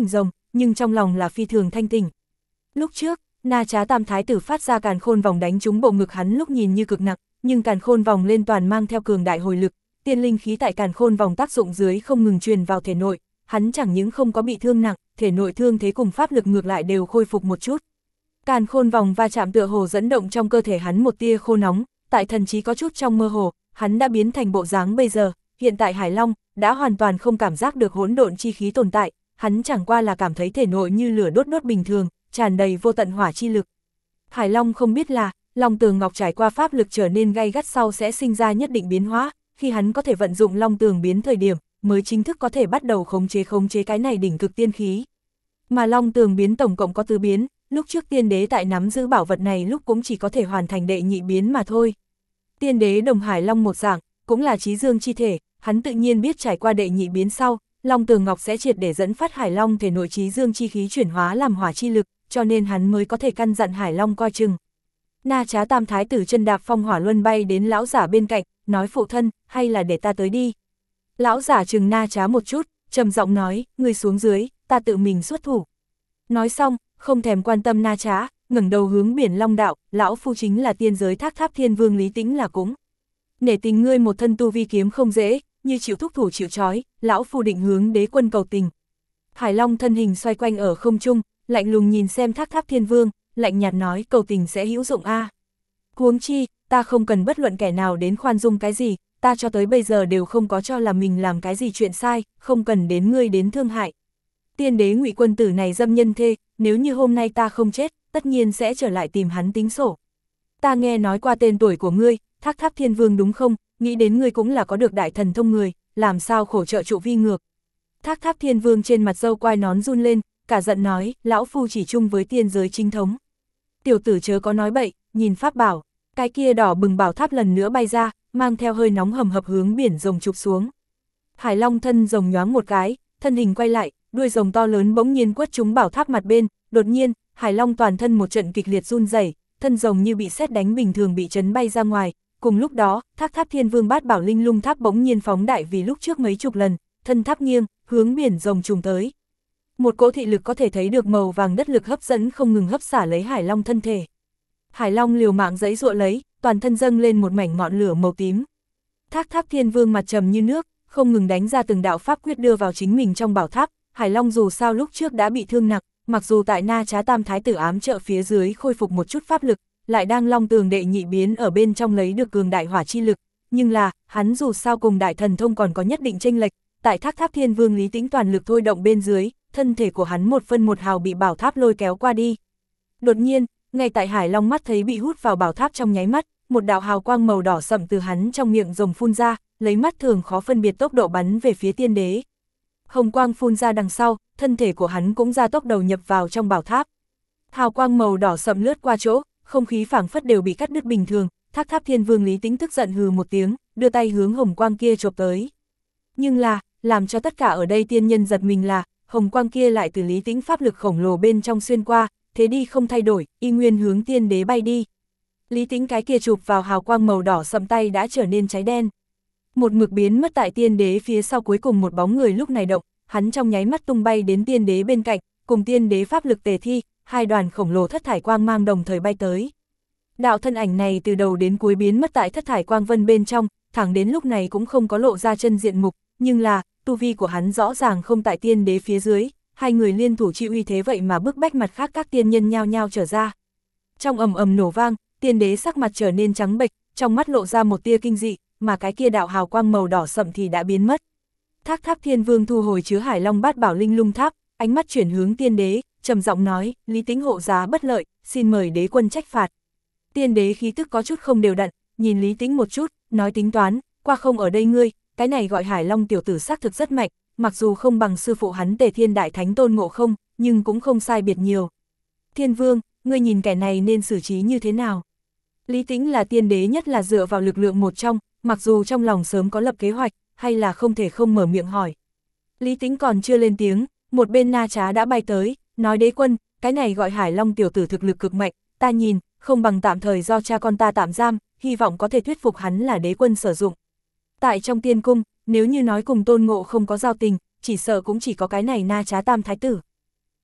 nhưng trong lòng là phi thường thanh tỉnh. Lúc trước, Na Trá Tam Thái tử phát ra càn khôn vòng đánh trúng bộ ngực hắn lúc nhìn như cực nặng, nhưng càn khôn vòng lên toàn mang theo cường đại hồi lực, tiên linh khí tại càn khôn vòng tác dụng dưới không ngừng truyền vào thể nội, hắn chẳng những không có bị thương nặng, thể nội thương thế cùng pháp lực ngược lại đều khôi phục một chút. Càn khôn vòng va chạm tựa hồ dẫn động trong cơ thể hắn một tia khô nóng, tại thần trí có chút trong mơ hồ, hắn đã biến thành bộ dáng bây giờ, hiện tại Hải Long đã hoàn toàn không cảm giác được hỗn độn chi khí tồn tại, hắn chẳng qua là cảm thấy thể nội như lửa đốt đốt bình thường, tràn đầy vô tận hỏa chi lực. Hải Long không biết là, Long Tường Ngọc trải qua pháp lực trở nên gay gắt sau sẽ sinh ra nhất định biến hóa, khi hắn có thể vận dụng Long Tường biến thời điểm, mới chính thức có thể bắt đầu khống chế cái này đỉnh cực tiên khí. Mà Long Tường biến tổng cộng có 4 biến, lúc trước tiên đế tại nắm giữ bảo vật này lúc cũng chỉ có thể hoàn thành đệ nhị biến mà thôi. Tiên đế đồng Hải Long một dạng, cũng là trí dương chi thể, hắn tự nhiên biết trải qua đệ nhị biến sau, Long Tường Ngọc sẽ triệt để dẫn phát Hải Long thể nội trí dương chi khí chuyển hóa làm hỏa chi lực, cho nên hắn mới có thể căn dặn Hải Long coi chừng. Na Trá Tam Thái tử chân đạp phong hỏa luân bay đến lão giả bên cạnh, nói phụ thân, hay là để ta tới đi. Lão giả chừng Na Trá một chút, trầm giọng nói, ngươi xuống dưới, ta tự mình xuất thủ. Nói xong, không thèm quan tâm Na Trá, ngẩng đầu hướng biển Long đạo, lão phu chính là tiên giới Thác Tháp Thiên Vương Lý Tĩnh là cũng. Nể tình ngươi một thân tu vi kiếm không dễ, như chịu thúc thủ chịu trói, lão phu định hướng đế quân cầu tình. Hải Long thân hình xoay quanh ở không trung, lạnh lùng nhìn xem Thác Tháp Thiên Vương, lạnh nhạt nói cầu tình sẽ hữu dụng a. Huống chi, ta không cần bất luận kẻ nào đến khoan dung cái gì, ta cho tới bây giờ đều không có cho là mình làm cái gì chuyện sai, không cần đến ngươi đến thương hại. Tiên đế Ngụy quân tử này dâm nhân thê, nếu như hôm nay ta không chết, tất nhiên sẽ trở lại tìm hắn tính sổ. Ta nghe nói qua tên tuổi của ngươi, Thác Tháp Thiên Vương đúng không, nghĩ đến ngươi cũng là có được đại thần thông người, làm sao khổ trợ trụ vi ngược. Thác Tháp Thiên Vương trên mặt râu quai nón run lên, cả giận nói, lão phu chỉ chung với tiên giới chính thống. Tiểu tử chớ có nói bậy, nhìn pháp bảo, cái kia đỏ bừng bảo tháp lần nữa bay ra, mang theo hơi nóng hầm hập hướng biển rồng chụp xuống. Hải Long thân rồng nhoáng một cái, thân hình quay lại, đuôi rồng to lớn bỗng nhiên quất trúng bảo tháp mặt bên, đột nhiên, Hải Long toàn thân một trận kịch liệt run rẩy, thân rồng như bị sét đánh bình thường bị chấn bay ra ngoài. Cùng lúc đó, Thác Tháp Thiên Vương Bát Bảo Linh Lung Tháp bỗng nhiên phóng đại vì lúc trước mấy chục lần, thân tháp nghiêng, hướng biển rồng trùng tới. Một cỗ thị lực có thể thấy được màu vàng đất lực hấp dẫn không ngừng hấp xả lấy Hải Long thân thể. Hải Long liều mạng giãy giụa lấy, toàn thân dâng lên một mảnh ngọn lửa màu tím. Thác Tháp Thiên Vương mặt trầm như nước, không ngừng đánh ra từng đạo pháp quyết đưa vào chính mình trong bảo tháp. Hải Long dù sao lúc trước đã bị thương nặng, mặc dù tại Na Trá Tam Thái tử ám trợ phía dưới khôi phục một chút pháp lực, lại đang Long Tường đệ nhị biến ở bên trong lấy được cường đại hỏa chi lực, nhưng là, hắn dù sao cùng đại thần thông còn có nhất định chênh lệch, tại Thác Tháp Thiên Vương Lý Tĩnh toàn lực thôi động bên dưới, thân thể của hắn 1/1 bị bảo tháp lôi kéo qua đi. Đột nhiên, ngay tại Hải Long mắt thấy bị hút vào bảo tháp trong nháy mắt, một đạo hào quang màu đỏ sậm từ hắn trong miệng rồng phun ra, lấy mắt thường khó phân biệt tốc độ bắn về phía tiên đế. Hồng quang phun ra đằng sau, thân thể của hắn cũng ra tốc đầu nhập vào trong bảo tháp. Hào quang màu đỏ sậm lướt qua chỗ, không khí phảng phất đều bị cắt đứt bình thường, Thác Tháp Thiên Vương Lý Tĩnh tức giận hừ một tiếng, đưa tay hướng hồng quang kia chộp tới. Nhưng là, làm cho tất cả ở đây tiên nhân giật mình là, hồng quang kia lại từ Lý Tĩnh pháp lực khổng lồ bên trong xuyên qua, thế đi không thay đổi, y nguyên hướng tiên đế bay đi. Lý Tĩnh cái kia chụp vào hào quang màu đỏ sậm tay đã trở nên cháy đen. Một mực biến mất tại tiên đế phía sau cuối cùng một bóng người lúc này động, hắn trong nháy mắt tung bay đến tiên đế bên cạnh, cùng tiên đế pháp lực tề thi, hai đoàn khổng lồ thất thải quang mang đồng thời bay tới. Đạo thân ảnh này từ đầu đến cuối biến mất tại thất thải quang vân bên trong, thẳng đến lúc này cũng không có lộ ra chân diện mục, nhưng là, tu vi của hắn rõ ràng không tại tiên đế phía dưới, hai người liên thủ chịu uy thế vậy mà bức bách mặt khác các tiên nhân nhao nhao trở ra. Trong ầm ầm nổ vang, tiên đế sắc mặt trở nên trắng bệch, trong mắt lộ ra một tia kinh dị, mà cái kia đạo hào quang màu đỏ sậm thì đã biến mất. Thác Tháp Thiên Vương thu hồi chứa Hải Long Bát Bảo Linh Lung Tháp, ánh mắt chuyển hướng tiên đế, trầm giọng nói, Lý Tĩnh hộ giá bất lợi, xin mời đế quân trách phạt. Tiên đế khí tức có chút không đều đặn, nhìn Lý Tĩnh một chút, nói tính toán, qua không ở đây ngươi, cái này gọi Hải Long tiểu tử xác thực rất mạnh, mặc dù không bằng sư phụ hắn Tề Thiên Đại Thánh Tôn Ngộ Không, nhưng cũng không sai biệt nhiều. Thiên Vương, ngươi nhìn kẻ này nên xử trí như thế nào? Lý Tĩnh là tiên đế nhất là dựa vào lực lượng một trong, mặc dù trong lòng sớm có lập kế hoạch, hay là không thể không mở miệng hỏi. Lý Tĩnh còn chưa lên tiếng, một bên Na Trá đã bay tới, nói đế quân, cái này gọi Hải Long tiểu tử thực lực cực mạnh, ta nhìn, không bằng tạm thời do cha con ta tạm giam, hy vọng có thể thuyết phục hắn là đế quân sử dụng. Tại trong tiên cung, nếu như nói cùng Tôn Ngộ không có giao tình, chỉ sợ cũng chỉ có cái này Na Trá Tam Thái tử.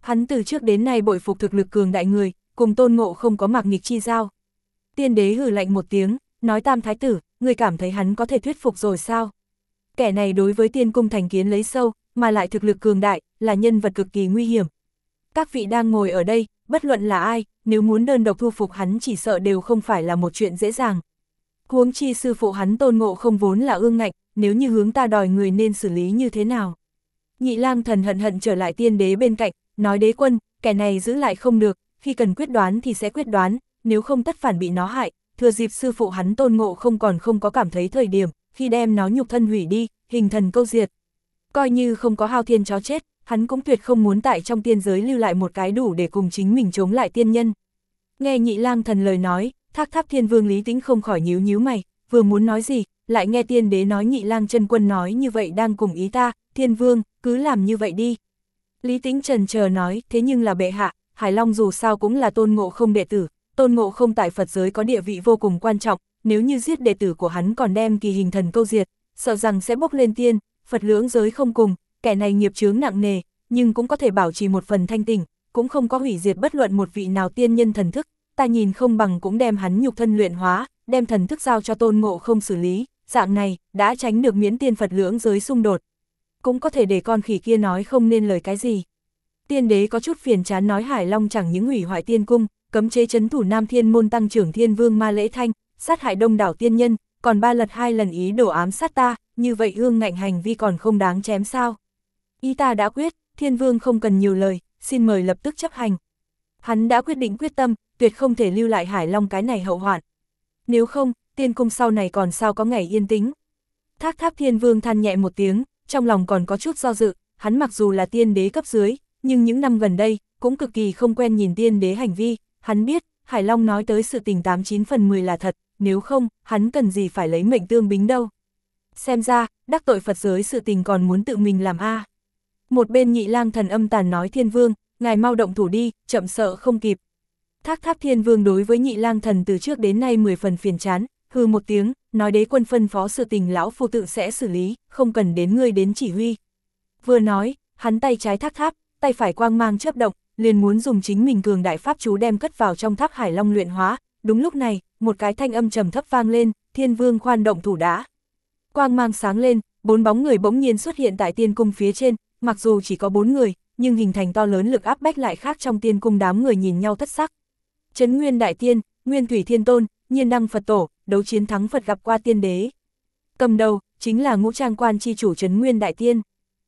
Hắn từ trước đến nay bội phục thực lực cường đại người, cùng Tôn Ngộ không có mạc nghịch chi giao. Tiên đế hừ lạnh một tiếng, nói Tam thái tử, ngươi cảm thấy hắn có thể thuyết phục rồi sao? Kẻ này đối với tiên cung thành kiến lấy sâu, mà lại thực lực cường đại, là nhân vật cực kỳ nguy hiểm. Các vị đang ngồi ở đây, bất luận là ai, nếu muốn đơn độc thu phục hắn chỉ sợ đều không phải là một chuyện dễ dàng. Huống chi sư phụ hắn Tôn Ngộ không vốn là ương ngạnh, nếu như hướng ta đòi người nên xử lý như thế nào? Nhị Lang Thần hận hận trở lại tiên đế bên cạnh, nói đế quân, kẻ này giữ lại không được, khi cần quyết đoán thì sẽ quyết đoán, nếu không tất phản bị nó hại, thừa dịp sư phụ hắn Tôn Ngộ không còn không có cảm thấy thời điểm, khi đem nó nhục thân hủy đi, hình thần câu diệt. Coi như không có hao thiên chó chết, hắn cũng tuyệt không muốn tại trong tiên giới lưu lại một cái đủ để cùng chính mình chống lại tiên nhân. Nghe Nhị Lang Thần lời nói, Thác Tháp Thiên Vương Lý Tĩnh không khỏi nhíu nhíu mày, vừa muốn nói gì, lại nghe tiên đế nói Nhị Lang chân quân nói như vậy đang cùng ý ta, Thiên Vương, cứ làm như vậy đi. Lý Tĩnh chần chờ nói, thế nhưng là bệ hạ, Hải Long dù sao cũng là Tôn Ngộ không đệ tử, Tôn Ngộ không tại Phật giới có địa vị vô cùng quan trọng, nếu như giết đệ tử của hắn còn đem kỳ hình thần câu diệt, sợ rằng sẽ bốc lên tiên, Phật lưỡng giới không cùng, kẻ này nghiệp chướng nặng nề, nhưng cũng có thể bảo trì một phần thanh tỉnh, cũng không có hủy diệt bất luận một vị nào tiên nhân thần thức, ta nhìn không bằng cũng đem hắn nhục thân luyện hóa, đem thần thức giao cho Tôn Ngộ không xử lý, dạng này, đã tránh được miễn tiên Phật lưỡng giới xung đột. Cũng có thể để con khỉ kia nói không nên lời cái gì. Tiên đế có chút phiền chán nói Hải Long chẳng những hủy hoại tiên cung, cấm chế trấn thủ Nam Thiên môn tăng trưởng Thiên Vương Ma Lễ Thanh, sát hại đông đảo tiên nhân, còn 3 lật 2 lần ý đồ ám sát ta, như vậy ương ngạnh hành vi còn không đáng chém sao? Ý ta đã quyết, Thiên Vương không cần nhiều lời, xin mời lập tức chấp hành. Hắn đã quyết định quyết tâm, tuyệt không thể lưu lại Hải Long cái này hậu hoạn. Nếu không, tiên cung sau này còn sao có ngày yên tĩnh. Thác Tháp Thiên Vương than nhẹ một tiếng, trong lòng còn có chút do dự, hắn mặc dù là tiên đế cấp dưới, nhưng những năm gần đây, cũng cực kỳ không quen nhìn tiên đế hành vi, hắn biết, Hải Long nói tới sự tình 89 phần 10 là thật, nếu không, hắn cần gì phải lấy mệnh tương bính đâu. Xem ra, đắc tội Phật giới sự tình còn muốn tự mình làm a. Một bên Nhị Lang Thần âm tàn nói Thiên Vương, ngài mau động thủ đi, chậm sợ không kịp. Thác Tháp Thiên Vương đối với Nhị Lang Thần từ trước đến nay 10 phần phiền chán, hừ một tiếng, nói đế quân phân phó sự tình lão phu tự sẽ xử lý, không cần đến ngươi đến chỉ huy. Vừa nói, hắn tay trái thác tháp, tay phải quang mang chớp động, liền muốn dùng chính mình cường đại pháp chú đem cất vào trong tháp Hải Long luyện hóa. Đúng lúc này, một cái thanh âm trầm thấp vang lên, Thiên Vương khoan động thủ đã. Quang mang sáng lên, 4 bóng người bỗng nhiên xuất hiện tại tiên cung phía trên, mặc dù chỉ có 4 người, nhưng hình thành to lớn lực áp bách lại khác trong tiên cung đám người nhìn nhau thất sắc. Trấn Nguyên Đại Tiên, Nguyên Thủy Thiên Tôn, Nhiên Đăng Phật Tổ, đấu chiến thắng Phật gặp qua tiên đế. Cầm đầu, chính là Ngũ Trang Quan chi chủ Trấn Nguyên Đại Tiên.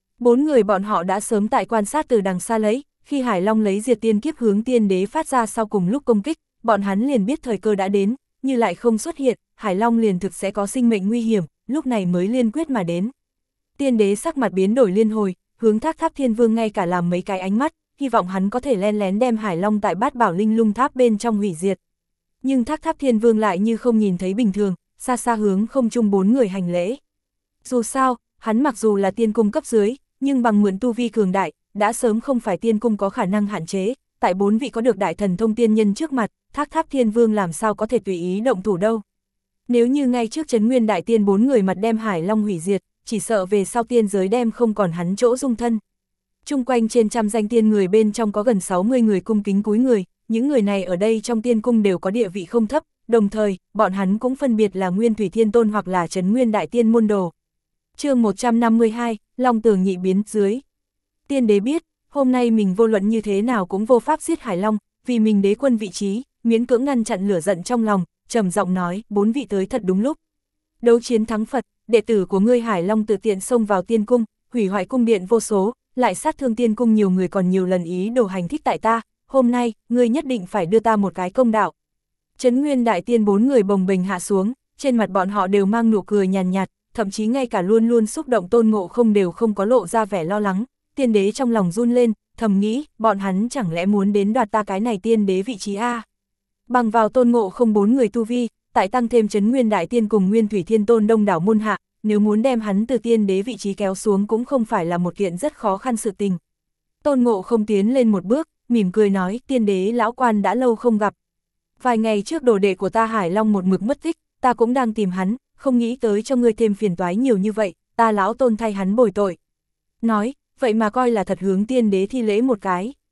4 người bọn họ đã sớm tại quan sát từ đằng xa lấy, khi Hải Long lấy diệt tiên kiếp hướng tiên đế phát ra sau cùng lúc công kích, bọn hắn liền biết thời cơ đã đến, như lại không xuất hiện, Hải Long liền thực sẽ có sinh mệnh nguy hiểm, lúc này mới liên quyết mà đến. Tiên đế sắc mặt biến đổi liên hồi, hướng Thác Tháp Thiên Vương ngay cả làm mấy cái ánh mắt, hy vọng hắn có thể len lén đem Hải Long tại Bát Bảo Linh Lung Tháp bên trong hủy diệt. Nhưng Thác Tháp Thiên Vương lại như không nhìn thấy bình thường, xa xa hướng không trung 4 người hành lễ. Dù sao, hắn mặc dù là tiên cung cấp dưới, nhưng bằng mượn tu vi cường đại, đã sớm không phải tiên cung có khả năng hạn chế, tại 4 vị có được đại thần thông tiên nhân trước mặt, Thác Tháp Thiên Vương làm sao có thể tùy ý động thủ đâu. Nếu như ngay trước Trấn Nguyên Đại Tiên 4 người mặt đem Hải Long hủy diệt, chỉ sợ về sau tiên giới đem không còn hắn chỗ dung thân. Chung quanh trên trăm danh tiên người bên trong có gần 60 người cung kính cúi người, những người này ở đây trong tiên cung đều có địa vị không thấp, đồng thời, bọn hắn cũng phân biệt là Nguyên Thủy Thiên Tôn hoặc là Trấn Nguyên Đại Tiên môn đồ. Chương 152, Long Tường nhị biến dưới. Tiên đế biết, hôm nay mình vô luận như thế nào cũng vô pháp giết Hải Long, vì mình đế quân vị trí, miễn cưỡng ngăn chặn lửa giận trong lòng, trầm giọng nói, 4 vị tới thật đúng lúc. Đấu chiến thắng Phật, đệ tử của ngươi Hải Long tự tiện xông vào tiên cung, hủy hoại cung điện vô số, lại sát thương tiên cung nhiều người còn nhiều lần ý đồ hành thích tại ta, hôm nay, ngươi nhất định phải đưa ta một cái công đạo. Trấn Nguyên Đại Tiên 4 người bồng bềnh hạ xuống, trên mặt bọn họ đều mang nụ cười nhàn nhạt, thậm chí ngay cả luôn luôn xúc động Tôn Ngộ không đều không có lộ ra vẻ lo lắng. Tiên đế trong lòng run lên, thầm nghĩ, bọn hắn chẳng lẽ muốn đến đoạt ta cái này tiên đế vị trí a? Bằng vào Tôn Ngộ không 4 người tu vi, tại tăng thêm Trấn Nguyên Đại Tiên cùng Nguyên Thủy Thiên Tôn đông đảo môn hạ, nếu muốn đem hắn từ tiên đế vị trí kéo xuống cũng không phải là một kiện rất khó khăn sự tình. Tôn Ngộ không tiến lên một bước, mỉm cười nói, tiên đế lão quan đã lâu không gặp. Vài ngày trước đồ đệ của ta Hải Long một mực mất tích, ta cũng đang tìm hắn, không nghĩ tới cho ngươi thêm phiền toái nhiều như vậy, ta lão Tôn thay hắn bồi tội. Nói, vậy mà coi là thật hướng tiên đế thi lễ một cái.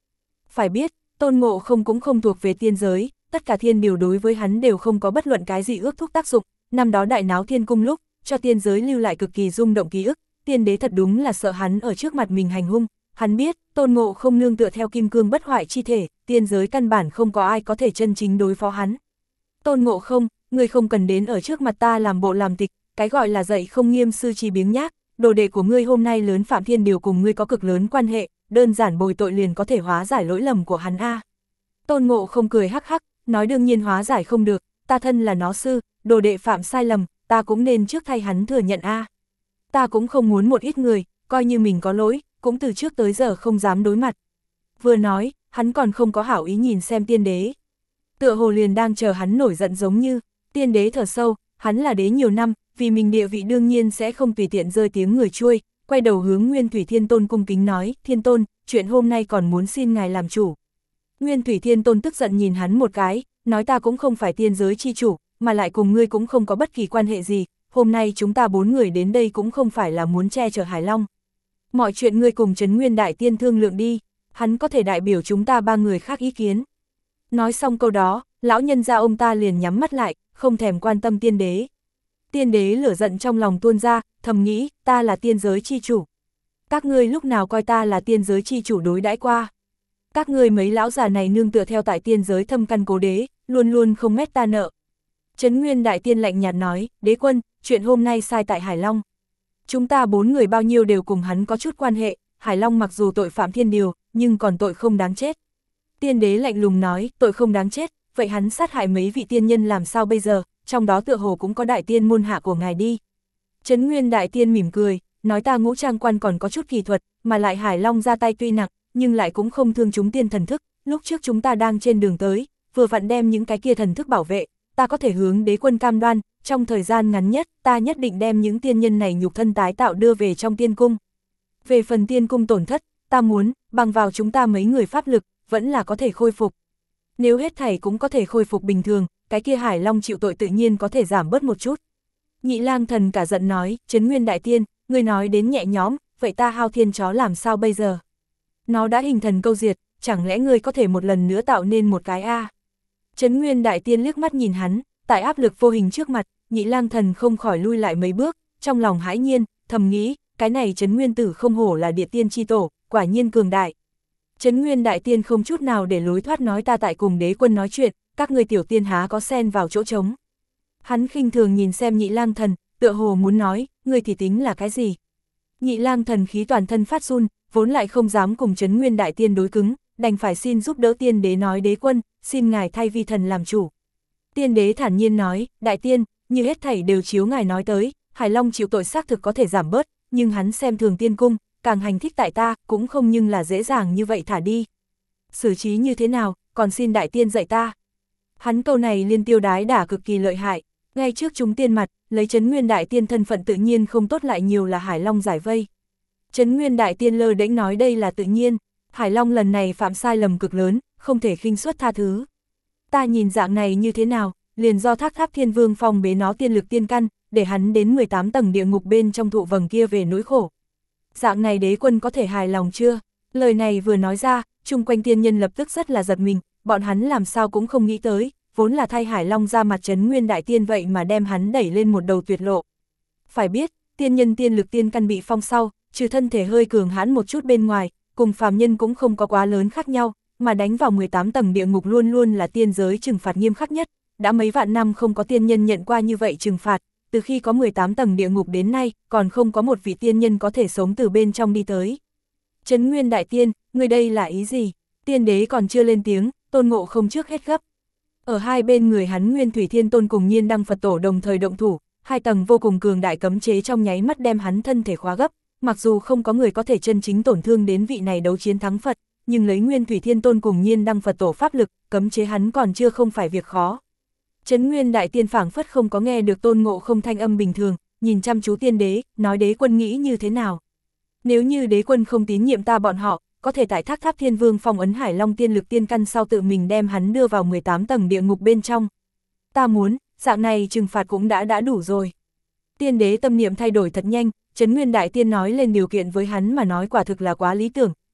Phải biết, Tôn Ngộ Không cũng không thuộc về tiên giới, tất cả thiên điều đối với hắn đều không có bất luận cái gì ước thúc tác dụng, năm đó đại náo thiên cung lúc, cho tiên giới lưu lại cực kỳ rung động ký ức, tiên đế thật đúng là sợ hắn ở trước mặt mình hành hung, hắn biết, Tôn Ngộ Không nương tựa theo kim cương bất hoại chi thể, tiên giới căn bản không có ai có thể chân chính đối phó hắn. Tôn Ngộ Không, ngươi không cần đến ở trước mặt ta làm bộ làm tịch, cái gọi là dạy không nghiêm sư chi biếng nhác, đồ đệ của ngươi hôm nay lớn phạm thiên điều cùng ngươi có cực lớn quan hệ, đơn giản bồi tội liền có thể hóa giải lỗi lầm của hắn a. Tôn Ngộ Không cười hắc hắc, nói đương nhiên hóa giải không được, ta thân là nó sư, đồ đệ phạm sai lầm, ta cũng nên trước thay hắn thừa nhận a. Ta cũng không muốn một ít người, coi như mình có lỗi, cũng từ trước tới giờ không dám đối mặt. Vừa nói, hắn còn không có hảo ý nhìn xem tiên đế. Tựa hồ liền đang chờ hắn nổi giận giống như, tiên đế thở sâu, hắn là đế nhiều năm, vì mình địa vị đương nhiên sẽ không tùy tiện rơi tiếng người chuôi, quay đầu hướng Nguyên Thủy Thiên Tôn cung kính nói, Thiên Tôn, chuyện hôm nay còn muốn xin ngài làm chủ. Nguyên Thủy Thiên Tôn tức giận nhìn hắn một cái, nói ta cũng không phải tiên giới chi chủ, mà lại cùng ngươi cũng không có bất kỳ quan hệ gì, hôm nay chúng ta 4 người đến đây cũng không phải là muốn che chở Hải Long. Mọi chuyện ngươi cùng Trấn Nguyên Đại Tiên thương lượng đi, hắn có thể đại biểu chúng ta 3 người khác ý kiến. Nói xong câu đó, lão nhân gia ông ta liền nhắm mắt lại, không thèm quan tâm tiên đế. Tiên đế lửa giận trong lòng tuôn ra, thầm nghĩ, ta là tiên giới chi chủ. Các ngươi lúc nào coi ta là tiên giới chi chủ đối đãi qua. Các ngươi mấy lão già này nương tựa theo tại tiên giới thâm căn cố đế, luôn luôn không mét ta nợ. Trấn Nguyên Đại Tiên lạnh nhạt nói, đế quân, chuyện hôm nay sai tại Hải Long. Chúng ta 4 người bao nhiêu đều cùng hắn có chút quan hệ, Hải Long mặc dù tội phạm thiên điều, nhưng còn tội không đáng chết. Tiên đế lạnh lùng nói, tội không đáng chết, vậy hắn sát hại mấy vị tiên nhân làm sao bây giờ, trong đó tựa hồ cũng có đại tiên môn hạ của ngài đi. Trấn Nguyên Đại Tiên mỉm cười, nói ta Ngũ Trang Quan còn có chút kỳ thuật, mà lại Hải Long ra tay tuy nặng, nhưng lại cũng không thương chúng tiên thần thức, lúc trước chúng ta đang trên đường tới, vừa vặn đem những cái kia thần thức bảo vệ, ta có thể hướng đế quân cam đoan, trong thời gian ngắn nhất, ta nhất định đem những tiên nhân này nhục thân tái tạo đưa về trong tiên cung. Về phần tiên cung tổn thất, ta muốn, bằng vào chúng ta mấy người pháp lực, vẫn là có thể khôi phục. Nếu hết thảy cũng có thể khôi phục bình thường, cái kia Hải Long chịu tội tự nhiên có thể giảm bớt một chút. Nhị Lang Thần cả giận nói, Trấn Nguyên Đại Tiên, ngươi nói đến nhẹ nhõm, vậy ta Hao Thiên chó làm sao bây giờ? Nó đã hình thần câu diệt, chẳng lẽ ngươi có thể một lần nữa tạo nên một cái a? Trấn Nguyên Đại Tiên liếc mắt nhìn hắn, tại áp lực vô hình trước mặt, Nhị Lang Thần không khỏi lui lại mấy bước, trong lòng hãi nhiên, thầm nghĩ, cái này Trấn Nguyên Tử không hổ là địa tiên chi tổ, quả nhiên cường đại. Trấn Nguyên Đại Tiên không chút nào để lối thoát nói ta tại cùng đế quân nói chuyện, các ngươi tiểu tiên há có xen vào chỗ trống. Hắn khinh thường nhìn xem Nhị Lang Thần, tựa hồ muốn nói, ngươi thì tính là cái gì? Nhị Lang Thần khí toàn thân phát run, vốn lại không dám cùng Trấn Nguyên Đại Tiên đối cứng, đành phải xin giúp đỡ tiên đế nói đế quân, xin ngài thay vi thần làm chủ. Tiên đế thản nhiên nói, Đại Tiên, như hết thảy đều chiếu ngài nói tới, Hải Long chịu tội xác thực có thể giảm bớt, nhưng hắn xem thường tiên cung, càng hành thích tại ta, cũng không nhưng là dễ dàng như vậy thả đi. Xử trí như thế nào, còn xin Đại Tiên dạy ta. Hắn câu này liên tiêu đái đả cực kỳ lợi hại, ngay trước chúng tiên mặt, lấy Trấn Nguyên Đại Tiên thân phận tự nhiên không tốt lại nhiều là Hải Long giải vây. Trấn Nguyên Đại Tiên lơ đễnh nói đây là tự nhiên, Hải Long lần này phạm sai lầm cực lớn, không thể khinh suất tha thứ. Ta nhìn dạng này như thế nào, liền do Thác Tháp Thiên Vương phong bế nó tiên lực tiên căn, để hắn đến 18 tầng địa ngục bên trong thụ vầng kia về nỗi khổ. Dạng này đế quân có thể hài lòng chưa? Lời này vừa nói ra, chung quanh tiên nhân lập tức rất là giật mình, bọn hắn làm sao cũng không nghĩ tới, vốn là thay Hải Long ra mặt Trấn Nguyên Đại Tiên vậy mà đem hắn đẩy lên một đầu tuyệt lộ. Phải biết, tiên nhân tiên lực tiên căn bị phong sau, trừ thân thể hơi cường hãn một chút bên ngoài, cùng phàm nhân cũng không có quá lớn khác nhau, mà đánh vào 18 tầng địa ngục luôn luôn là tiên giới trừng phạt nghiêm khắc nhất, đã mấy vạn năm không có tiên nhân nhận qua như vậy trừng phạt, từ khi có 18 tầng địa ngục đến nay, còn không có một vị tiên nhân có thể sống từ bên trong đi tới. Trấn Nguyên Đại Tiên, người đây là ý gì? Tiên đế còn chưa lên tiếng, Tôn Ngộ Không trước hết gấp. Ở hai bên người hắn Nguyên Thủy Thiên Tôn cùng Nhiên Đăng Phật Tổ đồng thời động thủ, hai tầng vô cùng cường đại cấm chế trong nháy mắt đem hắn thân thể khóa gấp, mặc dù không có người có thể chân chính tổn thương đến vị này đấu chiến thắng Phật, nhưng lấy Nguyên Thủy Thiên Tôn cùng Nhiên Đăng Phật Tổ pháp lực, cấm chế hắn còn chưa không phải việc khó. Trấn Nguyên Đại Tiên phảng phất không có nghe được Tôn Ngộ Không thanh âm bình thường, nhìn chăm chú tiên đế, nói đế quân nghĩ như thế nào. Nếu như đế quân không tín nhiệm ta bọn họ, có thể tại Thác Tháp Thiên Vương phong ấn Hải Long tiên lực tiên căn sau tự mình đem hắn đưa vào 18 tầng địa ngục bên trong. Ta muốn, dạng này trừng phạt cũng đã đủ rồi. Tiên đế tâm niệm thay đổi thật nhanh, Trấn Nguyên Đại Tiên nói lên điều kiện với hắn mà nói quả thực là quá lý tưởng,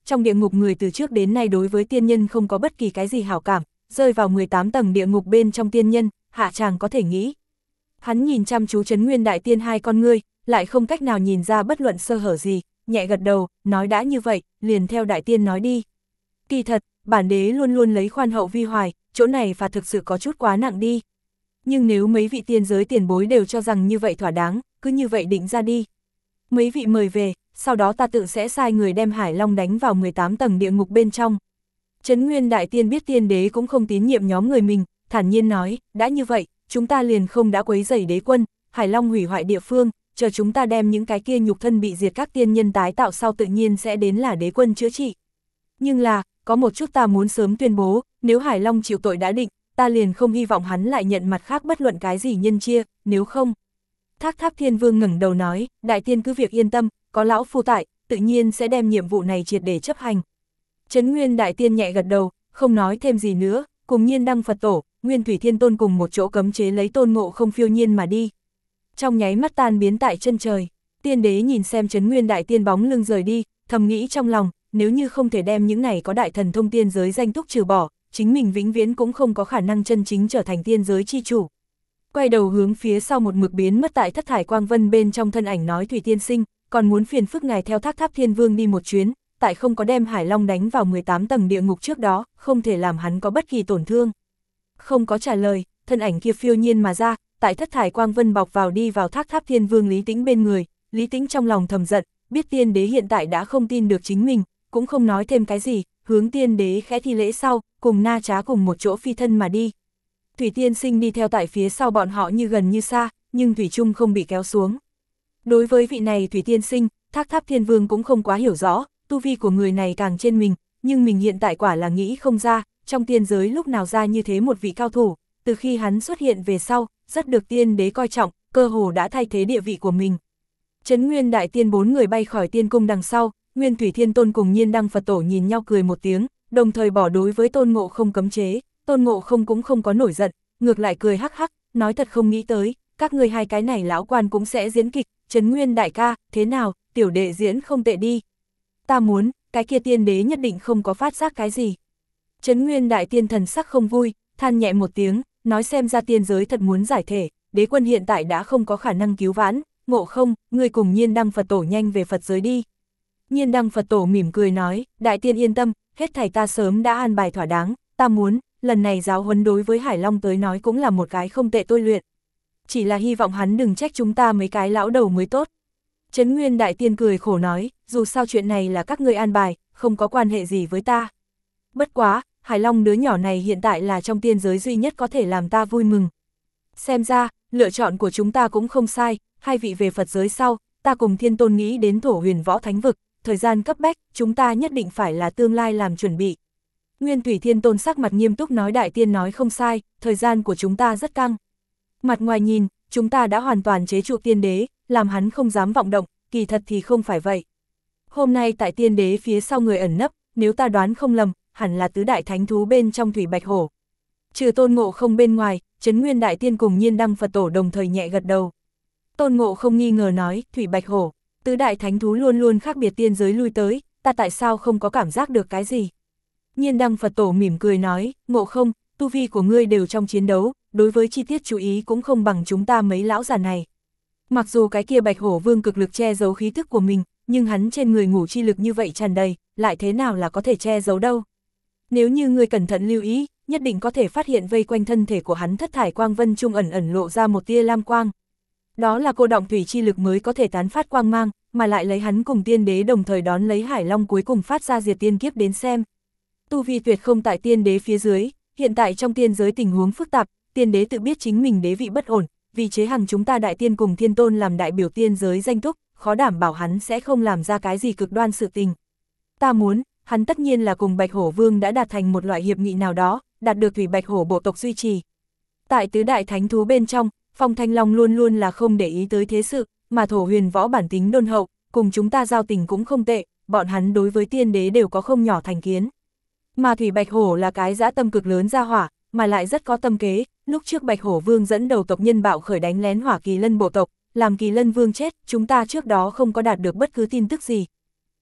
trong địa ngục người từ trước đến nay đối với tiên nhân không có bất kỳ cái gì hảo cảm, rơi vào 18 tầng địa ngục bên trong tiên nhân, hạ chàng có thể nghĩ. Hắn nhìn chăm chú Trấn Nguyên Đại Tiên hai con ngươi, lại không cách nào nhìn ra bất luận sơ hở gì, nhẹ gật đầu, nói đã như vậy, liền theo Đại Tiên nói đi. Kỳ thật, bản đế luôn luôn lấy khoan hậu vi hoài, chỗ này phạt thực sự có chút quá nặng đi. Nhưng nếu mấy vị tiên giới tiền bối đều cho rằng như vậy thỏa đáng, cứ như vậy định ra đi. Mấy vị mời về, sau đó ta tự sẽ sai người đem Hải Long đánh vào 18 tầng địa ngục bên trong. Trấn Nguyên Đại Tiên biết tiên đế cũng không tín nhiệm nhóm người mình, thản nhiên nói, đã như vậy, chúng ta liền không đã quấy rầy đế quân, Hải Long hủy hoại địa phương, chờ chúng ta đem những cái kia nhục thân bị diệt các tiên nhân tái tạo sau tự nhiên sẽ đến là đế quân chữa trị. Nhưng là, có một chút ta muốn sớm tuyên bố, nếu Hải Long chịu tội đã định, ta liền không hy vọng hắn lại nhận mặt khác bất luận cái gì nhân chia, nếu không. Thác Tháp Thiên Vương ngẩng đầu nói, Đại Tiên cứ việc yên tâm, có lão phu tại, tự nhiên sẽ đem nhiệm vụ này triệt để chấp hành. Trấn Nguyên Đại Tiên nhẹ gật đầu, không nói thêm gì nữa, cùng Nhiên Đăng Phật Tổ, Nguyên Thủy Thiên Tôn cùng một chỗ cấm chế lấy Tôn Ngộ Không phiêu nhiên mà đi. Trong nháy mắt tan biến tại chân trời, tiên đế nhìn xem Trấn Nguyên Đại Tiên bóng lưng rời đi, thầm nghĩ trong lòng, nếu như không thể đem những này có đại thần thông tiên giới danh túc trừ bỏ, chính mình vĩnh viễn cũng không có khả năng chân chính trở thành tiên giới chi chủ. Quay đầu hướng phía sau một mực biến mất tại thất thải quang vân bên trong thân ảnh nói Thủy Tiên Sinh, còn muốn phiền phức ngài theo Thác Tháp Thiên Vương đi một chuyến, tại không có đem Hải Long đánh vào 18 tầng địa ngục trước đó, không thể làm hắn có bất kỳ tổn thương. Không có trả lời, thân ảnh kia phiêu nhiên mà ra, tại thất thải quang vân bọc vào đi vào Thác Tháp Thiên Vương Lý Tĩnh bên người, Lý Tĩnh trong lòng thầm giận, biết tiên đế hiện tại đã không tin được chính mình, cũng không nói thêm cái gì, hướng tiên đế khẽ thi lễ sau, cùng Na Trá cùng một chỗ phi thân mà đi. Thủy Tiên Sinh đi theo tại phía sau bọn họ như gần như xa, nhưng Thủy Trung không bị kéo xuống. Đối với vị này Thủy Tiên Sinh, Thác Tháp Thiên Vương cũng không quá hiểu rõ, tu vi của người này càng trên mình, nhưng mình hiện tại quả là nghĩ không ra, trong tiên giới lúc nào ra như thế một vị cao thủ, từ khi hắn xuất hiện về sau, rất được tiên đế coi trọng, cơ hồ đã thay thế địa vị của mình. Trấn Nguyên Đại Tiên bốn người bay khỏi tiên cung đằng sau, Nguyên Thủy Thiên Tôn cùng Nhiên Đăng Phật Tổ nhìn nhau cười một tiếng, đồng thời bỏ đối với Tôn Ngộ Không cấm chế, Tôn Ngộ Không cũng không có nổi giận, ngược lại cười hắc hắc, nói thật không nghĩ tới, các ngươi hai cái này lão quan cũng sẽ diễn kịch, Trấn Nguyên đại ca, thế nào, tiểu đệ diễn không tệ đi. Ta muốn, cái kia tiên đế nhất định không có phát giác cái gì. Trấn Nguyên Đại Tiên thần sắc không vui, than nhẹ một tiếng, nói xem ra tiên giới thật muốn giải thể, đế quân hiện tại đã không có khả năng cứu vãn, Ngộ Không, ngươi cùng Nhiên Đăng Phật Tổ nhanh về Phật giới đi. Nhiên Đăng Phật Tổ mỉm cười nói, Đại Tiên yên tâm, hết thảy ta sớm đã an bài thỏa đáng, ta muốn, lần này giáo huấn đối với Hải Long tới nói cũng là một cái không tệ tôi luyện. Chỉ là hy vọng hắn đừng trách chúng ta mấy cái lão đầu mới tốt. Trấn Nguyên Đại Tiên cười khổ nói, dù sao chuyện này là các ngươi an bài, không có quan hệ gì với ta. Bất quá, Hải Long đứa nhỏ này hiện tại là trong tiên giới duy nhất có thể làm ta vui mừng. Xem ra, lựa chọn của chúng ta cũng không sai, hai vị về Phật giới sau, ta cùng Thiên Tôn nghĩ đến Thổ Huyền Võ Thánh Vực, thời gian cấp bách, chúng ta nhất định phải là tương lai làm chuẩn bị. Nguyên Thủy Thiên Tôn sắc mặt nghiêm túc nói Đại Tiên nói không sai, thời gian của chúng ta rất căng. Mặt ngoài nhìn, chúng ta đã hoàn toàn chế trụ tiên đế, làm hắn không dám vọng động, kỳ thật thì không phải vậy. Hôm nay tại tiên đế phía sau người ẩn nấp, nếu ta đoán không lầm, hẳn là tứ đại thánh thú bên trong Thủy Bạch Hổ. Trừ Tôn Ngộ Không bên ngoài, Trấn Nguyên Đại Tiên cùng Nhiên Đăng Phật Tổ đồng thời nhẹ gật đầu. Tôn Ngộ Không nghi ngờ nói, Thủy Bạch Hổ, tứ đại thánh thú luôn luôn khác biệt tiên giới lui tới, ta tại sao không có cảm giác được cái gì? Nhiên Đăng Phật Tổ mỉm cười nói, Ngộ Không, tu vi của ngươi đều trong chiến đấu, đối với chi tiết chú ý cũng không bằng chúng ta mấy lão già này. Mặc dù cái kia Bạch Hổ Vương cực lực che giấu khí thức của mình, nhưng hắn trên người ngủ chi lực như vậy tràn đầy, lại thế nào là có thể che giấu đâu. Nếu như ngươi cẩn thận lưu ý, nhất định có thể phát hiện vây quanh thân thể của hắn thất thải quang vân trung ẩn ẩn lộ ra một tia lam quang. Đó là cô động thủy chi lực mới có thể tán phát quang mang, mà lại lấy hắn cùng tiên đế đồng thời đón lấy Hải Long cuối cùng phát ra diệt tiên kiếp đến xem. Tu vi tuyệt không tại tiên đế phía dưới, hiện tại trong tiên giới tình huống phức tạp, tiên đế tự biết chính mình đế vị bất ổn, vì chế hằng chúng ta Đại Tiên cùng Thiên Tôn làm đại biểu tiên giới danh túc, khó đảm bảo hắn sẽ không làm ra cái gì cực đoan sự tình. Ta muốn, hắn tất nhiên là cùng Bạch Hổ Vương đã đạt thành một loại hiệp nghị nào đó, đạt được Thủy Bạch Hổ bộ tộc duy trì. Tại tứ đại thánh thú bên trong, Phong Thanh Long luôn luôn là không để ý tới thế sự, mà Thổ Huyền Võ bản tính đôn hậu, cùng chúng ta giao tình cũng không tệ, bọn hắn đối với tiên đế đều có không nhỏ thành kiến. Mà Thủy Bạch Hổ là cái dã tâm cực lớn ra hỏa, mà lại rất có tâm kế, lúc trước Bạch Hổ Vương dẫn đầu tộc nhân bạo khởi đánh lén Hỏa Kỳ Lân bộ tộc, làm Kỳ Lân Vương chết, chúng ta trước đó không có đạt được bất cứ tin tức gì.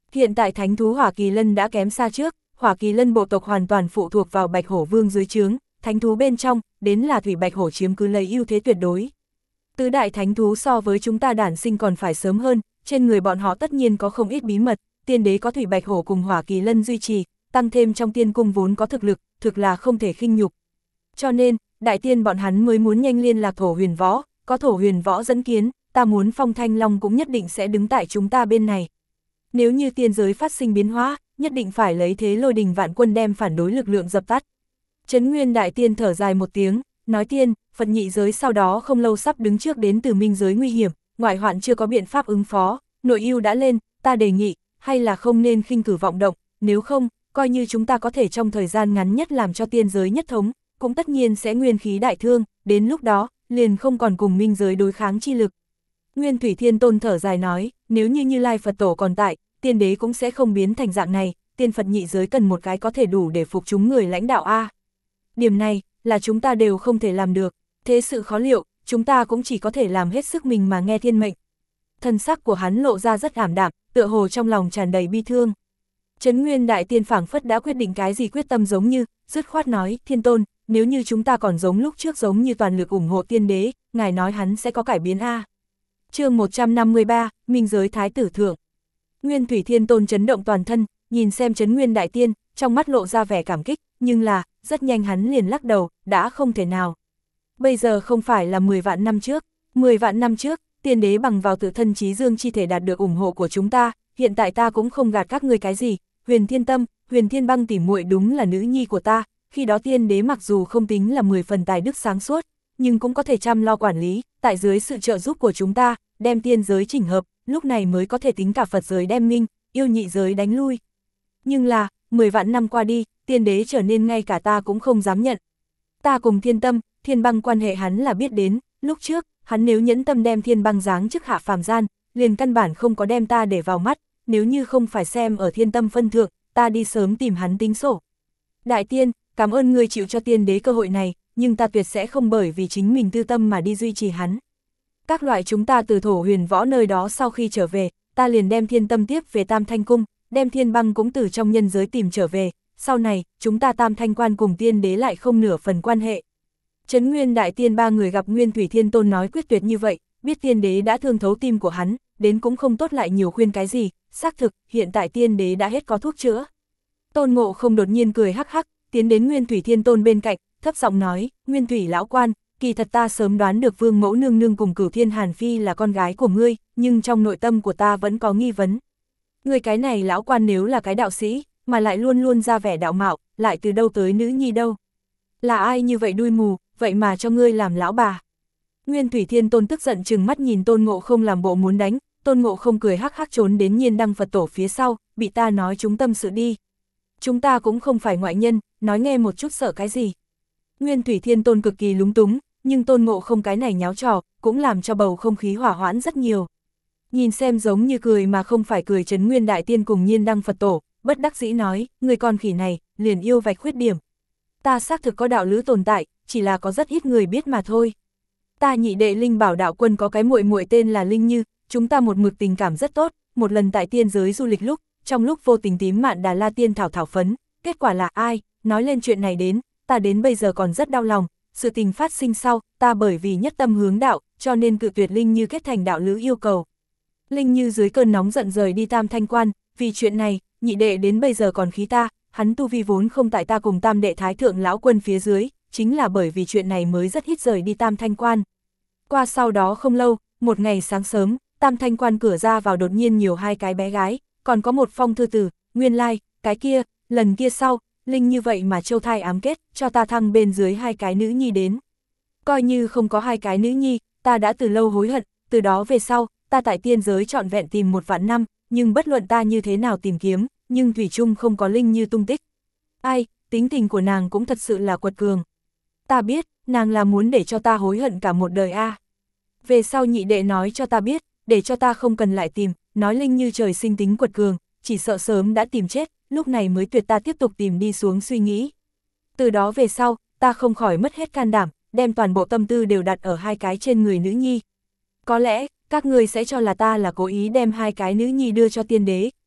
Hiện tại thánh thú Hỏa Kỳ Lân đã kém xa trước, Hỏa Kỳ Lân bộ tộc hoàn toàn phụ thuộc vào Bạch Hổ Vương dưới trướng, thánh thú bên trong, đến là Thủy Bạch Hổ chiếm cứ lấy ưu thế tuyệt đối. Tứ đại thánh thú so với chúng ta đản sinh còn phải sớm hơn, trên người bọn họ tất nhiên có không ít bí mật, tiên đế có Thủy Bạch Hổ cùng Hỏa Kỳ Lân duy trì, tăng thêm trong tiên cung vốn có thực lực, thực là không thể khinh nhục. Cho nên, đại tiên bọn hắn mới muốn nhanh liên lạc Thổ Huyền Võ, có Thổ Huyền Võ dẫn kiến, ta muốn Phong Thanh Long cũng nhất định sẽ đứng tại chúng ta bên này. Nếu như tiên giới phát sinh biến hóa, nhất định phải lấy thế lôi đình vạn quân đem phản đối lực lượng dập tắt. Trấn Nguyên đại tiên thở dài một tiếng, nói tiên, Phật nhị giới sau đó không lâu sắp đứng trước đến từ minh giới nguy hiểm, ngoại hoạn chưa có biện pháp ứng phó, nội ưu đã lên, ta đề nghị, hay là không nên khinh cử vọng động, nếu không, coi như chúng ta có thể trong thời gian ngắn nhất làm cho tiên giới nhất thống, cũng tất nhiên sẽ nguyên khí đại thương, đến lúc đó, liền không còn cùng minh giới đối kháng chi lực. Nguyên Thủy Thiên Tôn thở dài nói, nếu như Như Lai Phật Tổ còn tại, tiên đế cũng sẽ không biến thành dạng này, tiên Phật nhị giới cần một cái có thể đủ để phục chúng người lãnh đạo A. Điểm này, là chúng ta đều không thể làm được, thế sự khó liệu, chúng ta cũng chỉ có thể làm hết sức mình mà nghe thiên mệnh. Thân sắc của hắn lộ ra rất ảm đạm, tựa hồ trong lòng tràn đầy bi thương. Trấn Nguyên đại tiên phảng phất đã quyết định cái gì quyết tâm giống như, dứt khoát nói, Thiên Tôn, nếu như chúng ta còn giống lúc trước giống như toàn lực ủng hộ tiên đế, ngài nói hắn sẽ có cải biến A. Chương 153, Minh giới thái tử thượng. Nguyên Thủy Thiên Tôn chấn động toàn thân, nhìn xem Trấn Nguyên đại tiên, trong mắt lộ ra vẻ cảm kích, nhưng là, rất nhanh hắn liền lắc đầu, đã không thể nào. Bây giờ không phải là 10 vạn năm trước, 10 vạn năm trước, tiên đế bằng vào tự thân trí dương chi thể đạt được ủng hộ của chúng ta, hiện tại ta cũng không gạt các ngươi cái gì, Huyền Thiên Tâm, Huyền Thiên Băng tỉ muội đúng là nữ nhi của ta, khi đó tiên đế mặc dù không tính là 10 phần tài đức sáng suốt, nhưng cũng có thể chăm lo quản lý, tại dưới sự trợ giúp của chúng ta, đem tiên giới chỉnh hợp, lúc này mới có thể tính cả Phật giới đem minh, yêu nhị giới đánh lui. Nhưng là, 10 vạn năm qua đi, tiên đế trở nên ngay cả ta cũng không dám nhận. Ta cùng Thiên Tâm, Thiên Băng quan hệ hắn là biết đến, lúc trước, hắn nếu nhẫn tâm đem Thiên Băng giáng chức hạ phàm gian, liền căn bản không có đem ta để vào mắt, nếu như không phải xem ở Thiên Tâm phân thượng, ta đi sớm tìm hắn tính sổ. Đại tiên, cảm ơn ngươi chịu cho tiên đế cơ hội này, nhưng ta tuyệt sẽ không bởi vì chính mình tư tâm mà đi duy trì hắn. Các loại chúng ta từ Thổ Huyền Võ nơi đó sau khi trở về, ta liền đem Thiên Tâm tiếp về Tam Thanh Cung, đem Thiên Băng cũng từ trong nhân giới tìm trở về, sau này, chúng ta Tam Thanh Quan cùng tiên đế lại không nửa phần quan hệ. Trấn Nguyên đại tiên ba người gặp Nguyên Thủy Thiên Tôn nói quyết tuyệt như vậy, biết tiên đế đã thương thấu tim của hắn, đến cũng không tốt lại nhiều khuyên cái gì, xác thực, hiện tại tiên đế đã hết có thuốc chữa. Tôn Ngộ Không đột nhiên cười hắc hắc, tiến đến Nguyên Thủy Thiên Tôn bên cạnh, thấp giọng nói, Nguyên Thủy lão quan, kỳ thật ta sớm đoán được Vương Mẫu nương nương cùng Cửu Thiên Hàn Phi là con gái của ngươi, nhưng trong nội tâm của ta vẫn có nghi vấn. Ngươi cái này lão quan nếu là cái đạo sĩ, mà lại luôn luôn ra vẻ đạo mạo, lại từ đâu tới nữ nhi đâu? Là ai như vậy đuôi mù, vậy mà cho ngươi làm lão bà? Nguyên Thủy Thiên Tôn tức giận trừng mắt nhìn Tôn Ngộ Không làm bộ muốn đánh, Tôn Ngộ Không cười hắc hắc trốn đến Nhiên Đăng Phật Tổ phía sau, bị ta nói chúng tâm sự đi. Chúng ta cũng không phải ngoại nhân, nói nghe một chút sợ cái gì. Nguyên Thủy Thiên Tôn cực kỳ lúng túng, nhưng Tôn Ngộ Không cái này nháo trò, cũng làm cho bầu không khí hỏa hoãn rất nhiều. Nhìn xem giống như cười mà không phải cười Trấn Nguyên Đại Tiên cùng Nhiên Đăng Phật Tổ, bất đắc dĩ nói, người con khỉ này, liền yêu vạch khuyết điểm. Ta xác thực có đạo lữ tồn tại, chỉ là có rất ít người biết mà thôi. Ta nhị đệ Linh Bảo đạo quân có cái muội muội tên là Linh Như, chúng ta một mực tình cảm rất tốt, một lần tại tiên giới du lịch lúc, trong lúc vô tình tím Mạn Đà La Tiên thảo phấn, kết quả là ai, nói lên chuyện này đến, ta đến bây giờ còn rất đau lòng, sự tình phát sinh sau, ta bởi vì nhất tâm hướng đạo, cho nên cự tuyệt Linh Như kết thành đạo lữ yêu cầu. Linh Như dưới cơn nóng giận rời đi Tam Thanh Quan, vì chuyện này, nhị đệ đến bây giờ còn khí ta, hắn tu vi vốn không tại ta cùng Tam đệ Thái Thượng lão quân phía dưới, chính là bởi vì chuyện này mới rất ít rời đi Tam Thanh Quan. Qua sau đó không lâu, một ngày sáng sớm, Tam Thanh Quan cửa ra vào đột nhiên nhiều hai cái bé gái, còn có một phong thư tử, nguyên lai, cái kia, lần kia sau, Linh như vậy mà châu thai ám kết, cho ta thăng bên dưới hai cái nữ nhi đến. Coi như không có hai cái nữ nhi, ta đã từ lâu hối hận, từ đó về sau, ta tại tiên giới trọn vẹn tìm 1 vạn năm, nhưng bất luận ta như thế nào tìm kiếm, nhưng thủy chung không có Linh như tung tích. Ai, tính tình của nàng cũng thật sự là quật cường. Ta biết, nàng là muốn để cho ta hối hận cả một đời a. Về sau nhị đệ nói cho ta biết, để cho ta không cần lại tìm, nói Linh như trời sinh tính quật cường, chỉ sợ sớm đã tìm chết, lúc này mới tuyệt ta tiếp tục tìm đi xuống suy nghĩ. Từ đó về sau, ta không khỏi mất hết can đảm, đem toàn bộ tâm tư đều đặt ở hai cái trên người nữ nhi. Có lẽ, các ngươi sẽ cho là ta là cố ý đem hai cái nữ nhi đưa cho tiên đế,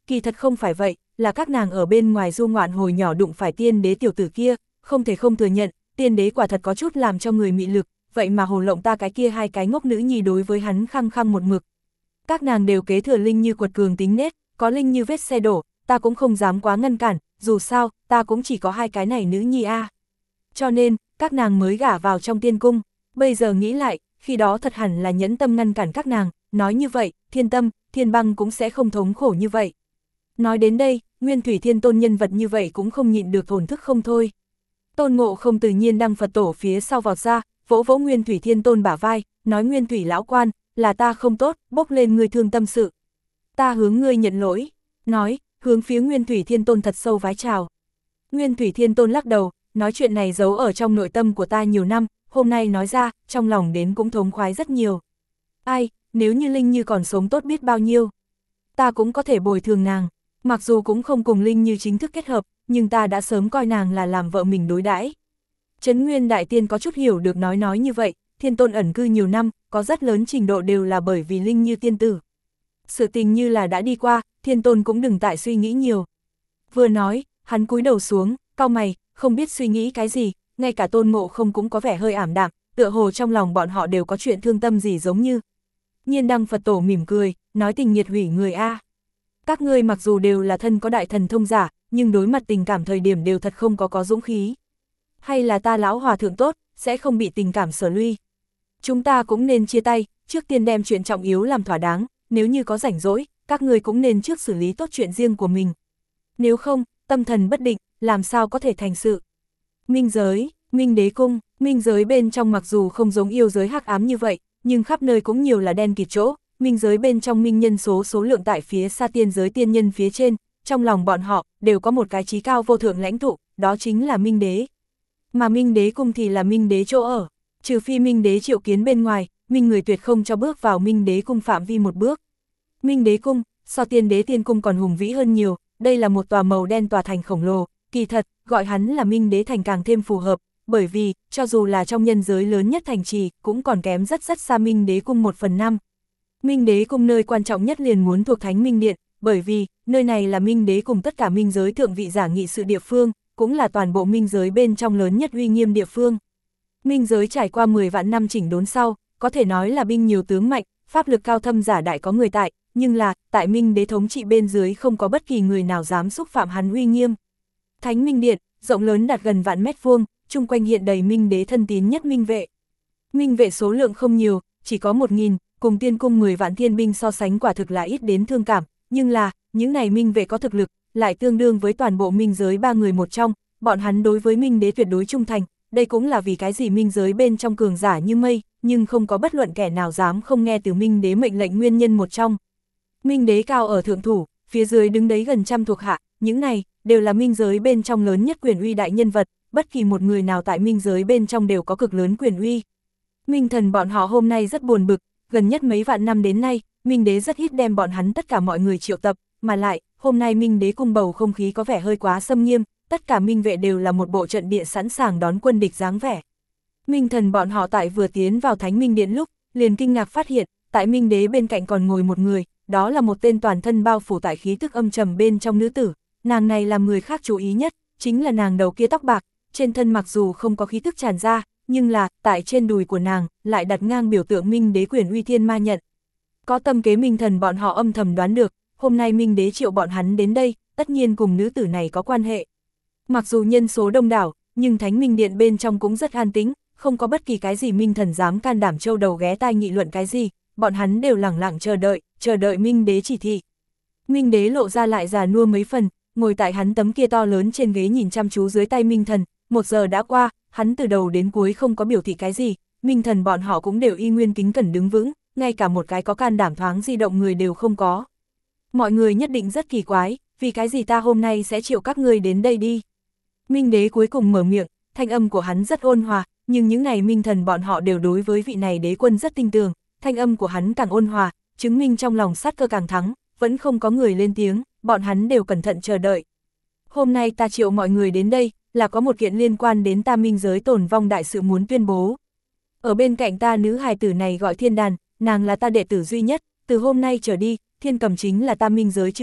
kỳ thật không phải vậy, là các nàng ở bên ngoài du ngoạn hồi nhỏ đụng phải tiên đế tiểu tử kia, không thể không thừa nhận, tiên đế quả thật có chút làm cho người mị lực, vậy mà hồ lộng ta cái kia hai cái ngốc nữ nhi đối với hắn khăng khăng một mực. Các nàng đều kế thừa Linh Như quật cường tính nết, có Linh Như vết xe đổ, ta cũng không dám quá ngăn cản, dù sao, ta cũng chỉ có hai cái này nữ nhi a. Cho nên, các nàng mới gả vào trong tiên cung, bây giờ nghĩ lại, khi đó thật hẳn là nhẫn tâm ngăn cản các nàng, nói như vậy, Thiên Tâm, Thiên Băng cũng sẽ không thống khổ như vậy. Nói đến đây, Nguyên Thủy Thiên Tôn nhân vật như vậy cũng không nhịn được thổn thức không thôi. Tôn Ngộ Không tự nhiên đăng Phật tổ phía sau vọt ra, vỗ vỗ Nguyên Thủy Thiên Tôn bả vai, nói Nguyên Thủy lão quan, là ta không tốt, bốc lên ngươi thương tâm sự. Ta hướng ngươi nhận lỗi, nói, hướng phía Nguyên Thủy Thiên Tôn thật sâu vái chào. Nguyên Thủy Thiên Tôn lắc đầu, nói chuyện này giấu ở trong nội tâm của ta nhiều năm, hôm nay nói ra, trong lòng đến cũng thống khoái rất nhiều. Ai, nếu như Linh Như còn sống tốt biết bao nhiêu, ta cũng có thể bồi thường nàng, mặc dù cũng không cùng Linh Như chính thức kết hợp, nhưng ta đã sớm coi nàng là làm vợ mình đối đãi. Trấn Nguyên Đại Tiên có chút hiểu được nói như vậy, Thiên Tôn ẩn cư nhiều năm, có rất lớn trình độ đều là bởi vì Linh Như tiên tử. Sự tình như là đã đi qua, Thiên Tôn cũng đừng tại suy nghĩ nhiều. Vừa nói, hắn cúi đầu xuống, cau mày, không biết suy nghĩ cái gì, ngay cả Tôn Ngộ Không cũng có vẻ hơi ảm đạm, tựa hồ trong lòng bọn họ đều có chuyện thương tâm gì giống như. Nhiên Đăng Phật Tổ mỉm cười, nói tình nhiệt hủy người a. Các ngươi mặc dù đều là thân có đại thần thông giả, nhưng đối mặt tình cảm thời điểm đều thật không có dũng khí. Hay là ta lão hòa thượng tốt, sẽ không bị tình cảm sở lui. Chúng ta cũng nên chia tay, trước tiên đem chuyện trọng yếu làm thỏa đáng, nếu như có rảnh rỗi, các ngươi cũng nên trước xử lý tốt chuyện riêng của mình. Nếu không, tâm thần bất định, làm sao có thể thành sự. Minh giới, Minh Đế Cung, Minh giới bên trong mặc dù không giống yêu giới hắc ám như vậy, nhưng khắp nơi cũng nhiều là đen kịt chỗ, Minh giới bên trong minh nhân số lượng tại phía xa tiên giới tiên nhân phía trên, trong lòng bọn họ đều có một cái chí cao vô thượng lãnh tụ, đó chính là Minh Đế. Mà Minh Đế Cung thì là Minh Đế chỗ ở, trừ phi Minh Đế triệu kiến bên ngoài, Minh người tuyệt không cho bước vào Minh Đế Cung phạm vi một bước. Minh Đế Cung, so Tiên Đế Tiên Cung còn hùng vĩ hơn nhiều, đây là một tòa màu đen tòa thành khổng lồ, kỳ thật, gọi hắn là Minh Đế Thành càng thêm phù hợp, bởi vì, cho dù là trong nhân giới lớn nhất thành trì, cũng còn kém rất xa Minh Đế Cung 1/5. Minh Đế Cung nơi quan trọng nhất liền muốn thuộc Thánh Minh Điện, bởi vì, nơi này là Minh Đế cùng tất cả Minh giới thượng vị giả nghị sự địa phương, cũng là toàn bộ Minh giới bên trong lớn nhất uy nghiêm địa phương. Minh giới trải qua 10 vạn năm chỉnh đốn sau, có thể nói là binh nhiều tướng mạnh, pháp lực cao thâm giả đại có người tại, nhưng là, tại Minh Đế thống trị bên dưới không có bất kỳ người nào dám xúc phạm hắn uy nghiêm. Thánh Minh Điện, rộng lớn đạt gần vạn mét vuông, chung quanh hiện đầy Minh Đế thân tín nhất Minh vệ. Minh vệ số lượng không nhiều, chỉ có 1000, cùng Tiên Cung 10 vạn thiên binh so sánh quả thực là ít đến thương cảm, nhưng là, những này Minh vệ có thực lực, lại tương đương với toàn bộ Minh giới 3 người một trong, bọn hắn đối với Minh Đế tuyệt đối trung thành, đây cũng là vì cái gì Minh giới bên trong cường giả như mây, nhưng không có bất luận kẻ nào dám không nghe từ Minh Đế mệnh lệnh nguyên nhân một trong. Minh Đế cao ở thượng thủ, phía dưới đứng đấy gần trăm thuộc hạ, những này đều là Minh giới bên trong lớn nhất quyền uy đại nhân vật, bất kỳ một người nào tại Minh giới bên trong đều có cực lớn quyền uy. Minh Thần bọn họ hôm nay rất buồn bực, gần nhất mấy vạn năm đến nay, Minh Đế rất ít đem bọn hắn tất cả mọi người triệu tập, mà lại, hôm nay Minh Đế cung bầu không khí có vẻ hơi quá xâm nghiêm, tất cả Minh vệ đều là một bộ trận địa sẵn sàng đón quân địch dáng vẻ. Minh Thần bọn họ tại vừa tiến vào Thánh Minh Điện lúc, liền kinh ngạc phát hiện, tại Minh Đế bên cạnh còn ngồi một người, đó là một tên toàn thân bao phủ tại khí tức âm trầm bên trong nữ tử, nàng này làm người khác chú ý nhất, chính là nàng đầu kia tóc bạc, trên thân mặc dù không có khí tức tràn ra, nhưng là, tại trên đùi của nàng, lại đặt ngang biểu tượng Minh Đế quyền uy thiên ma nhận. Có tâm kế Minh Thần bọn họ âm thầm đoán được, hôm nay Minh Đế triệu bọn hắn đến đây, tất nhiên cùng nữ tử này có quan hệ. Mặc dù nhân số đông đảo, nhưng Thánh Minh Điện bên trong cũng rất an tĩnh, không có bất kỳ cái gì Minh Thần dám can đảm trâu đầu ghé tai nghị luận cái gì, bọn hắn đều lẳng lặng chờ đợi Minh Đế chỉ thị. Minh Đế lộ ra lại già nua mấy phần, ngồi tại hắn tấm kia to lớn trên ghế nhìn chăm chú dưới tay Minh Thần, 1 giờ đã qua, hắn từ đầu đến cuối không có biểu thị cái gì, Minh Thần bọn họ cũng đều y nguyên kính cẩn đứng vững, ngay cả một cái có can đảm thoáng di động người đều không có. Mọi người nhất định rất kỳ quái, vì cái gì ta hôm nay sẽ triệu các ngươi đến đây đi. Minh Đế cuối cùng mở miệng, thanh âm của hắn rất ôn hòa, nhưng những ngày Minh Thần bọn họ đều đối với vị này đế quân rất tin tưởng, thanh âm của hắn càng ôn hòa, chứng minh trong lòng sát cơ càng thắng, vẫn không có người lên tiếng, bọn hắn đều cẩn thận chờ đợi. Hôm nay ta triệu mọi người đến đây, là có một kiện liên quan đến ta Minh giới tồn vong đại sự muốn tuyên bố. Ở bên cạnh ta nữ hài tử này gọi Thiên Đàn, nàng là ta đệ tử duy nhất, từ hôm nay trở đi, Thiên Cầm chính là ta Minh giới chữ quân,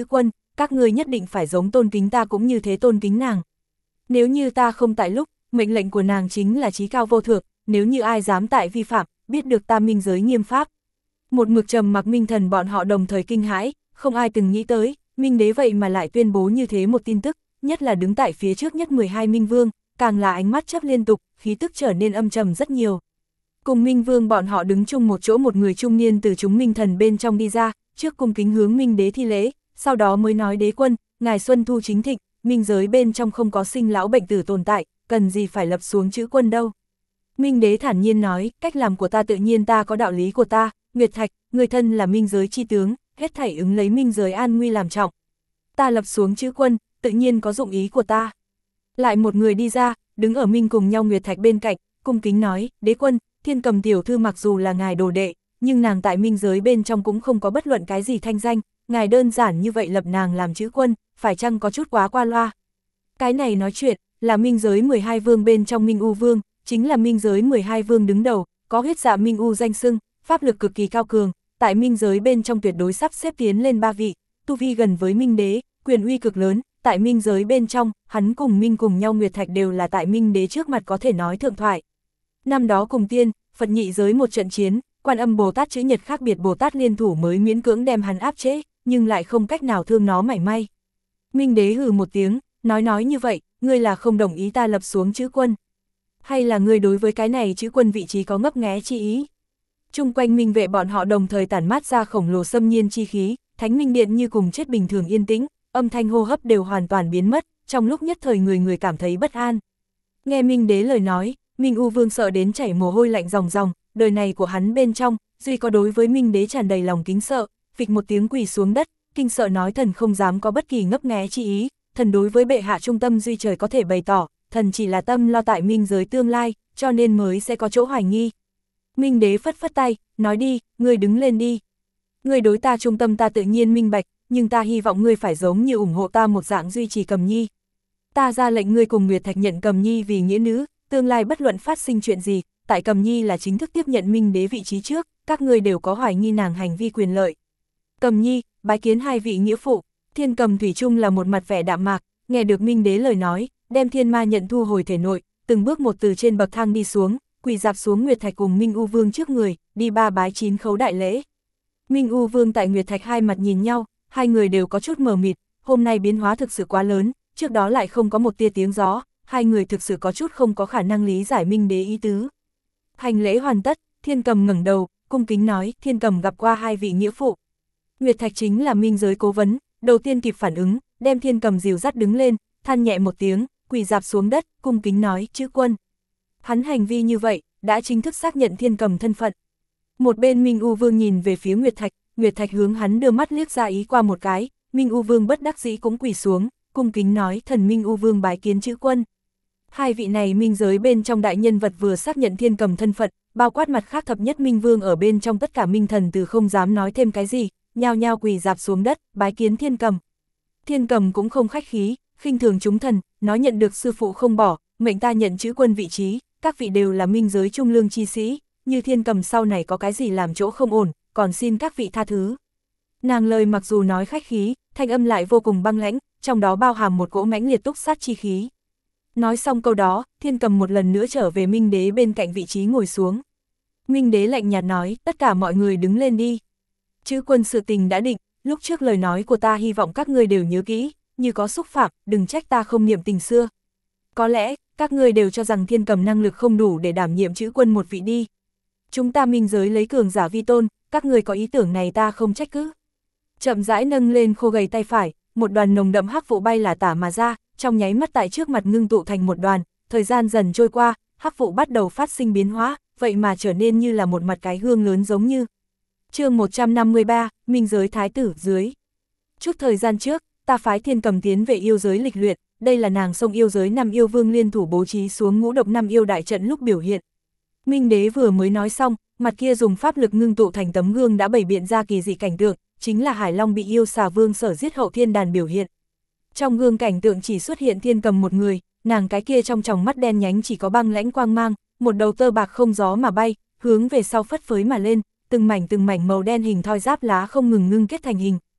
các ngươi nhất định phải giống tôn kính ta cũng như thế tôn kính nàng. Nếu như ta không tại lúc, mệnh lệnh của nàng chính là chí cao vô thượng, nếu như ai dám tại vi phạm, biết được ta minh giới nghiêm pháp. Một mực trầm mặc Minh Thần bọn họ đồng thời kinh hãi, không ai từng nghĩ tới, Minh Đế vậy mà lại tuyên bố như thế một tin tức, nhất là đứng tại phía trước nhất 12 Minh Vương, càng là ánh mắt chớp liên tục, khí tức trở nên âm trầm rất nhiều. Cùng Minh Vương bọn họ đứng chung một chỗ, một người trung niên từ chúng Minh Thần bên trong đi ra, trước cung kính hướng Minh Đế thi lễ, sau đó mới nói: đế quân, ngài xuân thu chính thịnh, minh giới bên trong không có sinh lão bệnh tử tồn tại, cần gì phải lập xuống chữ quân đâu. Minh Đế thản nhiên nói: cách làm của ta tự nhiên ta có đạo lý của ta, Nguyệt Thạch, người thân là minh giới chi tướng, hết thảy ứng lấy minh giới an nguy làm trọng. Ta lập xuống chữ quân, tự nhiên có dụng ý của ta. Lại một người đi ra, đứng ở Minh cùng nhau Nguyệt Thạch bên cạnh, cung kính nói: đế quân, Thiên Cầm tiểu thư mặc dù là ngài đồ đệ, nhưng nàng tại minh giới bên trong cũng không có bất luận cái gì thanh danh, ngài đơn giản như vậy lập nàng làm chữ quân, phải chăng có chút quá qua loa. Cái này nói chuyện, là minh giới 12 vương bên trong Minh U Vương, chính là minh giới 12 vương đứng đầu, có huyết dạ Minh U danh xưng, pháp lực cực kỳ cao cường, tại minh giới bên trong tuyệt đối sắp xếp tiến lên 3 vị, tu vi gần với Minh Đế, quyền uy cực lớn, tại minh giới bên trong, hắn cùng Minh cùng nhau Nguyệt Thạch đều là tại Minh Đế trước mặt có thể nói thượng thoại. Năm đó cùng tiên, Phật nhị giới một trận chiến, Quan Âm Bồ Tát chữ nhật khác biệt Bồ Tát liên thủ mới miễn cưỡng đem hắn áp chế, nhưng lại không cách nào thương nó mảy may. Minh Đế hừ một tiếng, nói như vậy, ngươi là không đồng ý ta lập xuống chữ quân? Hay là ngươi đối với cái này chữ quân vị trí có ngấp nghé chi ý? Chung quanh minh vệ bọn họ đồng thời tản mát ra khổng lồ xâm nhiên chi khí, Thánh Minh Điện như cùng chết bình thường yên tĩnh, âm thanh hô hấp đều hoàn toàn biến mất, trong lúc nhất thời người người cảm thấy bất an. Nghe Minh Đế lời nói, Minh U Vương sợ đến chảy mồ hôi lạnh ròng ròng, đời này của hắn bên trong, duy có đối với Minh Đế tràn đầy lòng kính sợ, phịch một tiếng quỳ xuống đất, kinh sợ nói: thần không dám có bất kỳ ngấp nghé chi ý, thần đối với bệ hạ trung tâm duy trời có thể bày tỏ, thần chỉ là tâm lo tại minh giới tương lai, cho nên mới sẽ có chỗ hoài nghi. Minh Đế phất phất tay, nói: đi, ngươi đứng lên đi. Ngươi đối ta trung tâm ta tự nhiên minh bạch, nhưng ta hy vọng ngươi phải giống như ủng hộ ta một dạng duy trì Cầm Nhi. Ta ra lệnh ngươi cùng Nguyệt Thạch nhận Cầm Nhi vì nghĩa nữ, tương lai bất luận phát sinh chuyện gì, tại Cầm Nhi là chính thức tiếp nhận Minh Đế vị trí trước, các ngươi đều có hoài nghi nàng hành vi quyền lợi. Cầm Nhi, bái kiến hai vị nghĩa phụ. Thiên Cầm thủy chung là một mặt vẻ đạm mạc, nghe được Minh Đế lời nói, đem thiên ma nhận thu hồi thể nội, từng bước một từ trên bậc thang đi xuống, quỳ dạp xuống Nguyệt Thạch cùng Minh U Vương trước người, đi ba bái 9 khấu đại lễ. Minh U Vương tại Nguyệt Thạch hai mặt nhìn nhau, hai người đều có chút mờ mịt, hôm nay biến hóa thực sự quá lớn, trước đó lại không có một tia tiếng gió, hai người thực sự có chút không có khả năng lý giải Minh Đế ý tứ. Hành lễ hoàn tất, Thiên Cầm ngẩng đầu, cung kính nói: Thiên Cầm gặp qua hai vị nghĩa phụ. Nguyệt Thạch chính là minh giới cố vấn, đầu tiên kịp phản ứng, đem Thiên Cầm dìu dắt đứng lên, than nhẹ một tiếng, quỳ dạp xuống đất, cung kính nói: chữ quân. Hắn hành vi như vậy, đã chính thức xác nhận Thiên Cầm thân phận. Một bên Minh U Vương nhìn về phía Nguyệt Thạch hướng hắn đưa mắt liếc ra ý qua một cái, Minh U Vương bất đắc dĩ cũng quỳ xuống, cung kính nói: thần Minh U Vương bái kiến chữ quân. Hai vị này minh giới bên trong đại nhân vật vừa xác nhận Thiên Cầm thân phận, bao quát mặt khác thập nhất Minh Vương ở bên trong tất cả Minh Thần từ không dám nói thêm cái gì, nhao nhao quỳ dạp xuống đất, bái kiến Thiên Cầm. Thiên Cầm cũng không khách khí, khinh thường chúng thần, nói: nhận được sư phụ không bỏ, mệnh ta nhận chữ quân vị trí, các vị đều là minh giới trung lương chi sĩ, như Thiên Cầm sau này có cái gì làm chỗ không ổn, còn xin các vị tha thứ. Nàng lời mặc dù nói khách khí, thanh âm lại vô cùng băng lãnh, trong đó bao hàm một cỗ mãnh liệt túc sát chi khí. Nói xong câu đó, Thiên Cầm một lần nữa trở về Minh Đế bên cạnh vị trí ngồi xuống. Minh Đế lạnh nhạt nói: tất cả mọi người đứng lên đi. Chữ quân sự tình đã định, lúc trước lời nói của ta hy vọng các ngươi đều nhớ kỹ, như có xúc phạm, đừng trách ta không niệm tình xưa. Có lẽ, các ngươi đều cho rằng Thiên Cầm năng lực không đủ để đảm nhiệm chữ quân một vị đi. Chúng ta minh giới lấy cường giả vi tôn, các ngươi có ý tưởng này ta không trách cứ. Chậm rãi nâng lên khô gầy tay phải, một đoàn nồng đậm hắc vụ bay là tả mà ra, trong nháy mắt tại trước mặt ngưng tụ thành một đoàn, thời gian dần trôi qua, hắc vụ bắt đầu phát sinh biến hóa, vậy mà trở nên như là một mặt cái hương lớn giống như. Chương 153, Minh giới thái tử dưới. Chút thời gian trước, ta phái Thiên Cầm tiến về yêu giới lịch luyện, đây là nàng xông yêu giới 5 yêu vương liên thủ bố trí xuống ngũ độc 5 yêu đại trận lúc biểu hiện. Minh Đế vừa mới nói xong, mặt kia dùng pháp lực ngưng tụ thành tấm gương đã bày biện ra kỳ dị cảnh tượng, chính là Hải Long bị yêu xà vương sở giết hậu thiên đàn biểu hiện. Trong gương cảnh tượng chỉ xuất hiện Thiên Cầm một người, nàng cái kia trong tròng mắt đen nhánh chỉ có băng lãnh quang mang, một đầu tơ bạc không gió mà bay, hướng về sau phất phới mà lên, từng mảnh màu đen hình thoi giáp lá không ngừng ngưng kết thành hình,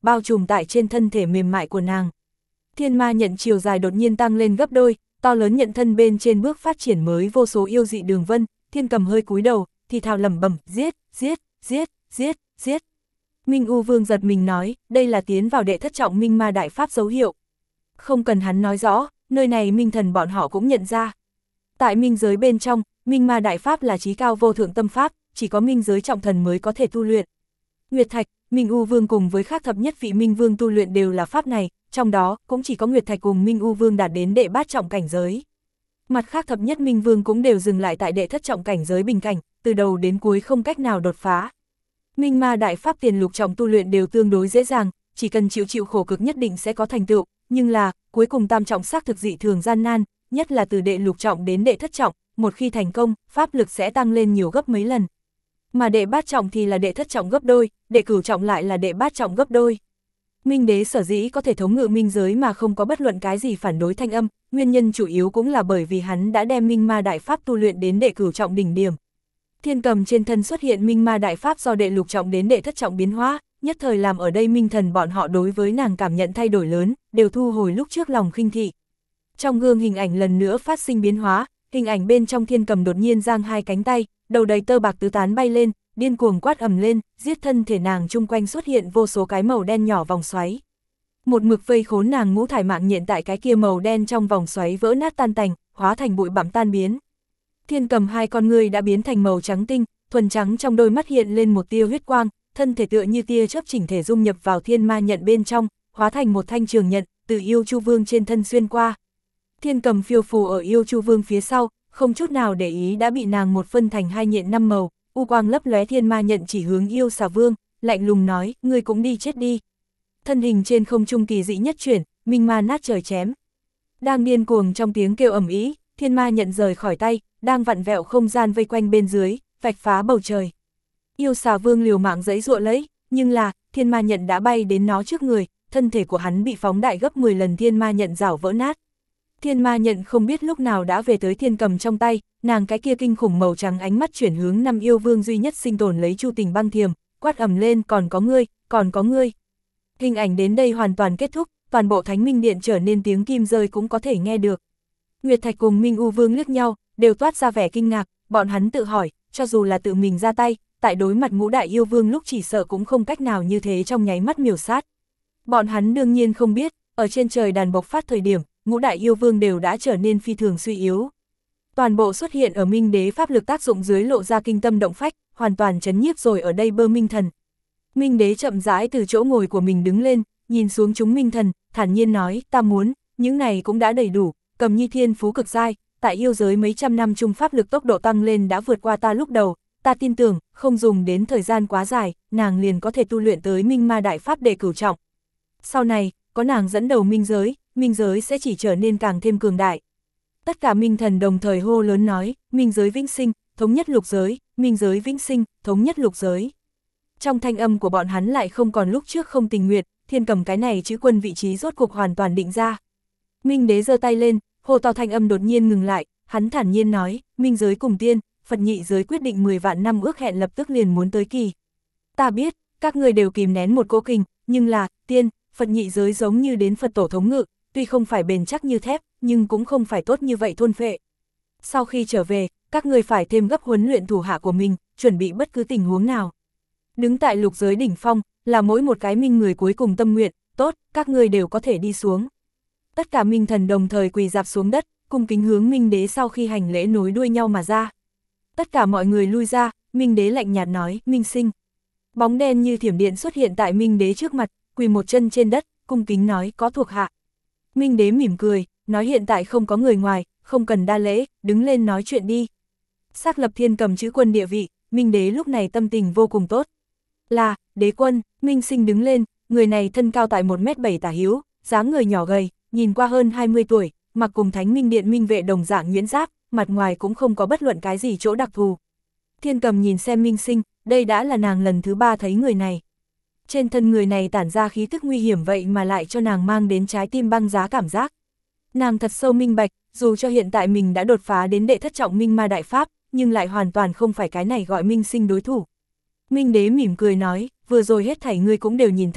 bao trùm tại trên thân thể mềm mại của nàng. Thiên ma nhận chiều dài đột nhiên tăng lên gấp đôi, to lớn nhận thân bên trên bước phát triển mới vô số yêu dị đường vân, Thiên Cầm hơi cúi đầu, thì thào lẩm bẩm, giết, giết, giết, giết, giết. Minh U Vương giật mình nói, đây là tiến vào đệ thất trọng Minh Ma Đại Pháp dấu hiệu. Không cần hắn nói rõ, nơi này Minh Thần bọn họ cũng nhận ra. Tại Minh giới bên trong, Minh Ma Đại Pháp là chí cao vô thượng tâm pháp, chỉ có Minh giới trọng thần mới có thể tu luyện. Nguyệt Thạch, Minh U Vương cùng với khác thập nhất vị Minh Vương tu luyện đều là pháp này, trong đó cũng chỉ có Nguyệt Thạch cùng Minh U Vương đạt đến đệ bát trọng cảnh giới. Mặt khác thập nhất Minh Vương cũng đều dừng lại tại đệ thất trọng cảnh giới bình cảnh, từ đầu đến cuối không cách nào đột phá. Minh Ma Đại Pháp tiền lục trọng tu luyện đều tương đối dễ dàng, chỉ cần chịu khổ cực nhất định sẽ có thành tựu, nhưng là, cuối cùng tam trọng xác thực dị thường gian nan, nhất là từ đệ lục trọng đến đệ thất trọng, một khi thành công, pháp lực sẽ tăng lên nhiều gấp mấy lần. Mà đệ bát trọng thì là đệ thất trọng gấp đôi, đệ cửu trọng lại là đệ bát trọng gấp đôi. Minh đế sở dĩ có thể thống ngự minh giới mà không có bất luận cái gì phản đối thanh âm, nguyên nhân chủ yếu cũng là bởi vì hắn đã đem Minh Ma Đại Pháp tu luyện đến đệ cửu trọng đỉnh điểm. Thiên Cầm trên thân xuất hiện Minh Ma Đại Pháp do đệ lục trọng đến đệ thất trọng biến hóa, nhất thời làm ở đây Minh Thần bọn họ đối với nàng cảm nhận thay đổi lớn, đều thu hồi lúc trước lòng khinh thị. Trong gương hình ảnh lần nữa phát sinh biến hóa, hình ảnh bên trong Thiên Cầm đột nhiên giang hai cánh tay, đầu đầy tơ bạc tứ tán bay lên, điên cuồng quát ầm lên, giết thân thể nàng chung quanh xuất hiện vô số cái màu đen nhỏ vòng xoáy. Một mực vây khốn nàng ngũ thải mạng nhện tại cái kia màu đen trong vòng xoáy vỡ nát tan tành, hóa thành bụi bặm tan biến. Thiên Cầm hai con ngươi đã biến thành màu trắng tinh, thuần trắng trong đôi mắt hiện lên một tia huyết quang, thân thể tựa như tia chớp chỉnh thể dung nhập vào thiên ma nhận bên trong, hóa thành một thanh trường nhận, từ Yêu Chu Vương trên thân xuyên qua. Thiên Cầm phiêu phù ở Yêu Chu Vương phía sau, không chút nào để ý đã bị nàng một phân thành hai nhện năm màu, u quang lấp lóe thiên ma nhận chỉ hướng Yêu Xà Vương, lạnh lùng nói, ngươi cũng đi chết đi. Thân hình trên không trung kỳ dị nhất chuyển, minh ma nát trời chém. Đang điên cuồng trong tiếng kêu ầm ĩ, thiên ma nhận rời khỏi tay, đang vặn vẹo không gian vây quanh bên dưới, vạch phá bầu trời. Yêu Xà Vương liều mạng giãy giụa lấy, nhưng là, thiên ma nhận đã bay đến nó trước người, thân thể của hắn bị phóng đại gấp 10 lần thiên ma nhận rảo vỡ nát. Thiên ma nhận không biết lúc nào đã về tới Thiên Cầm trong tay, nàng cái kia kinh khủng màu trắng ánh mắt chuyển hướng năm yêu vương duy nhất sinh tồn lấy Chu Tình băng thiềm, quát ầm lên, còn có ngươi, còn có ngươi. Hình ảnh đến đây hoàn toàn kết thúc, toàn bộ Thánh Minh Điện trở nên tiếng kim rơi cũng có thể nghe được. Nguyệt Thạch cùng Minh U Vương liếc nhau, đều toát ra vẻ kinh ngạc, bọn hắn tự hỏi, cho dù là tự mình ra tay, tại đối mặt ngũ đại yêu vương lúc chỉ sợ cũng không cách nào như thế trong nháy mắt miểu sát. Bọn hắn đương nhiên không biết, ở trên trời đàn bộc phát thời điểm, ngũ đại yêu vương đều đã trở nên phi thường suy yếu. Toàn bộ xuất hiện ở Minh đế pháp lực tác dụng dưới lộ ra kinh tâm động phách, hoàn toàn chấn nhiếp rồi ở đây bơ Minh Thần. Minh đế chậm rãi từ chỗ ngồi của mình đứng lên, nhìn xuống chúng Minh Thần, thản nhiên nói, ta muốn, những này cũng đã đầy đủ, Cầm Nhi thiên phú cực giai, tại yêu giới mấy trăm năm chung pháp lực tốc độ tăng lên đã vượt qua ta lúc đầu, ta tin tưởng, không dùng đến thời gian quá dài, nàng liền có thể tu luyện tới Minh Ma Đại Pháp đệ cửu trọng. Sau này, có nàng dẫn đầu Minh giới sẽ chỉ trở nên càng thêm cường đại. Tất cả Minh Thần đồng thời hô lớn nói, Minh giới vĩnh sinh, thống nhất lục giới, Minh giới vĩnh sinh, thống nhất lục giới. Trong thanh âm của bọn hắn lại không còn lúc trước không tình nguyện, Thiên Cầm cái này chữ quân vị trí rốt cuộc hoàn toàn định ra. Minh đế giơ tay lên, hô to thanh âm đột nhiên ngừng lại, hắn thản nhiên nói, Minh giới cùng tiên, Phật nhị giới quyết định 10 vạn năm ước hẹn lập tức liền muốn tới kỳ. Ta biết, các người đều kìm nén một cỗ kình, nhưng là, tiên, Phật nhị giới giống như đến Phật tổ thống ngự, tuy không phải bền chắc như thép, nhưng cũng không phải tốt như vậy thôn phệ. Sau khi trở về, các người phải thêm gấp huấn luyện thủ hạ của mình, chuẩn bị bất cứ tình huống nào. Đứng tại lục giới đỉnh phong, là mỗi một cái minh người cuối cùng tâm nguyện, tốt, các người đều có thể đi xuống. Tất cả Minh Thần đồng thời quỳ dạp xuống đất, cung kính hướng Minh đế sau khi hành lễ nối đuôi nhau mà ra. Tất cả mọi người lui ra, Minh đế lạnh nhạt nói, Minh sinh. Bóng đen như thiểm điện xuất hiện tại Minh đế trước mặt, quỳ một chân trên đất, cung kính nói, có thuộc hạ. Minh đế mỉm cười, nói hiện tại không có người ngoài, không cần đa lễ, đứng lên nói chuyện đi. Xác lập Thiên Cầm chữ quân địa vị, Minh đế lúc này tâm tình vô cùng tốt. Là, đế quân, Minh sinh đứng lên, người này thân cao tại 1m7 tả hữu, dáng người nhỏ gầy, nhìn qua hơn 20 tuổi, mặc cùng Thánh Minh Điện minh vệ đồng dạng nhuyễn giáp, mặt ngoài cũng không có bất luận cái gì chỗ đặc thù. Thiên Cầm nhìn xem Minh sinh, đây đã là nàng lần thứ 3 thấy người này. Trên thân người này tản ra khí tức nguy hiểm vậy mà lại cho nàng mang đến trái tim băng giá cảm giác. Nàng thật sâu minh bạch, dù cho hiện tại mình đã đột phá đến đệ thất trọng Minh Ma Đại Pháp, nhưng lại hoàn toàn không phải cái này gọi Minh sinh đối thủ. Minh đế mỉm cười nói, vừa rồi hết thảy ngươi cũng đều nhìn thấy,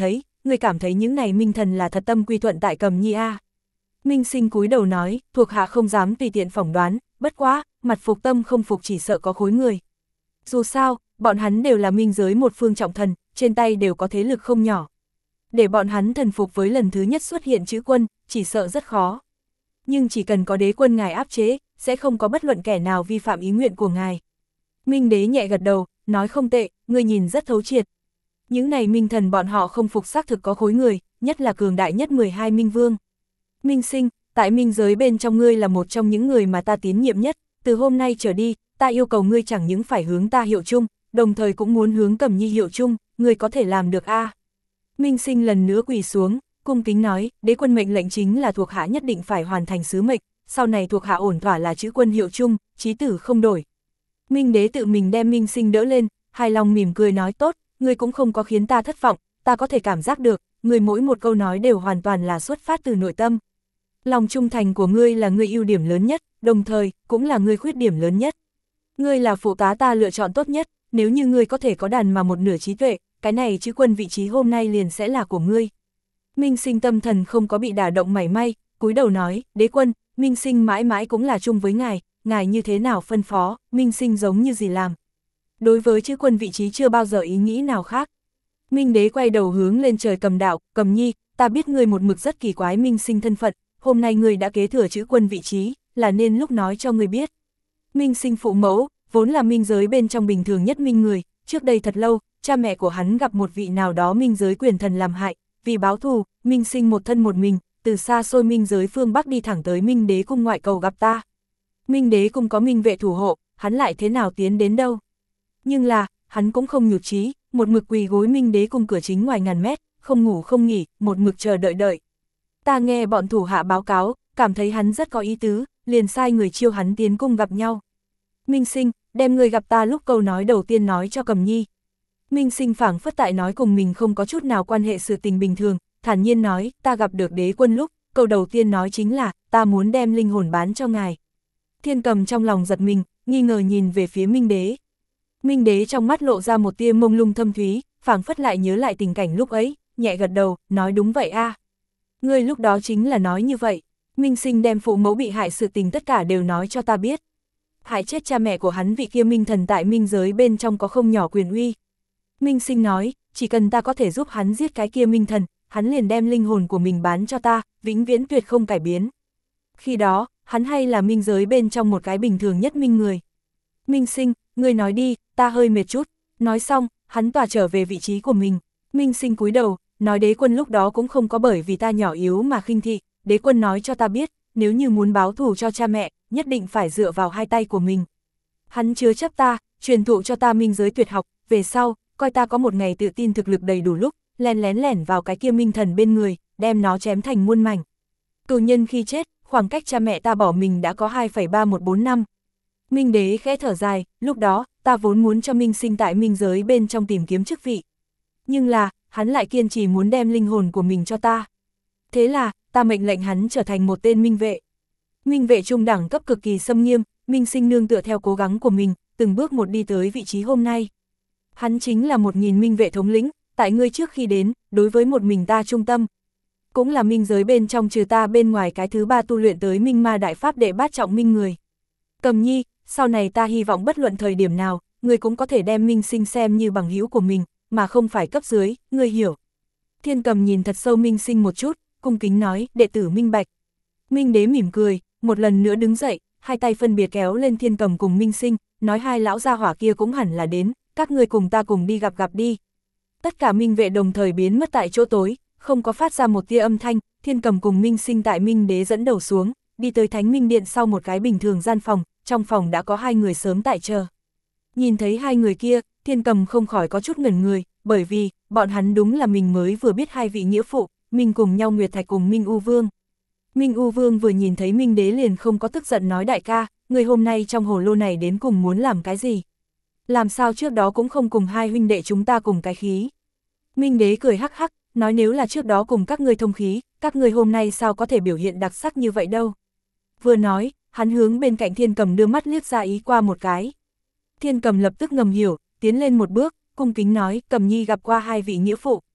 ngươi cảm thấy những này Minh thần là thật tâm quy thuận tại Cầm Nhi a? Minh Sinh cúi đầu nói, thuộc hạ không dám tùy tiện phỏng đoán, bất quá, mặt phục tâm không phục chỉ sợ có khối người. Dù sao, bọn hắn đều là minh giới một phương trọng thần, trên tay đều có thế lực không nhỏ. Để bọn hắn thần phục với lần thứ nhất xuất hiện chữ quân, chỉ sợ rất khó. Nhưng chỉ cần có đế quân ngài áp chế, sẽ không có bất luận kẻ nào vi phạm ý nguyện của ngài. Minh đế nhẹ gật đầu, nói không tệ, ngươi nhìn rất thấu triệt. Những này minh thần bọn họ không phục xác thực có khối người, nhất là cường đại nhất 12 minh vương. Minh Sinh, tại minh giới bên trong ngươi là một trong những người mà ta tín nhiệm nhất, từ hôm nay trở đi, ta yêu cầu ngươi chẳng những phải hướng ta hiệu chung, đồng thời cũng muốn hướng Cẩm Nhi hiệu chung, ngươi có thể làm được a? Minh Sinh lần nữa quỳ xuống, cung kính nói, đế quân mệnh lệnh chính là thuộc hạ nhất định phải hoàn thành sứ mệnh, sau này thuộc hạ ổn thỏa là chữ quân hiệu chung, chí tử không đổi. Minh đế tự mình đem Minh Sinh đỡ lên, hài lòng mỉm cười nói tốt, ngươi cũng không có khiến ta thất vọng, ta có thể cảm giác được, ngươi mỗi một câu nói đều hoàn toàn là xuất phát từ nội tâm. Lòng trung thành của ngươi là ngươi ưu điểm lớn nhất, đồng thời, cũng là ngươi khuyết điểm lớn nhất. Ngươi là phụ tá ta lựa chọn tốt nhất, nếu như ngươi có thể có đàn mà một nửa trí tuệ, cái này chữ quân vị trí hôm nay liền sẽ là của ngươi. Minh Sinh tâm thần không có bị đả động mảy may, cúi đầu nói, đế quân, Minh Sinh mãi mãi cũng là chung với ngài, ngài như thế nào phân phó, Minh Sinh giống như gì làm. Đối với chữ quân vị trí chưa bao giờ ý nghĩ nào khác. Minh đế quay đầu hướng lên trời Cầm đạo, Cầm Nhi, ta biết ngươi một mực rất kỳ quái Minh Sinh thân phận, hôm nay ngươi đã kế thừa chữ quân vị trí, là nên lúc nói cho ngươi biết. Minh Sinh phụ mẫu, vốn là minh giới bên trong bình thường nhất minh người, trước đây thật lâu, cha mẹ của hắn gặp một vị nào đó minh giới quyền thần làm hại, vì báo thù, Minh Sinh một thân một mình, từ xa xôi minh giới phương Bắc đi thẳng tới Minh đế cung ngoại cầu gặp ta. Minh đế cung có minh vệ thủ hộ, hắn lại thế nào tiến đến đâu. Nhưng là, hắn cũng không nhụt chí, một mực quỳ gối Minh đế cung cửa chính ngoài ngàn mét, không ngủ không nghỉ, một mực chờ đợi. Ta nghe bọn thủ hạ báo cáo, cảm thấy hắn rất có ý tứ, liền sai người chiêu hắn tiến cung gặp nhau. Minh Sinh, đem người gặp ta lúc câu nói đầu tiên nói cho Cầm Nhi. Minh Sinh phảng phất tại nói cùng mình không có chút nào quan hệ sự tình bình thường, thản nhiên nói, ta gặp được đế quân lúc, câu đầu tiên nói chính là, ta muốn đem linh hồn bán cho ngài. Thiên Cầm trong lòng giật mình, nghi ngờ nhìn về phía Minh đế. Minh đế trong mắt lộ ra một tia mông lung thâm thúy, phảng phất lại nhớ lại tình cảnh lúc ấy, nhẹ gật đầu, nói đúng vậy a. Ngươi lúc đó chính là nói như vậy. Minh Sinh đem phụ mẫu bị hại sự tình tất cả đều nói cho ta biết. Hại chết cha mẹ của hắn vị kia minh thần tại minh giới bên trong có không nhỏ quyền uy. Minh Sinh nói, chỉ cần ta có thể giúp hắn giết cái kia minh thần, hắn liền đem linh hồn của mình bán cho ta, vĩnh viễn tuyệt không cải biến. Khi đó, hắn hay là minh giới bên trong một cái bình thường nhất minh người. Minh Sinh, ngươi nói đi, ta hơi mệt chút. Nói xong, hắn tỏa trở về vị trí của mình. Minh Sinh cúi đầu, nói đế quân lúc đó cũng không có bởi vì ta nhỏ yếu mà khinh thị, đế quân nói cho ta biết, nếu như muốn báo thù cho cha mẹ, nhất định phải dựa vào hai tay của mình. Hắn chứa chấp ta, truyền thụ cho ta minh giới tuyệt học, về sau, coi ta có một ngày tự tin thực lực đầy đủ lúc, lén lẻn vào cái kia minh thần bên người, đem nó chém thành muôn mảnh. Cửu nhân khi chết, khoảng cách cha mẹ ta bỏ mình đã có 2,3145 năm. Minh đế khẽ thở dài, lúc đó, ta vốn muốn cho Minh Sinh tại minh giới bên trong tìm kiếm chức vị. Nhưng là, hắn lại kiên trì muốn đem linh hồn của mình cho ta. Thế là, ta mệnh lệnh hắn trở thành một tên minh vệ. Minh vệ trung đẳng cấp cực kỳ xâm nghiêm, Minh Sinh nương tựa theo cố gắng của mình, từng bước một đi tới vị trí hôm nay. Hắn chính là 1000 minh vệ thống lĩnh, tại ngươi trước khi đến, đối với một mình ta trung tâm. Cũng là minh giới bên trong trừ ta bên ngoài cái thứ ba tu luyện tới minh ma đại pháp đệ bát trọng minh người. Cầm Nhi, sau này ta hy vọng bất luận thời điểm nào, ngươi cũng có thể đem Minh Sinh xem như bằng hữu của mình, mà không phải cấp dưới, ngươi hiểu. Thiên Cầm nhìn thật sâu Minh Sinh một chút, cung kính nói, đệ tử minh bạch. Minh đế mỉm cười, một lần nữa đứng dậy, hai tay phân biệt kéo lên Thiên Cầm cùng Minh Sinh, nói hai lão gia hỏa kia cũng hẳn là đến, các ngươi cùng ta cùng đi gặp đi. Tất cả minh vệ đồng thời biến mất tại chỗ tối, không có phát ra một tia âm thanh, Thiên Cầm cùng Minh Sinh tại Minh đế dẫn đầu xuống, đi tới Thánh Minh Điện sau một cái bình thường gian phòng, trong phòng đã có hai người sớm tại chờ. Nhìn thấy hai người kia, Thiên Cầm không khỏi có chút ngẩn người, bởi vì, bọn hắn đúng là mình mới vừa biết hai vị nghĩa phụ, mình cùng nhau Nguyệt Thạch cùng Minh U Vương. Minh U Vương vừa nhìn thấy Minh đế liền không có tức giận nói đại ca, người hôm nay trong hồ lô này đến cùng muốn làm cái gì? Làm sao trước đó cũng không cùng hai huynh đệ chúng ta cùng cái khí? Minh đế cười hắc hắc, nói nếu là trước đó cùng các ngươi thông khí, các ngươi hôm nay sao có thể biểu hiện đặc sắc như vậy đâu? Vừa nói, hắn hướng bên cạnh Thiên Cầm đưa mắt liếc ra ý qua một cái. Thiên Cầm lập tức ngầm hiểu, tiến lên một bước, cung kính nói, Cầm Nhi gặp qua hai vị nghĩa phụ.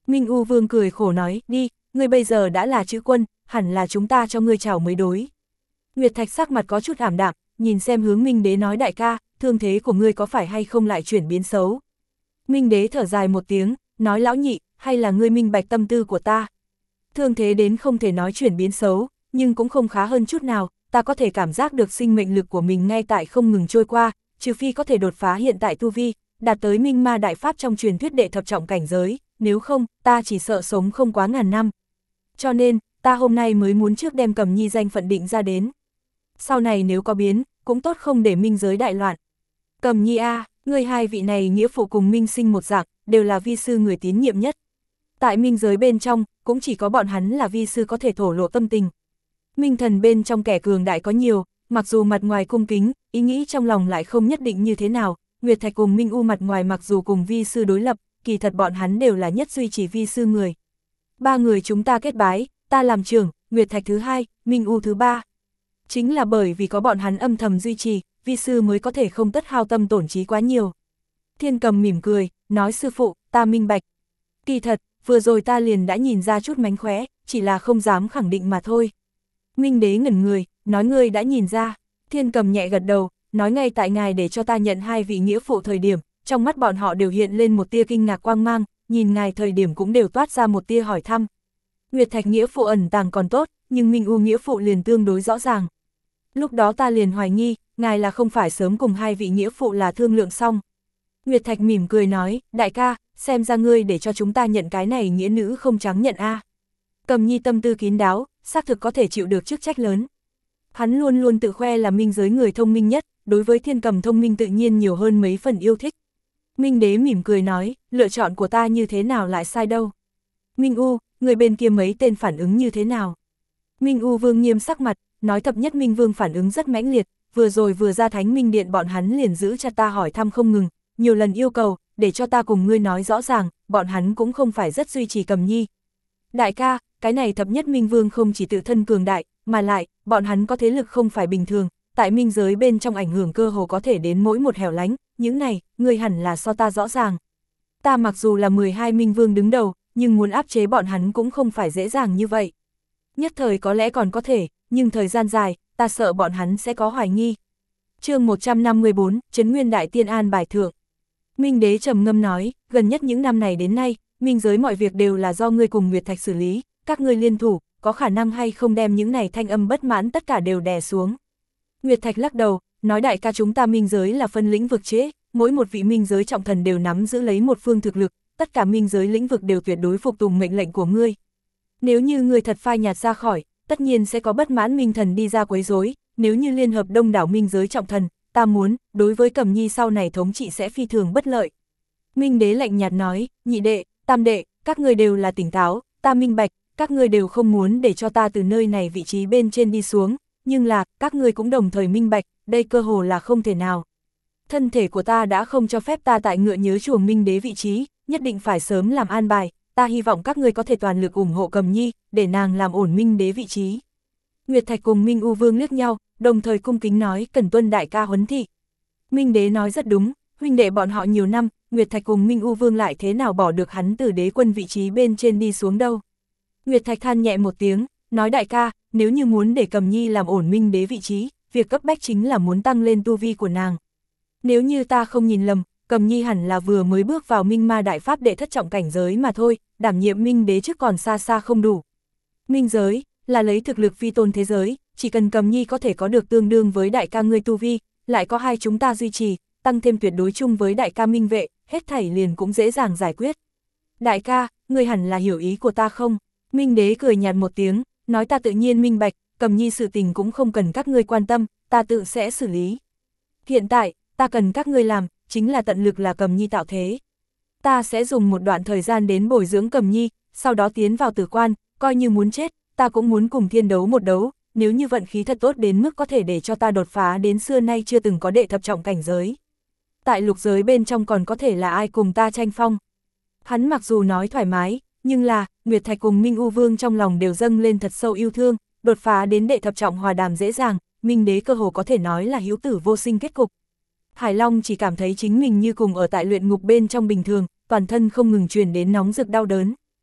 Minh U Vương cười khổ nói, đi, ngươi bây giờ đã là chữ quân, hẳn là chúng ta cho ngươi chào mới đối. Nguyệt Thạch sắc mặt có chút ảm đạm, nhìn xem hướng Minh Đế nói đại ca, thương thế của ngươi có phải hay không lại chuyển biến xấu. Minh Đế thở dài một tiếng, nói lão nhị, hay là ngươi minh bạch tâm tư của ta. Thương thế đến không thể nói chuyển biến xấu, nhưng cũng không khá hơn chút nào, ta có thể cảm giác được sinh mệnh lực của mình ngay tại không ngừng trôi qua, trừ phi có thể đột phá hiện tại tu vi, đạt tới minh ma đại pháp trong truyền thuyết đệ thập trọng cảnh giới, nếu không, ta chỉ sợ sống không quá ngàn năm. Cho nên, ta hôm nay mới muốn trước đem Cầm Nhi danh phận định ra đến. Sau này nếu có biến, cũng tốt không để minh giới đại loạn. Cầm Nhi a, người hai vị này nghĩa phụ cùng minh sinh một dạng, đều là vi sư người tín nhiệm nhất. Tại minh giới bên trong, cũng chỉ có bọn hắn là vi sư có thể thổ lộ tâm tình. Minh thần bên trong kẻ cường đại có nhiều, mặc dù mặt ngoài cung kính, ý nghĩ trong lòng lại không nhất định như thế nào. Nguyệt Thạch cùng Minh U mặt ngoài mặc dù cùng vi sư đối lập, kỳ thật bọn hắn đều là nhất duy trì vi sư người. Ba người chúng ta kết bái, ta làm trưởng, Nguyệt Thạch thứ hai, Minh U thứ ba. Chính là bởi vì có bọn hắn âm thầm duy trì, vi sư mới có thể không tất hao tâm tổn trí quá nhiều. Thiên Cầm mỉm cười, nói sư phụ, ta minh bạch. Kỳ thật, vừa rồi ta liền đã nhìn ra chút mánh khóe, chỉ là không dám khẳng định mà thôi. Minh Đế ngẩn người, nói ngươi đã nhìn ra. Thiên Cầm nhẹ gật đầu, nói ngay tại ngài để cho ta nhận hai vị nghĩa phụ thời điểm, trong mắt bọn họ đều hiện lên một tia kinh ngạc quang mang, nhìn ngài thời điểm cũng đều toát ra một tia hỏi thăm. Nguyệt Thạch nghĩa phụ ẩn tàng còn tốt, nhưng Minh U nghĩa phụ liền tương đối rõ ràng. Lúc đó ta liền hoài nghi, ngài là không phải sớm cùng hai vị nghĩa phụ là thương lượng xong. Nguyệt Thạch mỉm cười nói, đại ca, xem ra ngươi để cho chúng ta nhận cái này nghĩa nữ không trắng nhận a. Cầm Nhi tâm tư kín đáo, xác thực có thể chịu được chức trách lớn. Hắn luôn luôn tự khoe là minh giới người thông minh nhất, đối với Thiên Cầm thông minh tự nhiên nhiều hơn mấy phần yêu thích. Minh Đế mỉm cười nói, lựa chọn của ta như thế nào lại sai đâu. Minh U, người bên kia mấy tên phản ứng như thế nào? Minh U Vương nghiêm sắc mặt, nói thập nhất Minh Vương phản ứng rất mãnh liệt, vừa rồi vừa ra Thánh Minh Điện bọn hắn liền giữ chặt ta hỏi thăm không ngừng, nhiều lần yêu cầu, để cho ta cùng ngươi nói rõ ràng, bọn hắn cũng không phải rất duy trì Cầm Nhi. Đại ca, cái này thập nhất Minh Vương không chỉ tự thân cường đại, mà lại, bọn hắn có thế lực không phải bình thường, tại minh giới bên trong ảnh hưởng cơ hồ có thể đến mỗi một hẻo lánh, những này, ngươi hẳn là so ta rõ ràng. Ta mặc dù là 12 Minh Vương đứng đầu, nhưng muốn áp chế bọn hắn cũng không phải dễ dàng như vậy. Nhất thời có lẽ còn có thể, nhưng thời gian dài, ta sợ bọn hắn sẽ có hoài nghi. Chương 154, Trấn Nguyên Đại Tiên An bài thượng. Minh Đế trầm ngâm nói, gần nhất những năm này đến nay, minh giới mọi việc đều là do ngươi cùng Nguyệt Thạch xử lý, các ngươi liên thủ, có khả năng hay không đem những này thanh âm bất mãn tất cả đều đè xuống. Nguyệt Thạch lắc đầu, nói đại ca chúng ta minh giới là phân lĩnh vực chế, mỗi một vị minh giới trọng thần đều nắm giữ lấy một phương thực lực, tất cả minh giới lĩnh vực đều tuyệt đối phục tùng mệnh lệnh của ngươi. Nếu như ngươi thật phai nhạt ra khỏi, tất nhiên sẽ có bất mãn minh thần đi ra quấy rối, nếu như liên hợp đông đảo minh giới trọng thần, ta muốn, đối với Cầm Nhi sau này thống trị sẽ phi thường bất lợi. Minh Đế lạnh nhạt nói, nhị đệ, tam đệ, các ngươi đều là tỉnh táo, ta minh bạch, các ngươi đều không muốn để cho ta từ nơi này vị trí bên trên đi xuống, nhưng là, các ngươi cũng đồng thời minh bạch, đây cơ hồ là không thể nào. Thân thể của ta đã không cho phép ta tại ngựa nhớ chuồng Minh Đế vị trí, nhất định phải sớm làm an bài, ta hy vọng các ngươi có thể toàn lực ủng hộ Cầm Nhi, để nàng làm ổn Minh Đế vị trí. Nguyệt Thạch cùng Minh U Vương liếc nhau, đồng thời cung kính nói, cần tuân đại ca huấn thị. Minh Đế nói rất đúng, huynh đệ bọn họ nhiều năm, Nguyệt Thạch cùng Minh U Vương lại thế nào bỏ được hắn từ đế quân vị trí bên trên đi xuống đâu. Nguyệt Thạch than nhẹ một tiếng, nói đại ca, nếu như muốn để Cầm Nhi làm ổn Minh Đế vị trí, việc cấp bách chính là muốn tăng lên tu vi của nàng. Nếu như ta không nhìn lầm, Cầm Nhi hẳn là vừa mới bước vào Minh Ma Đại Pháp đệ thất trọng cảnh giới mà thôi, đảm nhiệm Minh Đế trước còn xa xa không đủ. Minh giới, là lấy thực lực phi tôn thế giới, chỉ cần Cầm Nhi có thể có được tương đương với đại ca ngươi tu vi, lại có hai chúng ta duy trì, tăng thêm tuyệt đối chung với đại ca Minh Vệ, hết thảy liền cũng dễ dàng giải quyết. Đại ca, ngươi hẳn là hiểu ý của ta không? Minh Đế cười nhạt một tiếng, nói ta tự nhiên minh bạch, Cầm Nhi sự tình cũng không cần các ngươi quan tâm, ta tự sẽ xử lý. Hiện tại, ta cần các ngươi làm, chính là tận lực là Cầm Nhi tạo thế. Ta sẽ dùng một đoạn thời gian đến bồi dưỡng Cầm Nhi, sau đó tiến vào tử quan, coi như muốn chết, ta cũng muốn cùng thiên đấu một đấu, nếu như vận khí thật tốt đến mức có thể để cho ta đột phá đến xưa nay chưa từng có đệ thập trọng cảnh giới. Tại lục giới bên trong còn có thể là ai cùng ta tranh phong. Hắn mặc dù nói thoải mái, nhưng là, Nguyệt Thạch cùng Minh U Vương trong lòng đều dâng lên thật sâu yêu thương, đột phá đến đệ thập trọng hòa đàm dễ dàng, Minh Đế cơ hồ có thể nói là hữu tử vô sinh kết cục. Hải Long chỉ cảm thấy chính mình như cùng ở tại luyện ngục bên trong bình thường, toàn thân không ngừng truyền đến nóng rực đau đớn.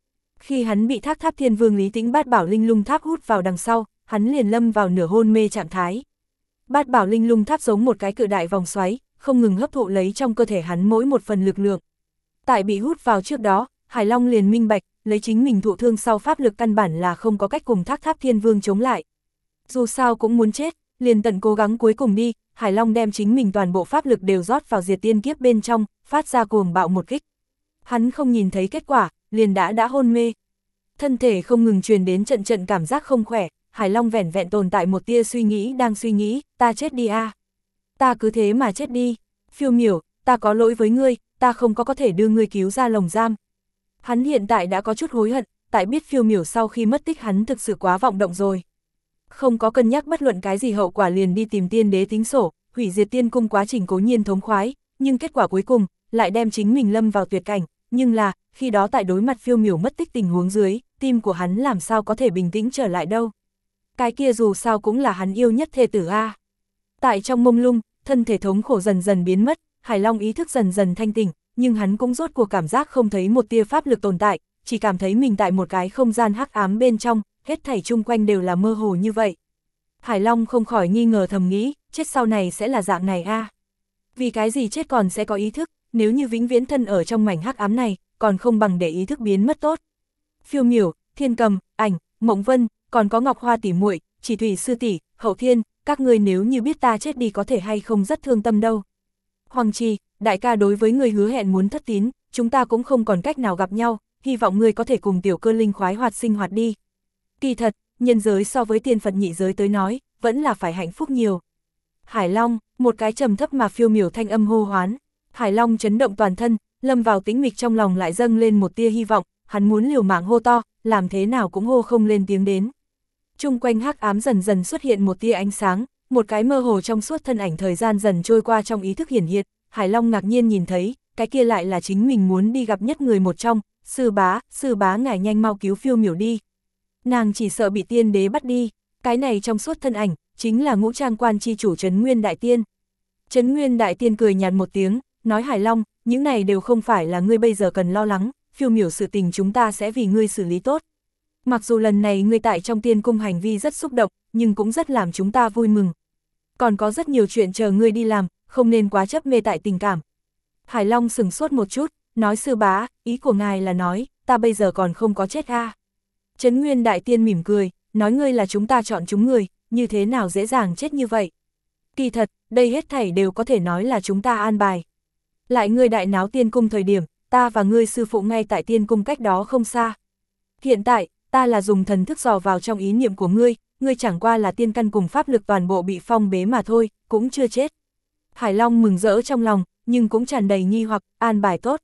Khi hắn bị Thác Tháp Thiên Vương Lý Tĩnh Bát Bảo Linh Lung Tháp hút vào đằng sau, hắn liền lâm vào nửa hôn mê trạng thái. Bát Bảo Linh Lung Tháp giống một cái cự đại vòng xoáy, không ngừng hấp thụ lấy trong cơ thể hắn mỗi một phần lực lượng. Tại bị hút vào trước đó, Hải Long liền minh bạch, lấy chính mình thụ thương sau pháp lực căn bản là không có cách cùng Thác Tháp Thiên Vương chống lại. Dù sao cũng muốn chết, liền tận cố gắng cuối cùng đi, Hải Long đem chính mình toàn bộ pháp lực đều rót vào diệt tiên kiếp bên trong, phát ra cuồng bạo một kích. Hắn không nhìn thấy kết quả, liền đã hôn mê. Thân thể không ngừng truyền đến trận trận cảm giác không khỏe, Hải Long vẻn vẹn tồn tại một tia suy nghĩ đang suy nghĩ, ta chết đi a, ta cứ thế mà chết đi, Phiêu Miểu, ta có lỗi với ngươi, ta không có thể đưa ngươi cứu ra lồng giam. Hắn hiện tại đã có chút hối hận, tại biết Phiêu Miểu sau khi mất tích hắn thực sự quá vọng động rồi. Không có cân nhắc bất luận cái gì hậu quả liền đi tìm tiên đế tính sổ, hủy diệt tiên cung quá trình cố nhiên thống khoái, nhưng kết quả cuối cùng lại đem chính mình lâm vào tuyệt cảnh, nhưng là, khi đó tại đối mặt Phiêu Miểu mất tích tình huống dưới, tim của hắn làm sao có thể bình tĩnh trở lại đâu. Cái kia dù sao cũng là hắn yêu nhất thê tử a. Tại trong mông lung, thân thể thống khổ dần dần biến mất, Hải Long ý thức dần dần thanh tỉnh, nhưng hắn cũng rốt cuộc cảm giác không thấy một tia pháp lực tồn tại, chỉ cảm thấy mình tại một cái không gian hắc ám bên trong, hết thảy chung quanh đều là mơ hồ như vậy. Hải Long không khỏi nghi ngờ thầm nghĩ, chết sau này sẽ là dạng này a. Vì cái gì chết còn sẽ có ý thức, nếu như vĩnh viễn thân ở trong mảnh hắc ám này, còn không bằng để ý thức biến mất tốt. Phiêu Miểu, Thiên Cầm, Ảnh, Mộng Vân, còn có Ngọc Hoa tỷ muội, Chỉ Thủy sư tỷ, Hậu Thiên, các ngươi nếu như biết ta chết đi có thể hay không rất thương tâm đâu. Hoàng Trì, đại ca đối với người hứa hẹn muốn thất tín, chúng ta cũng không còn cách nào gặp nhau, hy vọng ngươi có thể cùng tiểu cơ linh khoái hoạt sinh hoạt đi. Kỳ thật, nhân giới so với tiên Phật nhị giới tới nói, vẫn là phải hạnh phúc nhiều. Hải Long, một cái trầm thấp mà phiêu miểu thanh âm hô hoán. Hải Long chấn động toàn thân, lâm vào tĩnh mịch trong lòng lại dâng lên một tia hy vọng, hắn muốn liều mạng hô to, làm thế nào cũng hô không lên tiếng đến. Chung quanh hắc ám dần dần xuất hiện một tia ánh sáng, một cái mơ hồ trong suốt thân ảnh thời gian dần trôi qua trong ý thức hiển hiện, Hải Long ngạc nhiên nhìn thấy, cái kia lại là chính mình muốn đi gặp nhất người một trong, sư bá ngài nhanh mau cứu phiêu miểu đi. Nàng chỉ sợ bị tiên đế bắt đi, cái này trong suốt thân ảnh, chính là Ngũ Trang Quan chi chủ Trấn Nguyên Đại Tiên. Trấn Nguyên Đại Tiên cười nhạt một tiếng, nói Hải Long, những này đều không phải là ngươi bây giờ cần lo lắng, phiêu miểu sự tình chúng ta sẽ vì ngươi xử lý tốt. Mặc dù lần này ngươi tại trong tiên cung hành vi rất xúc động, nhưng cũng rất làm chúng ta vui mừng. Còn có rất nhiều chuyện chờ ngươi đi làm, không nên quá chấp mê tại tình cảm. Hải Long sừng sốt một chút, nói sư bá, ý của ngài là nói, ta bây giờ còn không có chết a. Trấn Nguyên Đại Tiên mỉm cười, nói ngươi là chúng ta chọn chúng người, như thế nào dễ dàng chết như vậy. Kỳ thật, đây hết thảy đều có thể nói là chúng ta an bài. Lại ngươi đại náo tiên cung thời điểm, ta và ngươi sư phụ ngay tại tiên cung cách đó không xa. Hiện tại, ta là dùng thần thức dò vào trong ý niệm của ngươi, ngươi chẳng qua là tiên căn cùng pháp lực toàn bộ bị phong bế mà thôi, cũng chưa chết. Hải Long mừng rỡ trong lòng, nhưng cũng tràn đầy nghi hoặc, an bài tốt.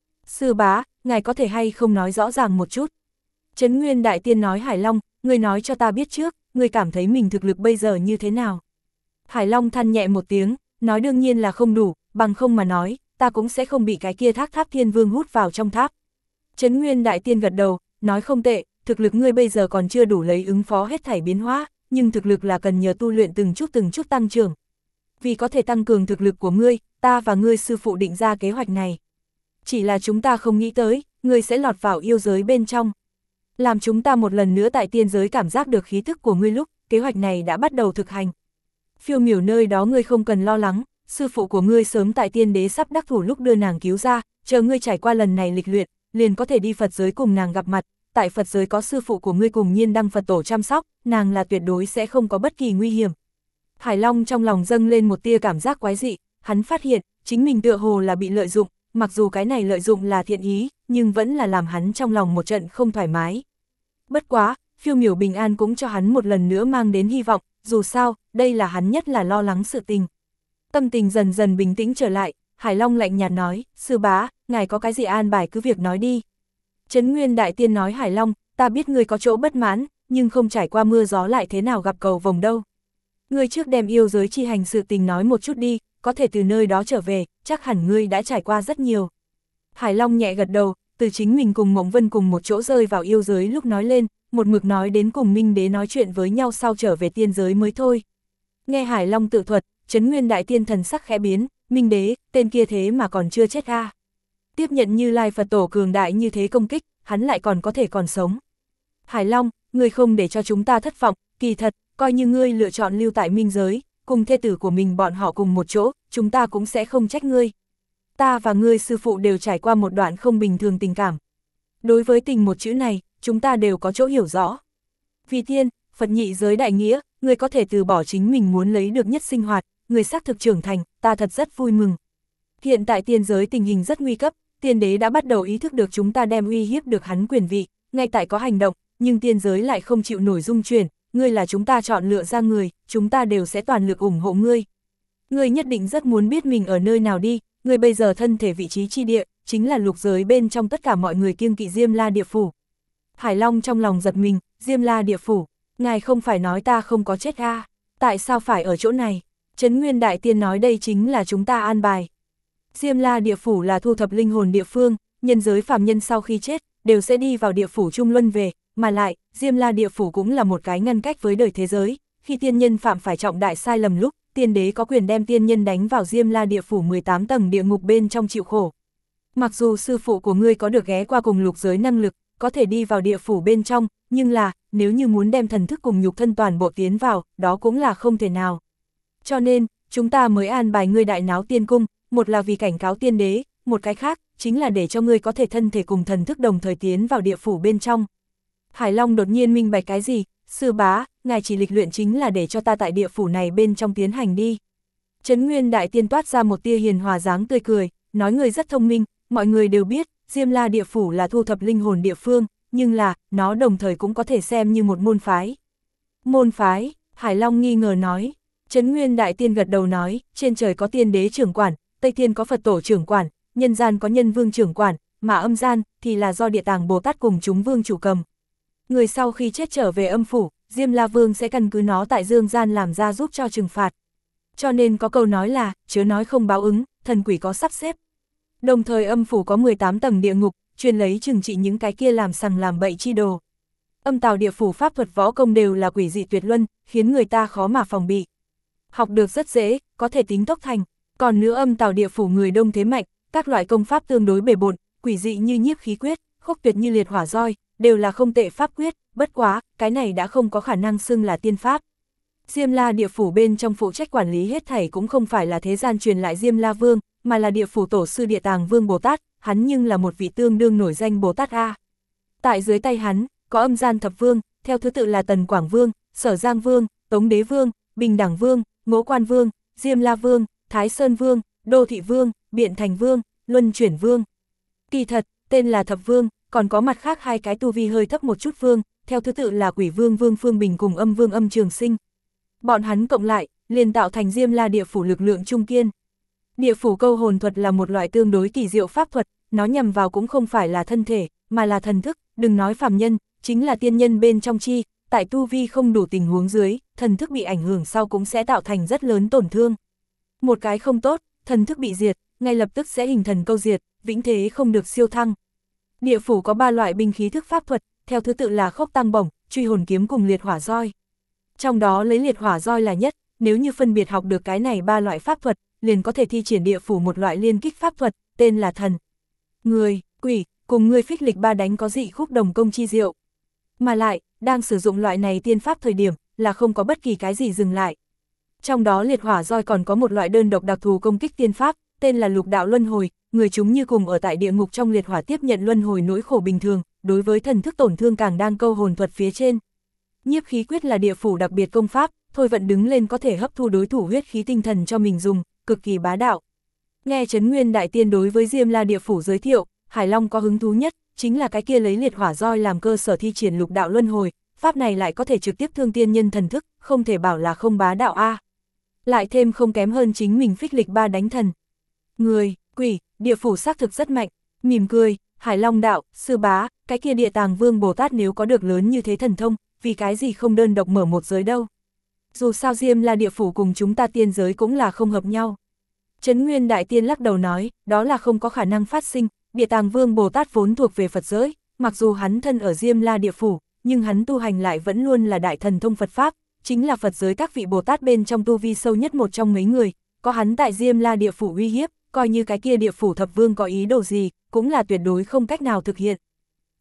Sư bá, ngài có thể hay không nói rõ ràng một chút. Trấn Nguyên Đại Tiên nói Hải Long, ngươi nói cho ta biết trước, ngươi cảm thấy mình thực lực bây giờ như thế nào. Hải Long than nhẹ một tiếng, nói đương nhiên là không đủ, bằng không mà nói, ta cũng sẽ không bị cái kia Thác Tháp Thiên Vương hút vào trong tháp. Trấn Nguyên Đại Tiên gật đầu, nói không tệ, thực lực ngươi bây giờ còn chưa đủ lấy ứng phó hết thảy biến hóa, nhưng thực lực là cần nhờ tu luyện từng chút tăng trưởng. Vì có thể tăng cường thực lực của ngươi, ta và ngươi sư phụ định ra kế hoạch này. Chỉ là chúng ta không nghĩ tới, ngươi sẽ lọt vào yêu giới bên trong. Làm chúng ta một lần nữa tại tiên giới cảm giác được khí thức của ngươi lúc, kế hoạch này đã bắt đầu thực hành. Phiêu miểu nơi đó ngươi không cần lo lắng, sư phụ của ngươi sớm tại tiên đế sắp đắc thủ lúc đưa nàng cứu ra, chờ ngươi trải qua lần này lịch luyện, liền có thể đi Phật giới cùng nàng gặp mặt, tại Phật giới có sư phụ của ngươi cùng Nhiên Đăng Phật tổ chăm sóc, nàng là tuyệt đối sẽ không có bất kỳ nguy hiểm. Hải Long trong lòng dâng lên một tia cảm giác quái dị, hắn phát hiện, chính mình tựa hồ là bị lợi dụng, mặc dù cái này lợi dụng là thiện ý, nhưng vẫn là làm hắn trong lòng một trận không thoải mái. Bất quá, phiêu miểu bình an cũng cho hắn một lần nữa mang đến hy vọng, dù sao, đây là hắn nhất là lo lắng sự tình. Tâm tình dần dần bình tĩnh trở lại, Hải Long lạnh nhạt nói, sư bá, ngài có cái gì an bài cứ việc nói đi. Trấn Nguyên Đại Tiên nói Hải Long, ta biết ngươi có chỗ bất mãn, nhưng không trải qua mưa gió lại thế nào gặp cầu vồng đâu. Ngươi trước đem yêu giới chi hành sự tình nói một chút đi, có thể từ nơi đó trở về, chắc hẳn ngươi đã trải qua rất nhiều. Hải Long nhẹ gật đầu, từ chính mình cùng Mộng Vân cùng một chỗ rơi vào yêu giới lúc nói lên, một mực nói đến cùng Minh Đế nói chuyện với nhau sau trở về tiên giới mới thôi. Nghe Hải Long tự thuật, Trấn Nguyên Đại Tiên thần sắc khẽ biến, Minh Đế, tên kia thế mà còn chưa chết a. Tiếp nhận Như Lai Phật tổ cường đại như thế công kích, hắn lại còn có thể còn sống. Hải Long, ngươi không để cho chúng ta thất vọng, kỳ thật, coi như ngươi lựa chọn lưu tại minh giới, cùng thê tử của mình bọn họ cùng một chỗ, chúng ta cũng sẽ không trách ngươi. Ta và ngươi sư phụ đều trải qua một đoạn không bình thường tình cảm. Đối với tình một chữ này, chúng ta đều có chỗ hiểu rõ. Vì tiên, Phật nhị giới đại nghĩa, ngươi có thể từ bỏ chính mình muốn lấy được nhất sinh hoạt, ngươi xác thực trưởng thành, ta thật rất vui mừng. Hiện tại tiên giới tình hình rất nguy cấp, tiên đế đã bắt đầu ý thức được chúng ta đem uy hiếp được hắn quyền vị, ngay tại có hành động, nhưng tiên giới lại không chịu nổi dung chuyển, ngươi là chúng ta chọn lựa ra người, chúng ta đều sẽ toàn lực ủng hộ ngươi. Ngươi nhất định rất muốn biết mình ở nơi nào đi, ngươi bây giờ thân thể vị trí chi địa, chính là lục giới bên trong tất cả mọi người kiêng kỵ Diêm La Địa Phủ. Hải Long trong lòng giật mình, Diêm La Địa Phủ, ngài không phải nói ta không có chết à, tại sao phải ở chỗ này? Trấn Nguyên Đại Tiên nói đây chính là chúng ta an bài. Diêm La Địa Phủ là thu thập linh hồn địa phương, nhân giới phàm nhân sau khi chết, đều sẽ đi vào địa phủ trung luân về, mà lại, Diêm La Địa Phủ cũng là một cái ngăn cách với đời thế giới, khi tiên nhân phạm phải trọng đại sai lầm lúc, tiên đế có quyền đem tiên nhân đánh vào Diêm La Địa Phủ 18 tầng địa ngục bên trong chịu khổ. Mặc dù sư phụ của ngươi có được ghé qua cùng lục giới năng lực, có thể đi vào địa phủ bên trong, nhưng là, nếu như muốn đem thần thức cùng nhục thân toàn bộ tiến vào, đó cũng là không thể nào. Cho nên, chúng ta mới an bài ngươi đại náo tiên cung, một là vì cảnh cáo tiên đế, một cái khác, chính là để cho ngươi có thể thân thể cùng thần thức đồng thời tiến vào địa phủ bên trong. Hải Long đột nhiên minh bạch cái gì, sư bá, ngài chỉ lịch luyện chính là để cho ta tại địa phủ này bên trong tiến hành đi. Trấn Nguyên Đại Tiên toát ra một tia hiền hòa dáng tươi cười, nói người rất thông minh, mọi người đều biết, Diêm La Địa Phủ là thu thập linh hồn địa phương, nhưng là, nó đồng thời cũng có thể xem như một môn phái. Môn phái, Hải Long nghi ngờ nói. Trấn Nguyên Đại Tiên gật đầu nói, trên trời có tiên đế trưởng quản, Tây Thiên có Phật tổ trưởng quản, nhân gian có nhân vương trưởng quản, mà âm gian thì là do Địa Tạng Bồ Tát cùng chúng vương chủ cầm. Người sau khi chết trở về âm phủ, Diêm La Vương sẽ căn cứ nó tại dương gian làm ra giúp cho trừng phạt. Cho nên có câu nói là, chớ nói không báo ứng, thần quỷ có sắp xếp. Đồng thời âm phủ có 18 tầng địa ngục, chuyên lấy trừng trị những cái kia làm sằng làm bậy chi đồ. Âm tào địa phủ pháp thuật võ công đều là quỷ dị tuyệt luân, khiến người ta khó mà phòng bị. Học được rất dễ, có thể tính tốc thành. Còn nữa âm tào địa phủ người đông thế mạnh, các loại công pháp tương đối bề bộn, quỷ dị như nhiếp khí quyết, khốc tuyệt như liệt hỏa roi, đều là không tệ pháp quyết, bất quá, cái này đã không có khả năng xưng là tiên pháp. Diêm La Địa Phủ bên trong phụ trách quản lý hết thảy cũng không phải là thế gian truyền lại Diêm La Vương, mà là địa phủ tổ sư Địa Tạng Vương Bồ Tát, hắn nhưng là một vị tương đương nổi danh Bồ Tát A. Tại dưới tay hắn, có âm gian thập vương, theo thứ tự là Tần Quảng Vương, Sở Giang Vương, Tống Đế Vương, Bình Đẳng Vương, Ngũ Quan Vương, Diêm La Vương, Thái Sơn Vương, Đô Thị Vương, Biện Thành Vương, Luân Chuyển Vương. Kỳ thật, tên là Thập Vương, còn có mặt khác hai cái tu vi hơi thấp một chút vương, theo thứ tự là Quỷ Vương Vương Phương Bình cùng Âm Vương Âm Trường Sinh. Bọn hắn cộng lại, liền tạo thành Diêm La Địa Phủ lực lượng trung kiên. Địa phủ câu hồn thuật là một loại tương đối kỳ diệu pháp thuật, nó nhằm vào cũng không phải là thân thể, mà là thần thức, đừng nói phàm nhân, chính là tiên nhân bên trong chi, tại tu vi không đủ tình huống dưới, thần thức bị ảnh hưởng sau cũng sẽ tạo thành rất lớn tổn thương. Một cái không tốt, thần thức bị diệt, ngay lập tức sẽ hình thần câu diệt, vĩnh thế không được siêu thăng. Địa phủ có 3 loại binh khí thức pháp thuật, theo thứ tự là khốc tăng bổng, truy hồn kiếm cùng liệt hỏa roi. Trong đó lấy liệt hỏa roi là nhất, nếu như phân biệt học được cái này 3 loại pháp thuật, liền có thể thi triển địa phủ một loại liên kích pháp thuật, tên là thần. Người, quỷ, cùng ngươi phích lịch 3 đánh có dị khúc đồng công chi diệu. Mà lại, đang sử dụng loại này tiên pháp thời điểm, là không có bất kỳ cái gì dừng lại. Trong đó liệt hỏa roi còn có một loại đơn độc đặc thù công kích tiên pháp, tên là lục đạo luân hồi, người chúng như cùng ở tại địa ngục trong liệt hỏa tiếp nhận luân hồi nỗi khổ bình thường, đối với thần thức tổn thương càng đang câu hồn thuật phía trên. Nhiếp khí quyết là địa phủ đặc biệt công pháp, thôi vận đứng lên có thể hấp thu đối thủ huyết khí tinh thần cho mình dùng, cực kỳ bá đạo. Nghe Trấn Nguyên Đại Tiên đối với Diêm La Địa Phủ giới thiệu, Hải Long có hứng thú nhất, chính là cái kia lấy liệt hỏa roi làm cơ sở thi triển lục đạo luân hồi, pháp này lại có thể trực tiếp thương tiên nhân thần thức, không thể bảo là không bá đạo a. Lại thêm không kém hơn chính mình phích lịch 3 đánh thần. Người, quỷ, địa phủ xác thực rất mạnh, mỉm cười, Hải Long đạo, sư bá, cái kia Địa Tạng Vương Bồ Tát nếu có được lớn như thế thần thông, vì cái gì không đơn độc mở một giới đâu. Dù sao Diêm La Địa Phủ cùng chúng ta tiên giới cũng là không hợp nhau. Trấn Nguyên Đại Tiên lắc đầu nói, đó là không có khả năng phát sinh, Địa Tạng Vương Bồ Tát vốn thuộc về Phật giới, mặc dù hắn thân ở Diêm La Địa Phủ, nhưng hắn tu hành lại vẫn luôn là đại thần thông Phật Pháp, chính là Phật giới các vị Bồ Tát bên trong tu vi sâu nhất một trong mấy người, có hắn tại Diêm La Địa Phủ uy hiếp, coi như cái kia địa phủ thập vương có ý đồ gì, cũng là tuyệt đối không cách nào thực hiện.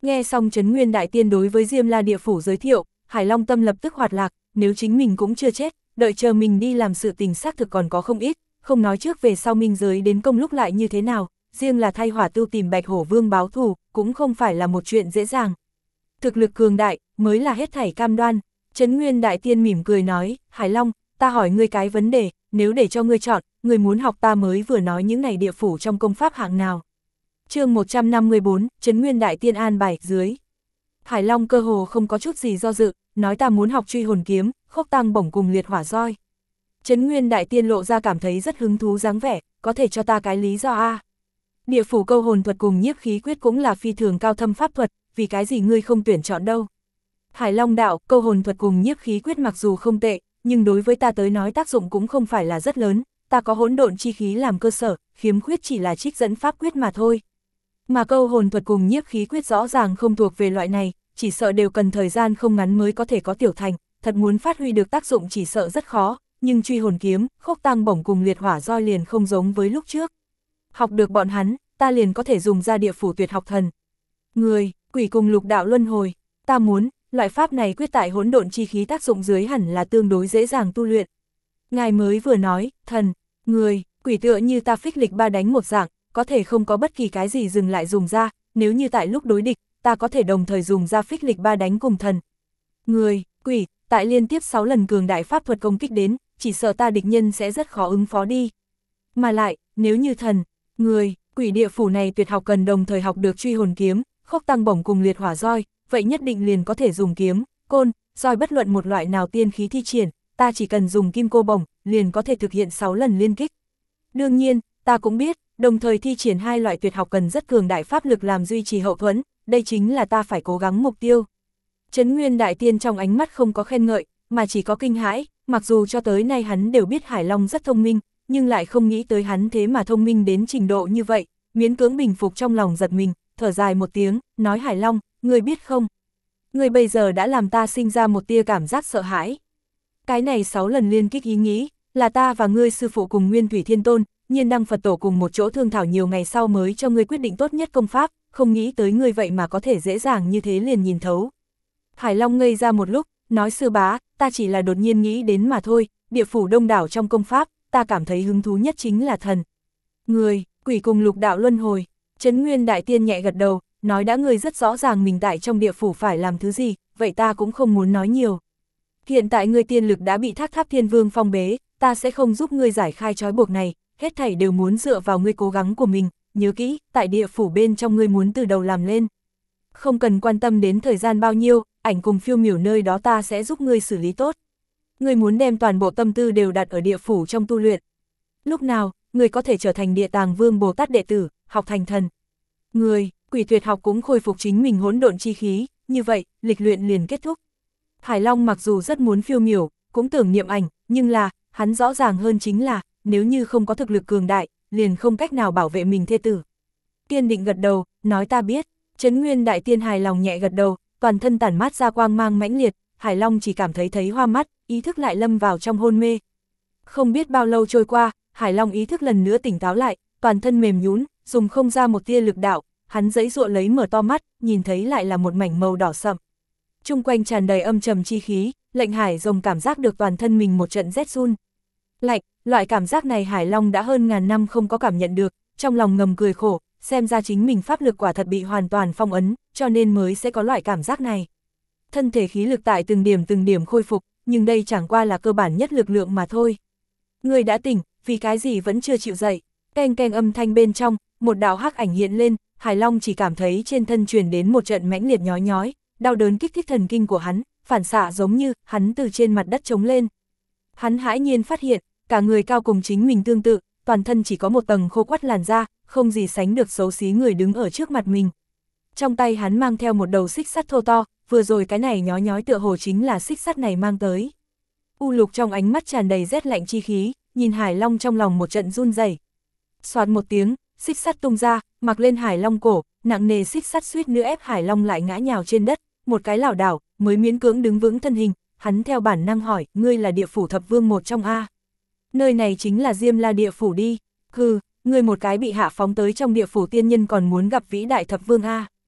Nghe xong Trấn Nguyên Đại Tiên đối với Diêm La Địa Phủ giới thiệu, Hải Long tâm lập tức hoạt lạc, nếu chính mình cũng chưa chết, đợi chờ mình đi làm sự tình xác thực còn có không ít, không nói trước về sau minh giới đến công lúc lại như thế nào, riêng là thay Hỏa Tưu tìm Bạch Hổ Vương báo thù, cũng không phải là một chuyện dễ dàng. Thực lực cường đại, mới là hết thảy cam đoan. Trấn Nguyên Đại Tiên mỉm cười nói, Hải Long, ta hỏi ngươi cái vấn đề, nếu để cho ngươi chọn, ngươi muốn học ta mới vừa nói những này địa phủ trong công pháp hạng nào. Chương 154, Trấn Nguyên Đại Tiên an bài dưới. Hải Long cơ hồ không có chút gì do dự, nói ta muốn học truy hồn kiếm, khốc tăng bổng cùng liệt hỏa roi. Trấn Nguyên Đại Tiên lộ ra cảm thấy rất hứng thú dáng vẻ, có thể cho ta cái lý do a? Địa phủ câu hồn thuật cùng nhiếp khí quyết cũng là phi thường cao thâm pháp thuật, vì cái gì ngươi không tuyển chọn đâu. Hải Long đạo, câu hồn thuật cùng nhiếp khí quyết mặc dù không tệ, nhưng đối với ta tới nói tác dụng cũng không phải là rất lớn, ta có hỗn độn chi khí làm cơ sở, khiếm khuyết chỉ là trích dẫn pháp quyết mà thôi. Mà câu hồn thuật cùng nhiếp khí quyết rõ ràng không thuộc về loại này, chỉ sợ đều cần thời gian không ngắn mới có thể có tiểu thành, thật muốn phát huy được tác dụng chỉ sợ rất khó, nhưng truy hồn kiếm, khốc tăng bổng cùng liệt hỏa roi liền không giống với lúc trước. Học được bọn hắn, ta liền có thể dùng ra địa phủ tuyệt học thần. Người, quỷ cùng lục đạo luân hồi, ta muốn, loại pháp này quyết tại hỗn độn chi khí tác dụng dưới hẳn là tương đối dễ dàng tu luyện. Ngài mới vừa nói, thần, người, quỷ tựa như ta phích lịch ba đánh một dạng, có thể không có bất kỳ cái gì dừng lại dùng ra, nếu như tại lúc đối địch, ta có thể đồng thời dùng ra phích lịch ba đánh cùng thần. Người, quỷ, tại liên tiếp 6 lần cường đại pháp thuật công kích đến, chỉ sợ ta địch nhân sẽ rất khó ứng phó đi. Mà lại, nếu như thần, người, quỷ địa phủ này tuyệt học cần đồng thời học được truy hồn kiếm, khốc tăng bổng cùng liệt hỏa roi, vậy nhất định liền có thể dùng kiếm, côn, roi bất luận một loại nào tiên khí thi triển, ta chỉ cần dùng kim cô bổng, liền có thể thực hiện 6 lần liên kích. Đương nhiên, ta cũng biết, đồng thời thi triển hai loại tuyệt học cần rất cường đại pháp lực làm duy trì hậu thuẫn, đây chính là ta phải cố gắng mục tiêu. Trấn Nguyên Đại Tiên trong ánh mắt không có khen ngợi, mà chỉ có kinh hãi, mặc dù cho tới nay hắn đều biết Hải Long rất thông minh, nhưng lại không nghĩ tới hắn thế mà thông minh đến trình độ như vậy, miễn cưỡng bình phục trong lòng giật mình, thở dài một tiếng, nói Hải Long, ngươi biết không? Ngươi bây giờ đã làm ta sinh ra một tia cảm giác sợ hãi. Cái này 6 lần liên kích ý nghĩ, là ta và ngươi sư phụ cùng Nguyên Thủy Thiên Tôn, Nhiên Đăng Phật Tổ cùng một chỗ thương thảo nhiều ngày sau mới cho ngươi quyết định tốt nhất công pháp, không nghĩ tới ngươi vậy mà có thể dễ dàng như thế liền nhìn thấu. Hải Long ngây ra một lúc, nói sư bá, ta chỉ là đột nhiên nghĩ đến mà thôi, địa phủ đông đảo trong công pháp, ta cảm thấy hứng thú nhất chính là thần. Người, quỷ cùng lục đạo luân hồi. Trấn Nguyên Đại Tiên nhẹ gật đầu, nói đã ngươi rất rõ ràng mình tại trong địa phủ phải làm thứ gì, vậy ta cũng không muốn nói nhiều. Hiện tại ngươi tiên lực đã bị Thác Tháp Thiên Vương phong bế, ta sẽ không giúp ngươi giải khai trói buộc này, hết thảy đều muốn dựa vào ngươi cố gắng của mình, nhớ kỹ, tại địa phủ bên trong ngươi muốn từ đầu làm lên. Không cần quan tâm đến thời gian bao nhiêu, ảnh cùng phiêu miểu nơi đó ta sẽ giúp ngươi xử lý tốt. Ngươi muốn đem toàn bộ tâm tư đều đặt ở địa phủ trong tu luyện. Lúc nào, ngươi có thể trở thành Địa Tàng Vương Bồ Tát đệ tử, học thành thần. Người, quỷ tuyệt học cũng khôi phục chính mình hỗn độn chi khí, như vậy, lịch luyện liền kết thúc. Hải Long mặc dù rất muốn phiêu miểu, cũng tưởng niệm ảnh, nhưng là, hắn rõ ràng hơn chính là, nếu như không có thực lực cường đại, liền không cách nào bảo vệ mình thê tử. Kiên định gật đầu, nói ta biết. Trấn Nguyên Đại Tiên hài lòng nhẹ gật đầu, toàn thân tản mát ra quang mang mãnh liệt, Hải Long chỉ cảm thấy hoa mắt, ý thức lại lâm vào trong hôn mê. Không biết bao lâu trôi qua, Hải Long ý thức lần nữa tỉnh táo lại, toàn thân mềm nhũn, dùng không ra một tia lực đạo, hắn giãy giụa lấy mở to mắt, nhìn thấy lại là một mảnh màu đỏ sậm. Chung quanh tràn đầy âm trầm chi khí, lệnh Hải Rồng cảm giác được toàn thân mình một trận rét run. Lạnh, loại cảm giác này Hải Long đã hơn ngàn năm không có cảm nhận được, trong lòng ngầm cười khổ, xem ra chính mình pháp lực quả thật bị hoàn toàn phong ấn, cho nên mới sẽ có loại cảm giác này. Thân thể khí lực tại từng điểm khôi phục, nhưng đây chẳng qua là cơ bản nhất lực lượng mà thôi. Người đã tỉnh, vì cái gì vẫn chưa chịu dậy? Keng keng âm thanh bên trong, một đạo hắc ảnh hiện lên, Hải Long chỉ cảm thấy trên thân truyền đến một trận mãnh liệt nhói nhói, đau đớn kích thích thần kinh của hắn, phản xạ giống như hắn từ trên mặt đất trống lên. Hắn hãi nhiên phát hiện, cả người cao cùng chính mình tương tự, toàn thân chỉ có một tầng khô quắt làn da, không gì sánh được xấu xí người đứng ở trước mặt mình. Trong tay hắn mang theo một đầu xích sắt thô to, vừa rồi cái này nhói nhói tựa hồ chính là xích sắt này mang tới. U Lục trong ánh mắt tràn đầy rét lạnh chi khí, nhìn Hải Long trong lòng một trận run rẩy. Xoạt một tiếng, xích sắt tung ra, mặc lên Hải Long cổ, nặng nề xích sắt suýt nữa ép Hải Long lại ngã nhào trên đất, một cái lảo đảo, mới miễn cưỡng đứng vững thân hình, hắn theo bản năng hỏi, ngươi là địa phủ thập vương một trong A. Nơi này chính là Diêm La địa phủ đi, hừ, ngươi một cái bị hạ phóng tới trong địa phủ tiên nhân còn muốn gặp vĩ đại thập vương A.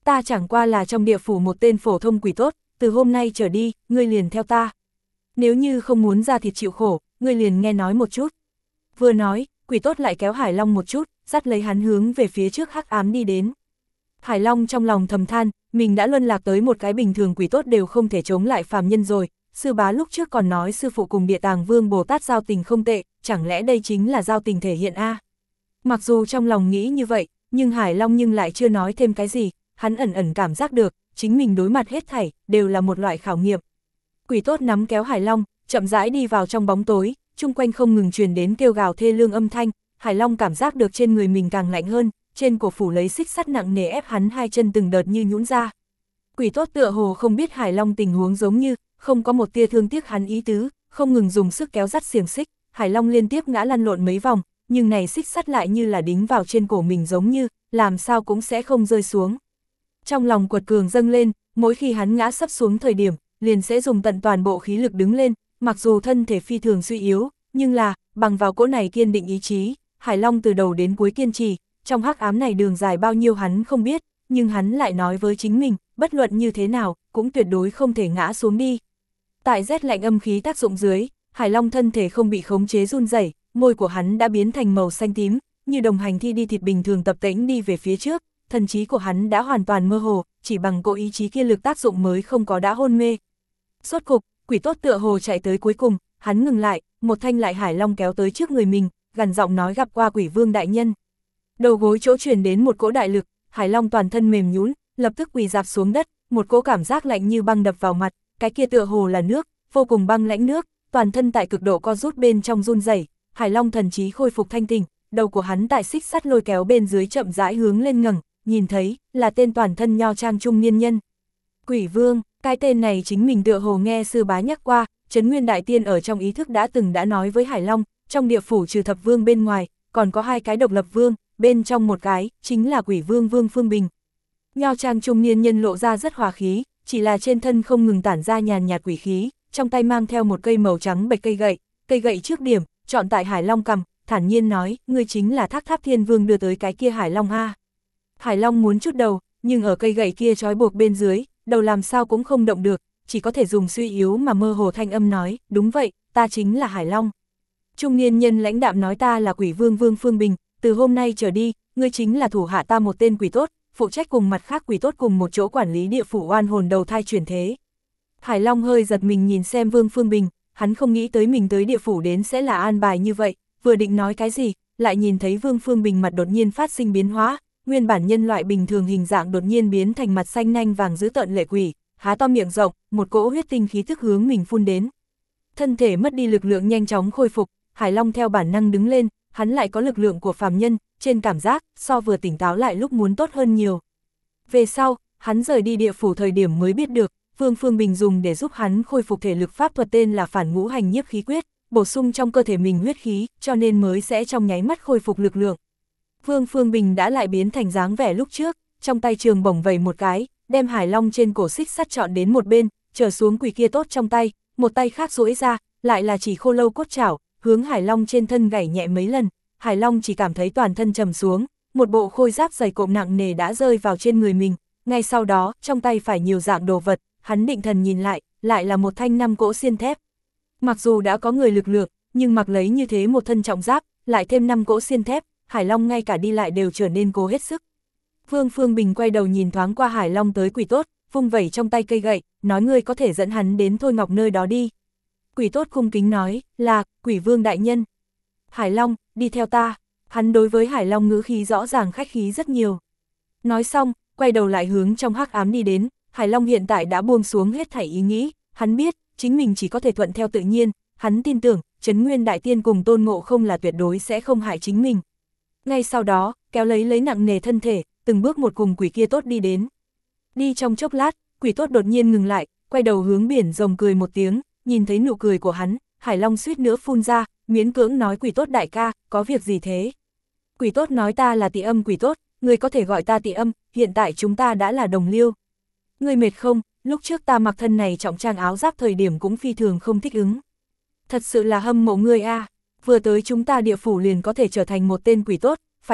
Ta chẳng qua là trong địa phủ một tên phổ thông quỷ tốt, từ hôm nay trở đi, ngươi liền theo ta. Nếu như không muốn ra thịt chịu khổ, ngươi liền nghe nói một chút. Vừa nói, quỷ tốt lại kéo Hải Long một chút, dắt lấy hắn hướng về phía trước hắc ám đi đến. Hải Long trong lòng thầm than, mình đã luân lạc tới một cái bình thường quỷ tốt đều không thể chống lại phàm nhân rồi. Sư bá lúc trước còn nói sư phụ cùng Địa Tàng Vương Bồ Tát giao tình không tệ, chẳng lẽ đây chính là giao tình thể hiện a? Mặc dù trong lòng nghĩ như vậy, nhưng Hải Long nhưng lại chưa nói thêm cái gì, hắn ẩn ẩn cảm giác được, chính mình đối mặt hết thảy, đều là một loại khảo nghiệm. Quỷ tốt nắm kéo Hải Long, chậm rãi đi vào trong bóng tối, chung quanh không ngừng truyền đến kêu gào thê lương âm thanh, Hải Long cảm giác được trên người mình càng lạnh hơn, trên cổ phủ lấy xích sắt nặng nề ép hắn hai chân từng đợt như nhũn ra. Quỷ tốt tựa hồ không biết Hải Long tình huống giống như, không có một tia thương tiếc hắn ý tứ, không ngừng dùng sức kéo dắt xiềng xích, Hải Long liên tiếp ngã lăn lộn mấy vòng, nhưng này xích sắt lại như là đính vào trên cổ mình giống như, làm sao cũng sẽ không rơi xuống. Trong lòng quật cường dâng lên, mỗi khi hắn ngã sắp xuống thời điểm, liền sẽ dùng tận toàn bộ khí lực đứng lên, mặc dù thân thể phi thường suy yếu, nhưng là, bằng vào cỗ này kiên định ý chí, Hải Long từ đầu đến cuối kiên trì, trong hắc ám này đường dài bao nhiêu hắn không biết, nhưng hắn lại nói với chính mình, bất luận như thế nào, cũng tuyệt đối không thể ngã xuống đi. Tại rét lạnh âm khí tác dụng dưới, Hải Long thân thể không bị khống chế run rẩy, môi của hắn đã biến thành màu xanh tím, như đồng hành thi đi thịt bình thường tập tễnh đi về phía trước, thần trí của hắn đã hoàn toàn mơ hồ, chỉ bằng cỗ ý chí kia lực tác dụng mới không có đã hôn mê. Rốt cục, quỷ tốt tựa hồ chạy tới cuối cùng, hắn ngừng lại, một thanh lại Hải Long kéo tới trước người mình, gằn giọng nói gặp qua Quỷ Vương đại nhân. Đầu gối chỗ truyền đến một cỗ đại lực, Hải Long toàn thân mềm nhũn, lập tức quỳ rạp xuống đất, một cỗ cảm giác lạnh như băng đập vào mặt, cái kia tựa hồ là nước, vô cùng băng lãnh nước, toàn thân tại cực độ co rút bên trong run rẩy. Hải Long thần trí khôi phục thanh tỉnh, đầu của hắn tại xích sắt lôi kéo bên dưới chậm rãi hướng lên ngẩng, nhìn thấy là tên toàn thân nho trang trung niên nhân. Quỷ Vương, cái tên này chính mình tựa hồ nghe sư bá nhắc qua, Trấn Nguyên Đại Tiên ở trong ý thức đã nói với Hải Long, trong địa phủ trừ thập vương bên ngoài, còn có hai cái độc lập vương, bên trong một cái, chính là Quỷ Vương Vương Phương Bình. Nho trang trung niên nhân lộ ra rất hòa khí, chỉ là trên thân không ngừng tản ra nhàn nhạt quỷ khí, trong tay mang theo một cây màu trắng bạch cây gậy trước điểm, chọn tại Hải Long cầm, thản nhiên nói, ngươi chính là Thác Tháp Thiên Vương đưa tới cái kia Hải Long a. Hải Long muốn chút đầu, nhưng ở cây gậy kia trói buộc bên dưới, đầu làm sao cũng không động được, chỉ có thể dùng suy yếu mà mơ hồ thanh âm nói, đúng vậy, ta chính là Hải Long. Trung niên nhân lãnh đạm nói ta là Quỷ Vương Vương Phương Bình, từ hôm nay trở đi, ngươi chính là thủ hạ ta một tên quỷ tốt, phụ trách cùng mặt khác quỷ tốt cùng một chỗ quản lý địa phủ oan hồn đầu thai chuyển thế. Hải Long hơi giật mình nhìn xem Vương Phương Bình, hắn không nghĩ tới mình tới địa phủ đến sẽ là an bài như vậy, vừa định nói cái gì, lại nhìn thấy Vương Phương Bình mặt đột nhiên phát sinh biến hóa, nguyên bản nhân loại bình thường hình dạng đột nhiên biến thành mặt xanh nanh vàng dữ tợn lệ quỷ, há to miệng rộng, một cỗ huyết tinh khí tức hướng mình phun đến. Thân thể mất đi lực lượng nhanh chóng khôi phục, Hải Long theo bản năng đứng lên, hắn lại có lực lượng của phàm nhân, trên cảm giác, so vừa tỉnh táo lại lúc muốn tốt hơn nhiều. Về sau, hắn rời đi địa phủ thời điểm mới biết được, Vương Phương Bình dùng để giúp hắn khôi phục thể lực pháp thuật tên là Phản Ngũ Hành Nhiếp Khí Quyết, bổ sung trong cơ thể mình huyết khí, cho nên mới sẽ trong nháy mắt khôi phục lực lượng. Vương Phương Bình đã lại biến thành dáng vẻ lúc trước, trong tay trường bổng vẩy một cái, đem Hải Long trên cổ xích sắt chọn đến một bên, trở xuống quỷ kia tốt trong tay, một tay khác duỗi ra, lại là chỉ khô lâu cốt chảo, hướng Hải Long trên thân gảy nhẹ mấy lần, Hải Long chỉ cảm thấy toàn thân trầm xuống, một bộ khôi giáp dày cộm nặng nề đã rơi vào trên người mình, ngay sau đó, trong tay phải nhiều dạng đồ vật, hắn định thần nhìn lại là một thanh 5 cỗ xiên thép. Mặc dù đã có người lực lượng, nhưng mặc lấy như thế một thân trọng giáp, lại thêm 5 cỗ xiên thép, Hải Long ngay cả đi lại đều trở nên cố hết sức. Vương Phương Bình quay đầu nhìn thoáng qua Hải Long tới quỷ tốt, vung vẩy trong tay cây gậy, nói ngươi có thể dẫn hắn đến Thôi Ngọc nơi đó đi. Quỷ tốt cung kính nói, là, Quỷ Vương đại nhân. Hải Long, đi theo ta. Hắn đối với Hải Long ngữ khí rõ ràng khách khí rất nhiều. Nói xong, quay đầu lại hướng trong hắc ám đi đến, Hải Long hiện tại đã buông xuống hết thảy ý nghĩ, hắn biết, chính mình chỉ có thể thuận theo tự nhiên, hắn tin tưởng, Trấn Nguyên Đại Tiên cùng Tôn Ngộ Không là tuyệt đối sẽ không hại chính mình. Ngay sau đó, kéo lấy nặng nề thân thể, từng bước một cùng quỷ kia tốt đi đến. Đi trong chốc lát, quỷ tốt đột nhiên ngừng lại, quay đầu hướng biển rồng cười một tiếng, nhìn thấy nụ cười của hắn, Hải Long suýt nữa phun ra, miễn cưỡng nói quỷ tốt đại ca, có việc gì thế? Quỷ tốt nói ta là Tị Âm quỷ tốt, ngươi có thể gọi ta Tị Âm, hiện tại chúng ta đã là đồng liêu. Ngươi mệt không, lúc trước ta mặc thân này trọng trang áo giáp thời điểm cũng phi thường không thích ứng. Thật sự là hâm mộ ngươi a, vừa tới chúng ta địa phủ liền có thể trở thành một tên quỷ tốt, phải biết,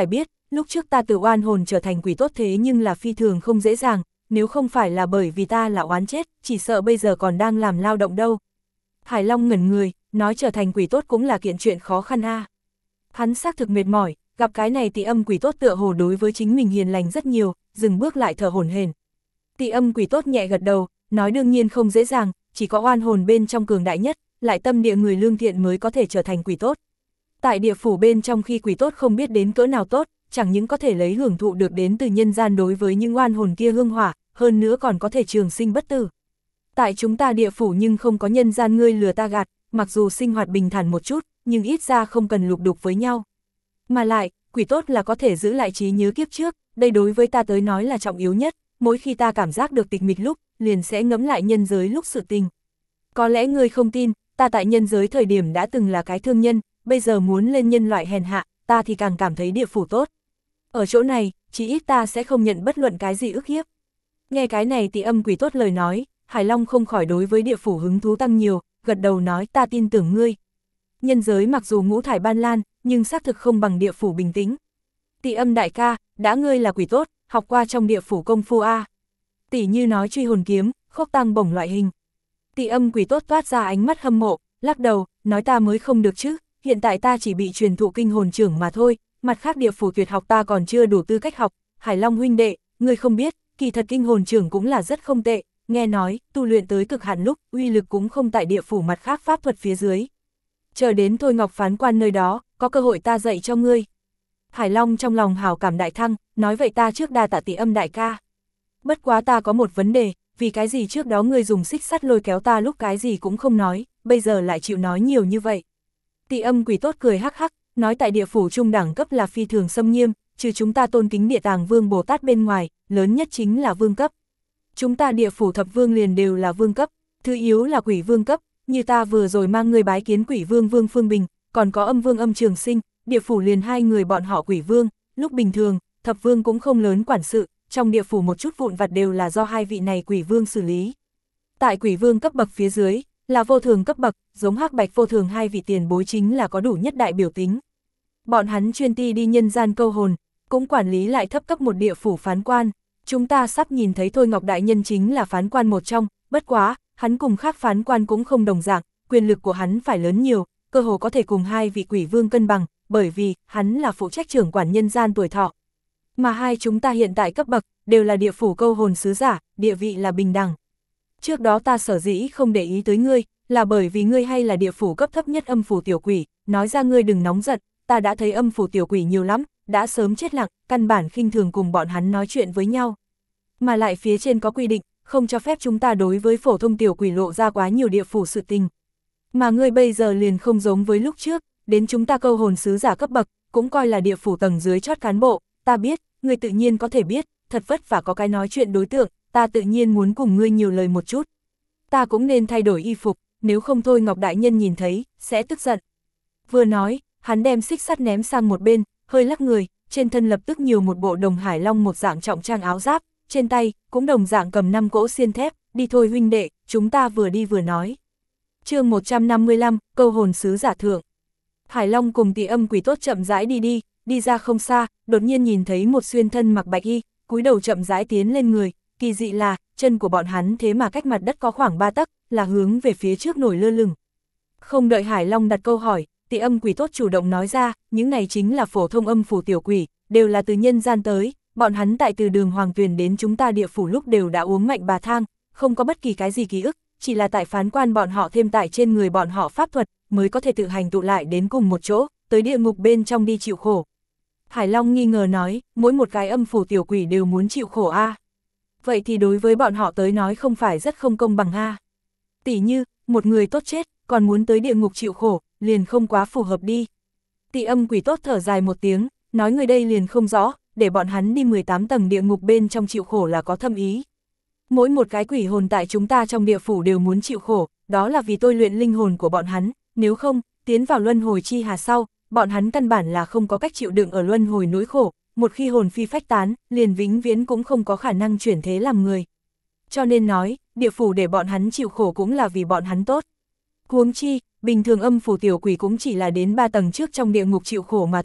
lúc trước ta từ oan hồn trở thành quỷ tốt thế nhưng là phi thường không dễ dàng, nếu không phải là bởi vì ta là oán chết, chỉ sợ bây giờ còn đang làm lao động đâu. Hải Long ngẩn người, nói trở thành quỷ tốt cũng là kiện chuyện khó khăn a. Hắn xác thực mệt mỏi, gặp cái này Tị Âm quỷ tốt tựa hồ đối với chính mình hiền lành rất nhiều, dừng bước lại thở hổn hển. Tị Âm quỷ tốt nhẹ gật đầu, nói đương nhiên không dễ dàng, chỉ có oan hồn bên trong cường đại nhất, lại tâm địa người lương thiện mới có thể trở thành quỷ tốt. Tại địa phủ bên trong khi quỷ tốt không biết đến cỡ nào tốt, chẳng những có thể lấy hưởng thụ được đến từ nhân gian đối với những oan hồn kia hương hỏa, hơn nữa còn có thể trường sinh bất tử. Tại chúng ta địa phủ nhưng không có nhân gian ngươi lừa ta gạt, mặc dù sinh hoạt bình thản một chút, nhưng ít ra không cần lục đục với nhau. Mà lại, quỷ tốt là có thể giữ lại trí nhớ kiếp trước, đây đối với ta tới nói là trọng yếu nhất, mỗi khi ta cảm giác được tịch mịch lúc, liền sẽ ngẫm lại nhân giới lúc sự tình. Có lẽ ngươi không tin, ta tại nhân giới thời điểm đã từng là cái thương nhân, bây giờ muốn lên nhân loại hèn hạ, ta thì càng cảm thấy địa phủ tốt. Ở chỗ này, chỉ ít ta sẽ không nhận bất luận cái gì ức hiếp. Nghe cái này Tị Âm quỷ tốt lời nói, Hải Long không khỏi đối với địa phủ hứng thú tăng nhiều, gật đầu nói ta tin tưởng ngươi. Nhân giới mặc dù ngũ thải ban lan, nhưng xác thực không bằng địa phủ bình tĩnh. Tị Âm đại ca, đã ngươi là quỷ tốt, học qua trong địa phủ công phu a. Tỷ như nói truy hồn kiếm, khốc tăng bổng loại hình. Tị Âm quỷ tốt toát ra ánh mắt hâm mộ, lắc đầu, nói ta mới không được chứ, hiện tại ta chỉ bị truyền thụ kinh hồn trưởng mà thôi, mặt khác địa phủ tuyệt học ta còn chưa đủ tư cách học. Hải Long huynh đệ, ngươi không biết, kỳ thật kinh hồn trưởng cũng là rất không tệ, nghe nói, tu luyện tới cực hạn lúc, uy lực cũng không tại địa phủ mặt khác pháp thuật phía dưới. Chờ đến Thôi Ngọc phán quan nơi đó, có cơ hội ta dạy cho ngươi. Hải Long trong lòng hào cảm đại thăng, nói vậy ta trước đa tạ Tị Âm đại ca. Bất quá ta có một vấn đề, vì cái gì trước đó ngươi dùng xích sắt lôi kéo ta lúc cái gì cũng không nói, bây giờ lại chịu nói nhiều như vậy. Tị Âm quỷ tốt cười hắc hắc, nói tại địa phủ trung đẳng cấp là phi thường xâm nghiêm, trừ chúng ta tôn kính Địa Tàng Vương Bồ Tát bên ngoài, lớn nhất chính là vương cấp. Chúng ta địa phủ thập vương liền đều là vương cấp, thứ yếu là quỷ vương cấp, như ta vừa rồi mang người bái kiến quỷ vương Vương Phương Bình, còn có âm vương Âm Trường Sinh, địa phủ liền hai người bọn họ quỷ vương, lúc bình thường, thập vương cũng không lớn quản sự, trong địa phủ một chút vụn vặt đều là do hai vị này quỷ vương xử lý. Tại quỷ vương cấp bậc phía dưới, là vô thường cấp bậc, giống Hắc Bạch vô thường hai vị tiền bối chính là có đủ nhất đại biểu tính. Bọn hắn chuyên ti đi nhân gian câu hồn, cũng quản lý lại thấp cấp một địa phủ phán quan. Chúng ta sắp nhìn thấy Thôi Ngọc đại nhân chính là phán quan một trong, bất quá, hắn cùng khác phán quan cũng không đồng dạng, quyền lực của hắn phải lớn nhiều, cơ hồ có thể cùng hai vị quỷ vương cân bằng, bởi vì hắn là phụ trách trưởng quản nhân gian tuổi thọ. Mà hai chúng ta hiện tại cấp bậc đều là địa phủ câu hồn sứ giả, địa vị là bình đẳng. Trước đó ta sở dĩ không để ý tới ngươi, là bởi vì ngươi hay là địa phủ cấp thấp nhất âm phủ tiểu quỷ, nói ra ngươi đừng nóng giận, ta đã thấy âm phủ tiểu quỷ nhiều lắm, đã sớm chết lặng, căn bản khinh thường cùng bọn hắn nói chuyện với nhau. Mà lại phía trên có quy định, không cho phép chúng ta đối với phổ thông tiểu quỷ lộ ra quá nhiều địa phủ sự tình. Mà ngươi bây giờ liền không giống với lúc trước, đến chúng ta câu hồn sứ giả cấp bậc, cũng coi là địa phủ tầng dưới chót cán bộ, ta biết, ngươi tự nhiên có thể biết, thật vất vả có cái nói chuyện đối tượng, ta tự nhiên muốn cùng ngươi nhiều lời một chút. Ta cũng nên thay đổi y phục, nếu không thôi Ngọc đại nhân nhìn thấy, sẽ tức giận. Vừa nói, hắn đem xích sắt ném sang một bên, hơi lắc người, trên thân lập tức nhiều một bộ đồng Hải Long một dạng trọng trang áo giáp, trên tay, cũng đồng dạng cầm 5 cỗ xiên thép, đi thôi huynh đệ, chúng ta vừa đi vừa nói. Chương 155, câu hồn sứ giả thượng. Hải Long cùng Tị Âm quỷ tốt chậm rãi đi ra không xa, đột nhiên nhìn thấy một xuyên thân mặc bạch y, cúi đầu chậm rãi tiến lên người, kỳ dị là, chân của bọn hắn thế mà cách mặt đất có khoảng 3 tấc, là hướng về phía trước nổi lơ lửng. Không đợi Hải Long đặt câu hỏi, Tị Âm quỷ tốt chủ động nói ra, những này chính là phổ thông âm phủ tiểu quỷ, đều là từ nhân gian tới, bọn hắn tại từ đường Hoàng Tuyền đến chúng ta địa phủ lúc đều đã uống mạnh bà thang, không có bất kỳ cái gì ký ức, chỉ là tại phán quan bọn họ thêm tại trên người bọn họ pháp thuật, mới có thể tự hành tụ lại đến cùng một chỗ, tới địa ngục bên trong đi chịu khổ. Hải Long nghi ngờ nói, mỗi một cái âm phủ tiểu quỷ đều muốn chịu khổ a. Vậy thì đối với bọn họ tới nói không phải rất không công bằng a. Tỉ như, một người tốt chết, còn muốn tới địa ngục chịu khổ, liền không quá phù hợp đi. Tị Âm quỷ tốt thở dài một tiếng, nói người đây liền không rõ, để bọn hắn đi 18 tầng địa ngục bên trong chịu khổ là có thâm ý. Mỗi một cái quỷ hồn tại chúng ta trong địa phủ đều muốn chịu khổ, đó là vì tôi luyện linh hồn của bọn hắn, nếu không, tiến vào luân hồi chi hà sau, bọn hắn căn bản là không có cách chịu đựng ở luân hồi nỗi khổ, một khi hồn phi phách tán, liền vĩnh viễn cũng không có khả năng chuyển thế làm người. Cho nên nói, địa phủ để bọn hắn chịu khổ cũng là vì bọn hắn tốt. Huống chi, bình thường âm phủ tiểu quỷ cũng chỉ là đến 3 tầng trước trong địa ngục chịu khổ mà thôi,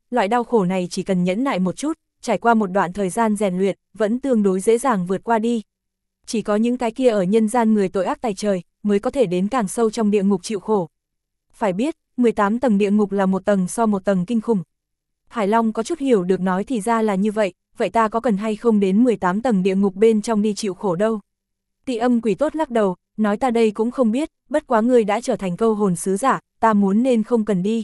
loại đau khổ này chỉ cần nhẫn nại một chút, trải qua một đoạn thời gian rèn luyện, vẫn tương đối dễ dàng vượt qua đi. Chỉ có những cái kia ở nhân gian người tội ác tày trời, mới có thể đến càng sâu trong địa ngục chịu khổ. Phải biết, 18 tầng địa ngục là một tầng so một tầng kinh khủng. Hải Long có chút hiểu được nói thì ra là như vậy, vậy ta có cần hay không đến 18 tầng địa ngục bên trong đi chịu khổ đâu. Tị Âm Quỷ tốt lắc đầu, nói ta đây cũng không biết, bất quá ngươi đã trở thành câu hồn sứ giả, ta muốn nên không cần đi.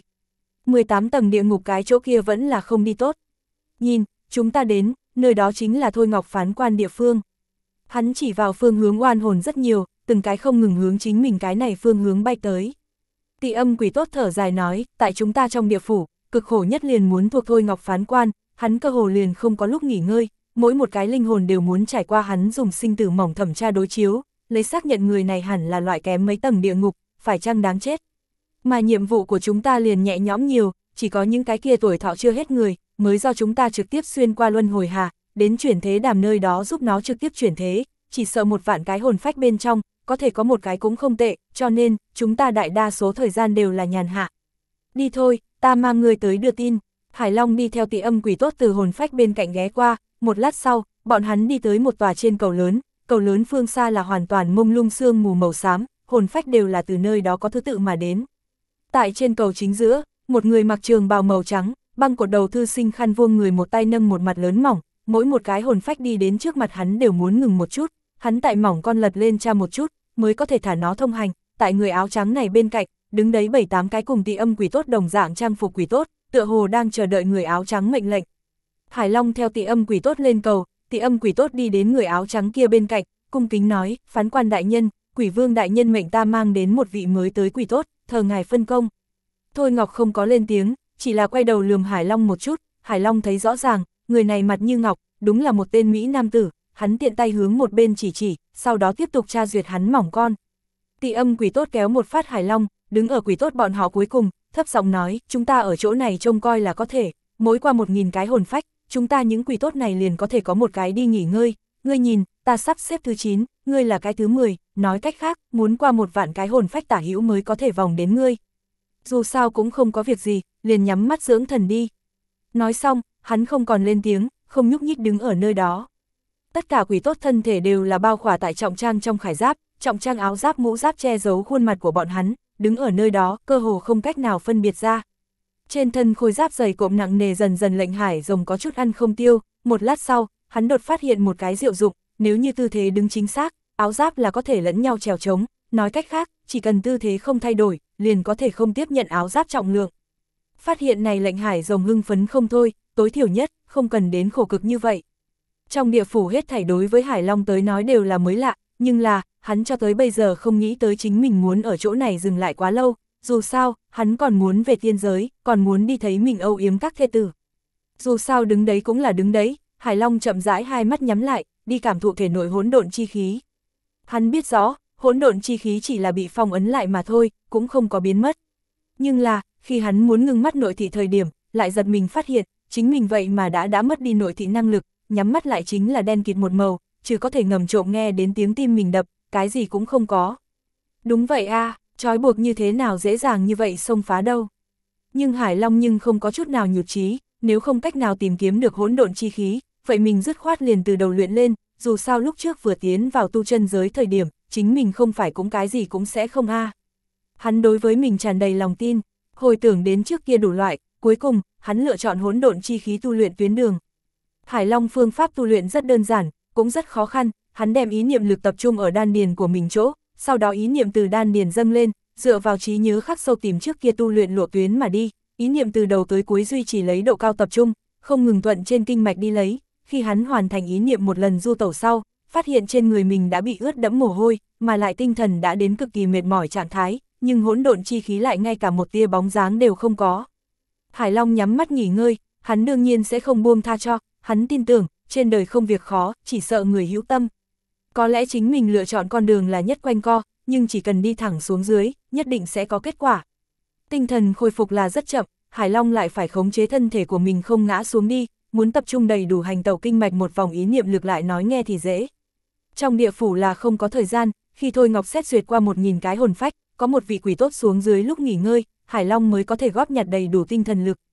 18 tầng địa ngục cái chỗ kia vẫn là không đi tốt. Nhìn, chúng ta đến, nơi đó chính là Thôi Ngọc phán quan địa phương. Hắn chỉ vào phương hướng oan hồn rất nhiều, từng cái không ngừng hướng chính mình cái này phương hướng bay tới. Tị Âm Quỷ tốt thở dài nói, tại chúng ta trong địa phủ, cực khổ nhất liền muốn thuộc Thôi Ngọc phán quan, hắn cơ hồ liền không có lúc nghỉ ngơi, mỗi một cái linh hồn đều muốn trải qua hắn dùng sinh tử mỏng thẩm tra đối chiếu, lấy xác nhận người này hẳn là loại kém mấy tầng địa ngục, phải chăng đáng chết. Mà nhiệm vụ của chúng ta liền nhẹ nhõm nhiều, chỉ có những cái kia tuổi thọ chưa hết người, mới do chúng ta trực tiếp xuyên qua luân hồi hà, đến chuyển thế đàm nơi đó giúp nó trực tiếp chuyển thế, chỉ sợ 1.000 cái hồn phách bên trong, có thể có một cái cũng không tệ, cho nên, chúng ta đại đa số thời gian đều là nhàn hạ. Đi thôi, ta mang người tới đưa tin. Hải Long đi theo Tị Âm Quỷ tốt từ hồn phách bên cạnh ghé qua, một lát sau, bọn hắn đi tới một tòa trên cầu lớn phương xa là hoàn toàn mông lung sương mù màu xám, hồn phách đều là từ nơi đó có thứ tự mà đến. Tại trên cầu chính giữa, một người mặc trường bào màu trắng, băng cột đầu thư sinh khăn vuông người một tay nâng một mặt lớn mỏng, mỗi một cái hồn phách đi đến trước mặt hắn đều muốn ngừng một chút, hắn tại mỏng con lật lên tra một chút, mới có thể thả nó thông hành, tại người áo trắng này bên cạnh, đứng đấy 7-8 cái cùng Tị Âm Quỷ tốt đồng dạng trang phục quỷ tốt, tựa hồ đang chờ đợi người áo trắng mệnh lệnh. Hải Long theo Tị Âm Quỷ tốt lên cầu, Tị Âm Quỷ tốt đi đến người áo trắng kia bên cạnh, cung kính nói, phán quan đại nhân, Quỷ Vương đại nhân mệnh ta mang đến một vị mới tới quỷ tốt, thờ ngài phân công. Thôi Ngọc không có lên tiếng, chỉ là quay đầu lườm Hải Long một chút, Hải Long thấy rõ ràng, người này mặt như ngọc, đúng là một tên Mỹ nam tử, hắn tiện tay hướng một bên chỉ, sau đó tiếp tục tra duyệt hắn mỏng con. Tị Âm Quỷ tốt kéo một phát Hải Long, đứng ở quỷ tốt bọn họ cuối cùng, thấp giọng nói, chúng ta ở chỗ này trông coi là có thể, mỗi qua 1.000 cái hồn phách, chúng ta những quỷ tốt này liền có thể có một cái đi nghỉ ngơi, ngươi nhìn, ta sắp xếp thứ 9, ngươi là cái thứ 10, nói cách khác, muốn qua 1.000 cái hồn phách tả hữu mới có thể vòng đến ngươi. Dù sao cũng không có việc gì, liền nhắm mắt dưỡng thần đi. Nói xong, hắn không còn lên tiếng, không nhúc nhích đứng ở nơi đó. Tất cả quỷ tốt thân thể đều là bao khỏa tại trọng trang trong khải giáp, trọng trang áo giáp mũ giáp che giấu khuôn mặt của bọn hắn, đứng ở nơi đó, cơ hồ không cách nào phân biệt ra. Trên thân khôi giáp dày cộm nặng nề dần dần lệnh Hải Rồng có chút ăn không tiêu, một lát sau, hắn đột phát hiện một cái diệu dụng, nếu như tư thế đứng chính xác, áo giáp là có thể lẫn nhau trèo trống, nói cách khác, chỉ cần tư thế không thay đổi, liền có thể không tiếp nhận áo giáp trọng lượng. Phát hiện này lệnh Hải Rồng hưng phấn không thôi, tối thiểu nhất, không cần đến khổ cực như vậy. Trong địa phủ hết thảy đối với Hải Long tới nói đều là mới lạ, nhưng là, hắn cho tới bây giờ không nghĩ tới chính mình muốn ở chỗ này dừng lại quá lâu, dù sao, hắn còn muốn về tiên giới, còn muốn đi thấy mình âu yếm các thê tử. Dù sao đứng đấy cũng là đứng đấy, Hải Long chậm rãi hai mắt nhắm lại, đi cảm thụ thể nội hỗn độn chi khí. Hắn biết rõ, hỗn độn chi khí chỉ là bị phong ấn lại mà thôi, cũng không có biến mất. Nhưng là, khi hắn muốn ngưng mắt nội thị thời điểm, lại giật mình phát hiện, chính mình vậy mà đã mất đi nội thị năng lực, nhắm mắt lại chính là đen kịt một màu, chỉ có thể ngầm trộm nghe đến tiếng tim mình đập, cái gì cũng không có. Đúng vậy a, trói buộc như thế nào dễ dàng như vậy xông phá đâu. Nhưng Hải Long nhưng không có chút nào nhụt chí, nếu không cách nào tìm kiếm được hỗn độn chi khí, vậy mình dứt khoát liền từ đầu luyện lên, dù sao lúc trước vừa tiến vào tu chân giới thời điểm, chính mình không phải cũng cái gì cũng sẽ không a. Hắn đối với mình tràn đầy lòng tin, hồi tưởng đến trước kia đủ loại, cuối cùng, hắn lựa chọn hỗn độn chi khí tu luyện tuyến đường. Hải Long phương pháp tu luyện rất đơn giản, cũng rất khó khăn, hắn đem ý niệm lực tập trung ở đan điền của mình chỗ, sau đó ý niệm từ đan điền dâng lên, dựa vào trí nhớ khắc sâu tìm trước kia tu luyện lộ tuyến mà đi, ý niệm từ đầu tới cuối duy trì lấy độ cao tập trung, không ngừng thuận trên kinh mạch đi lấy, khi hắn hoàn thành ý niệm một lần du tẩu sau, phát hiện trên người mình đã bị ướt đẫm mồ hôi, mà lại tinh thần đã đến cực kỳ mệt mỏi trạng thái, nhưng hỗn độn chi khí lại ngay cả một tia bóng dáng đều không có. Hải Long nhắm mắt nghỉ ngơi, hắn đương nhiên sẽ không buông tha cho, hắn tin tưởng, trên đời không việc khó, chỉ sợ người hữu tâm. Có lẽ chính mình lựa chọn con đường là nhất quanh co, nhưng chỉ cần đi thẳng xuống dưới, nhất định sẽ có kết quả. Tinh thần khôi phục là rất chậm, Hải Long lại phải khống chế thân thể của mình không ngã xuống đi, muốn tập trung đầy đủ hành tẩu kinh mạch một vòng ý niệm lực lại nói nghe thì dễ. Trong địa phủ là không có thời gian, khi Thôi Ngọc xét duyệt qua 1.000 cái hồn phách, có một vị quỷ tốt xuống dưới lúc nghỉ ngơi, Hải Long mới có thể góp nhặt đầy đủ tinh thần lực.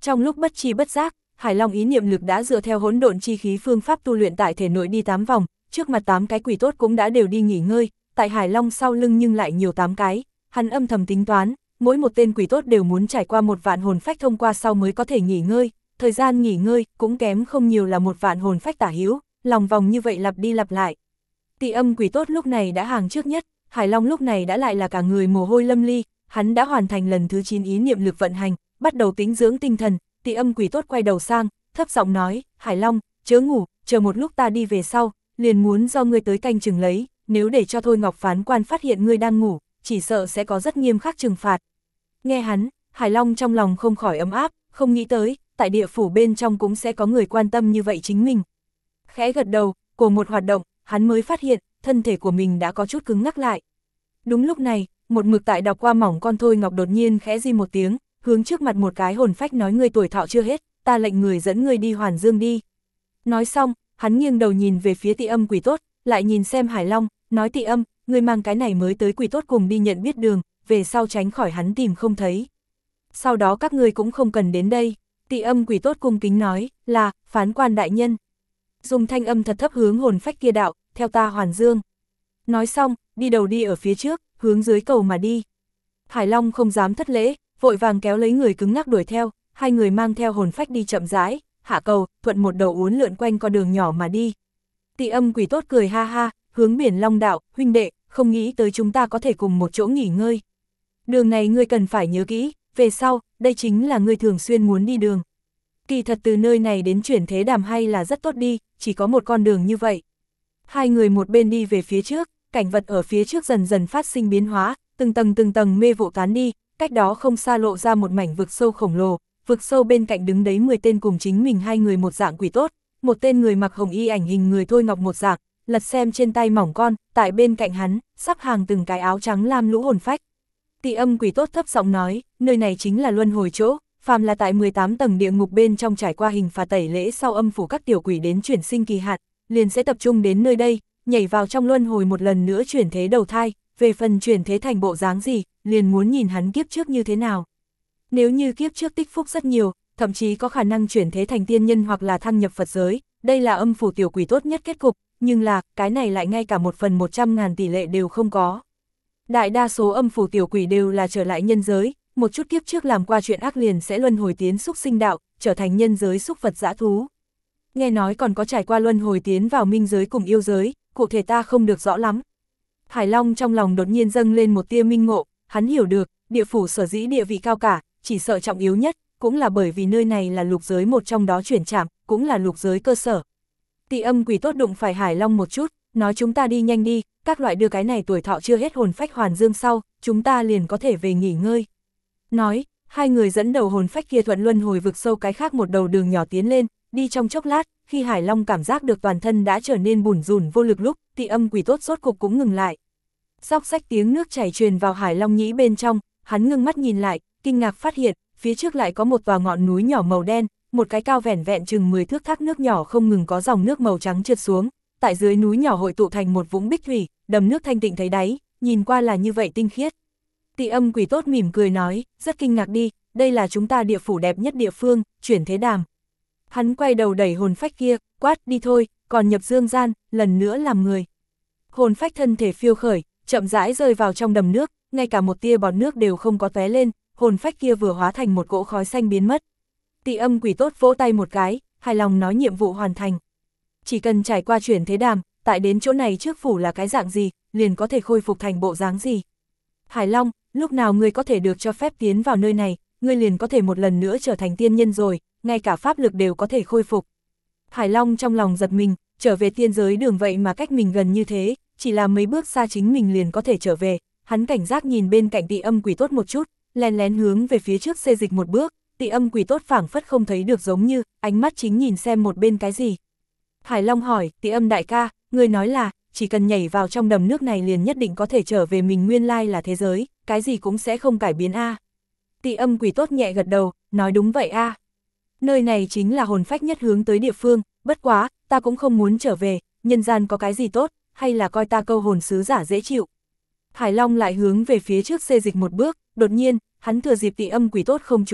Trong lúc bất tri bất giác, Hải Long ý niệm lực đã dựa theo hỗn độn chi khí phương pháp tu luyện tại thể nội đi 8 vòng, trước mặt 8 cái quỷ tốt cũng đã đều đi nghỉ ngơi, tại Hải Long sau lưng nhưng lại nhiều 8 cái, hắn âm thầm tính toán, mỗi một tên quỷ tốt đều muốn trải qua 1 vạn hồn phách thông qua sau mới có thể nghỉ ngơi, thời gian nghỉ ngơi cũng kém không nhiều là 1 vạn hồn phách tả hữu, lòng vòng như vậy lặp đi lặp lại. Tị âm quỷ tốt lúc này đã hàng trước nhất, Hải Long lúc này đã lại là cả người mồ hôi lâm ly, hắn đã hoàn thành lần thứ 9 ý niệm lực vận hành, bắt đầu tĩnh dưỡng tinh thần. Tị âm quỷ tốt quay đầu sang, thấp giọng nói, Hải Long, chớ ngủ, chờ một lúc ta đi về sau, liền muốn do ngươi tới canh chừng lấy, nếu để cho Thôi Ngọc phán quan phát hiện ngươi đang ngủ, chỉ sợ sẽ có rất nghiêm khắc trừng phạt. Nghe hắn, Hải Long trong lòng không khỏi ấm áp, không nghĩ tới, tại địa phủ bên trong cũng sẽ có người quan tâm như vậy chính mình. Khẽ gật đầu, của một hoạt động, hắn mới phát hiện, thân thể của mình đã có chút cứng ngắc lại. Đúng lúc này, một mực tại đọc qua mỏng con Thôi Ngọc đột nhiên khẽ di một tiếng, hướng trước mặt một cái hồn phách nói, ngươi tuổi thọ chưa hết, ta lệnh người dẫn ngươi đi Hoàn Dương đi. Nói xong, hắn nghiêng đầu nhìn về phía Tị âm quỷ tốt, lại nhìn xem Hải Long, nói Tị âm, ngươi mang cái này mới tới quỷ tốt cùng đi nhận biết đường, về sau tránh khỏi hắn tìm không thấy. Sau đó các ngươi cũng không cần đến đây. Tị âm quỷ tốt cung kính nói, là, phán quan đại nhân. Dùng thanh âm thật thấp hướng hồn phách kia đạo, theo ta Hoàn Dương. Nói xong, đi đầu đi ở phía trước, hướng dưới cầu mà đi. Hải Long không dám thất lễ, vội vàng kéo lấy người cứng ngắc đuổi theo, hai người mang theo hồn phách đi chậm rãi, hạ cầu, thuận một đầu uốn lượn quanh con đường nhỏ mà đi. Tị âm quỷ tốt cười ha ha, hướng Biển Long đạo, huynh đệ, không nghĩ tới chúng ta có thể cùng một chỗ nghỉ ngơi. Đường này ngươi cần phải nhớ kỹ, về sau, đây chính là ngươi thường xuyên muốn đi đường. Kỳ thật từ nơi này đến Chuyển Thế Đàm hay là rất tốt đi, chỉ có một con đường như vậy. Hai người một bên đi về phía trước, cảnh vật ở phía trước dần dần phát sinh biến hóa, từng tầng mê vụ tán đi, cách đó không xa lộ ra một mảnh vực sâu khổng lồ, vực sâu bên cạnh đứng đấy 10 tên cùng chính mình hai người một dạng quỷ tốt, một tên người mặc hồng y ảnh hình người Thôi Ngọc một dạng, lật xem trên tay mỏng con, tại bên cạnh hắn, sắp hàng từng cái áo trắng lam lũ hồn phách. Tị âm quỷ tốt thấp giọng nói, nơi này chính là luân hồi chỗ, phàm là tại 18 tầng địa ngục bên trong trải qua hình phạt tẩy lễ sau âm phủ các tiểu quỷ đến chuyển sinh kỳ hạn, liền sẽ tập trung đến nơi đây, nhảy vào trong luân hồi một lần nữa chuyển thế đầu thai, về phần chuyển thế thành bộ dáng gì, liền muốn nhìn hắn kiếp trước như thế nào. Nếu như kiếp trước tích phúc rất nhiều, thậm chí có khả năng chuyển thế thành tiên nhân hoặc là thăng nhập Phật giới, đây là âm phủ tiểu quỷ tốt nhất kết cục, nhưng là, cái này lại ngay cả 1/100.000 tỷ lệ đều không có. Đại đa số âm phủ tiểu quỷ đều là trở lại nhân giới, một chút kiếp trước làm qua chuyện ác liền sẽ luân hồi tiến xúc sinh đạo, trở thành nhân giới xúc vật dã thú. Nghe nói còn có trải qua luân hồi tiến vào minh giới cùng yêu giới, cụ thể ta không được rõ lắm. Hải Long trong lòng đột nhiên dâng lên một tia minh ngộ, hắn hiểu được, địa phủ sở dĩ địa vị cao cả, chỉ sợ trọng yếu nhất, cũng là bởi vì nơi này là lục giới một trong đó chuyển trạm, cũng là lục giới cơ sở. Tị âm quỷ tốt đụng phải Hải Long một chút, nói chúng ta đi nhanh đi, các loại đưa cái này tuổi thọ chưa hết hồn phách Hoàn Dương sau, chúng ta liền có thể về nghỉ ngơi. Nói, hai người dẫn đầu hồn phách kia thuận luân hồi vực sâu cái khác một đầu đường nhỏ tiến lên, đi trong chốc lát, khi Hải Long cảm giác được toàn thân đã trở nên bủn rủn vô lực lúc, Tị âm quỷ tốt rốt cục cũng ngừng lại. Xóc xách tiếng nước chảy truyền vào Hải Long nhĩ bên trong, hắn ngưng mắt nhìn lại, kinh ngạc phát hiện, phía trước lại có một tòa ngọn núi nhỏ màu đen, một cái cao vẻn vẹn chừng 10 thước thác nước nhỏ không ngừng có dòng nước màu trắng trượt xuống, tại dưới núi nhỏ hội tụ thành một vũng bích thủy, đầm nước thanh tịnh thấy đáy, nhìn qua là như vậy tinh khiết. Tị âm quỷ tốt mỉm cười nói, rất kinh ngạc đi, đây là chúng ta địa phủ đẹp nhất địa phương, Chuyển Thế Đàm. Hắn quay đầu đẩy hồn phách kia, quát đi thôi, còn nhập dương gian, lần nữa làm người. Hồn phách thân thể phiêu khởi, chậm rãi rơi vào trong đầm nước, ngay cả một tia bọt nước đều không có tóe lên, hồn phách kia vừa hóa thành một cỗ khói xanh biến mất. Tị âm quỷ tốt vỗ tay một cái, hài lòng nói nhiệm vụ hoàn thành. Chỉ cần trải qua Chuyển Thế Đàm, tại đến chỗ này trước phủ là cái dạng gì, liền có thể khôi phục thành bộ dáng gì. Hải Long, lúc nào ngươi có thể được cho phép tiến vào nơi này, ngươi liền có thể một lần nữa trở thành tiên nhân rồi, ngay cả pháp lực đều có thể khôi phục. Hải Long trong lòng giật mình, trở về tiên giới đường vậy mà cách mình gần như thế, chỉ là mấy bước xa chính mình liền có thể trở về, hắn cảnh giác nhìn bên cạnh Tị âm quỷ tốt một chút, lén lén hướng về phía trước xê dịch một bước, Tị âm quỷ tốt phảng phất không thấy được giống như, ánh mắt chính nhìn xem một bên cái gì. Hải Long hỏi, Tị âm đại ca, người nói là, chỉ cần nhảy vào trong đầm nước này liền nhất định có thể trở về mình nguyên lai là thế giới, cái gì cũng sẽ không cải biến a. Tị âm quỷ tốt nhẹ gật đầu, nói đúng vậy a. Nơi này chính là hồn phách nhất hướng tới địa phương, bất quá, ta cũng không muốn trở về, nhân gian có cái gì tốt, hay là coi ta câu hồn sứ giả dễ chịu. Hải Long lại hướng về phía trước xê dịch một bước, đột nhiên, hắn thừa dịp Tị âm quỷ tốt không chú ý,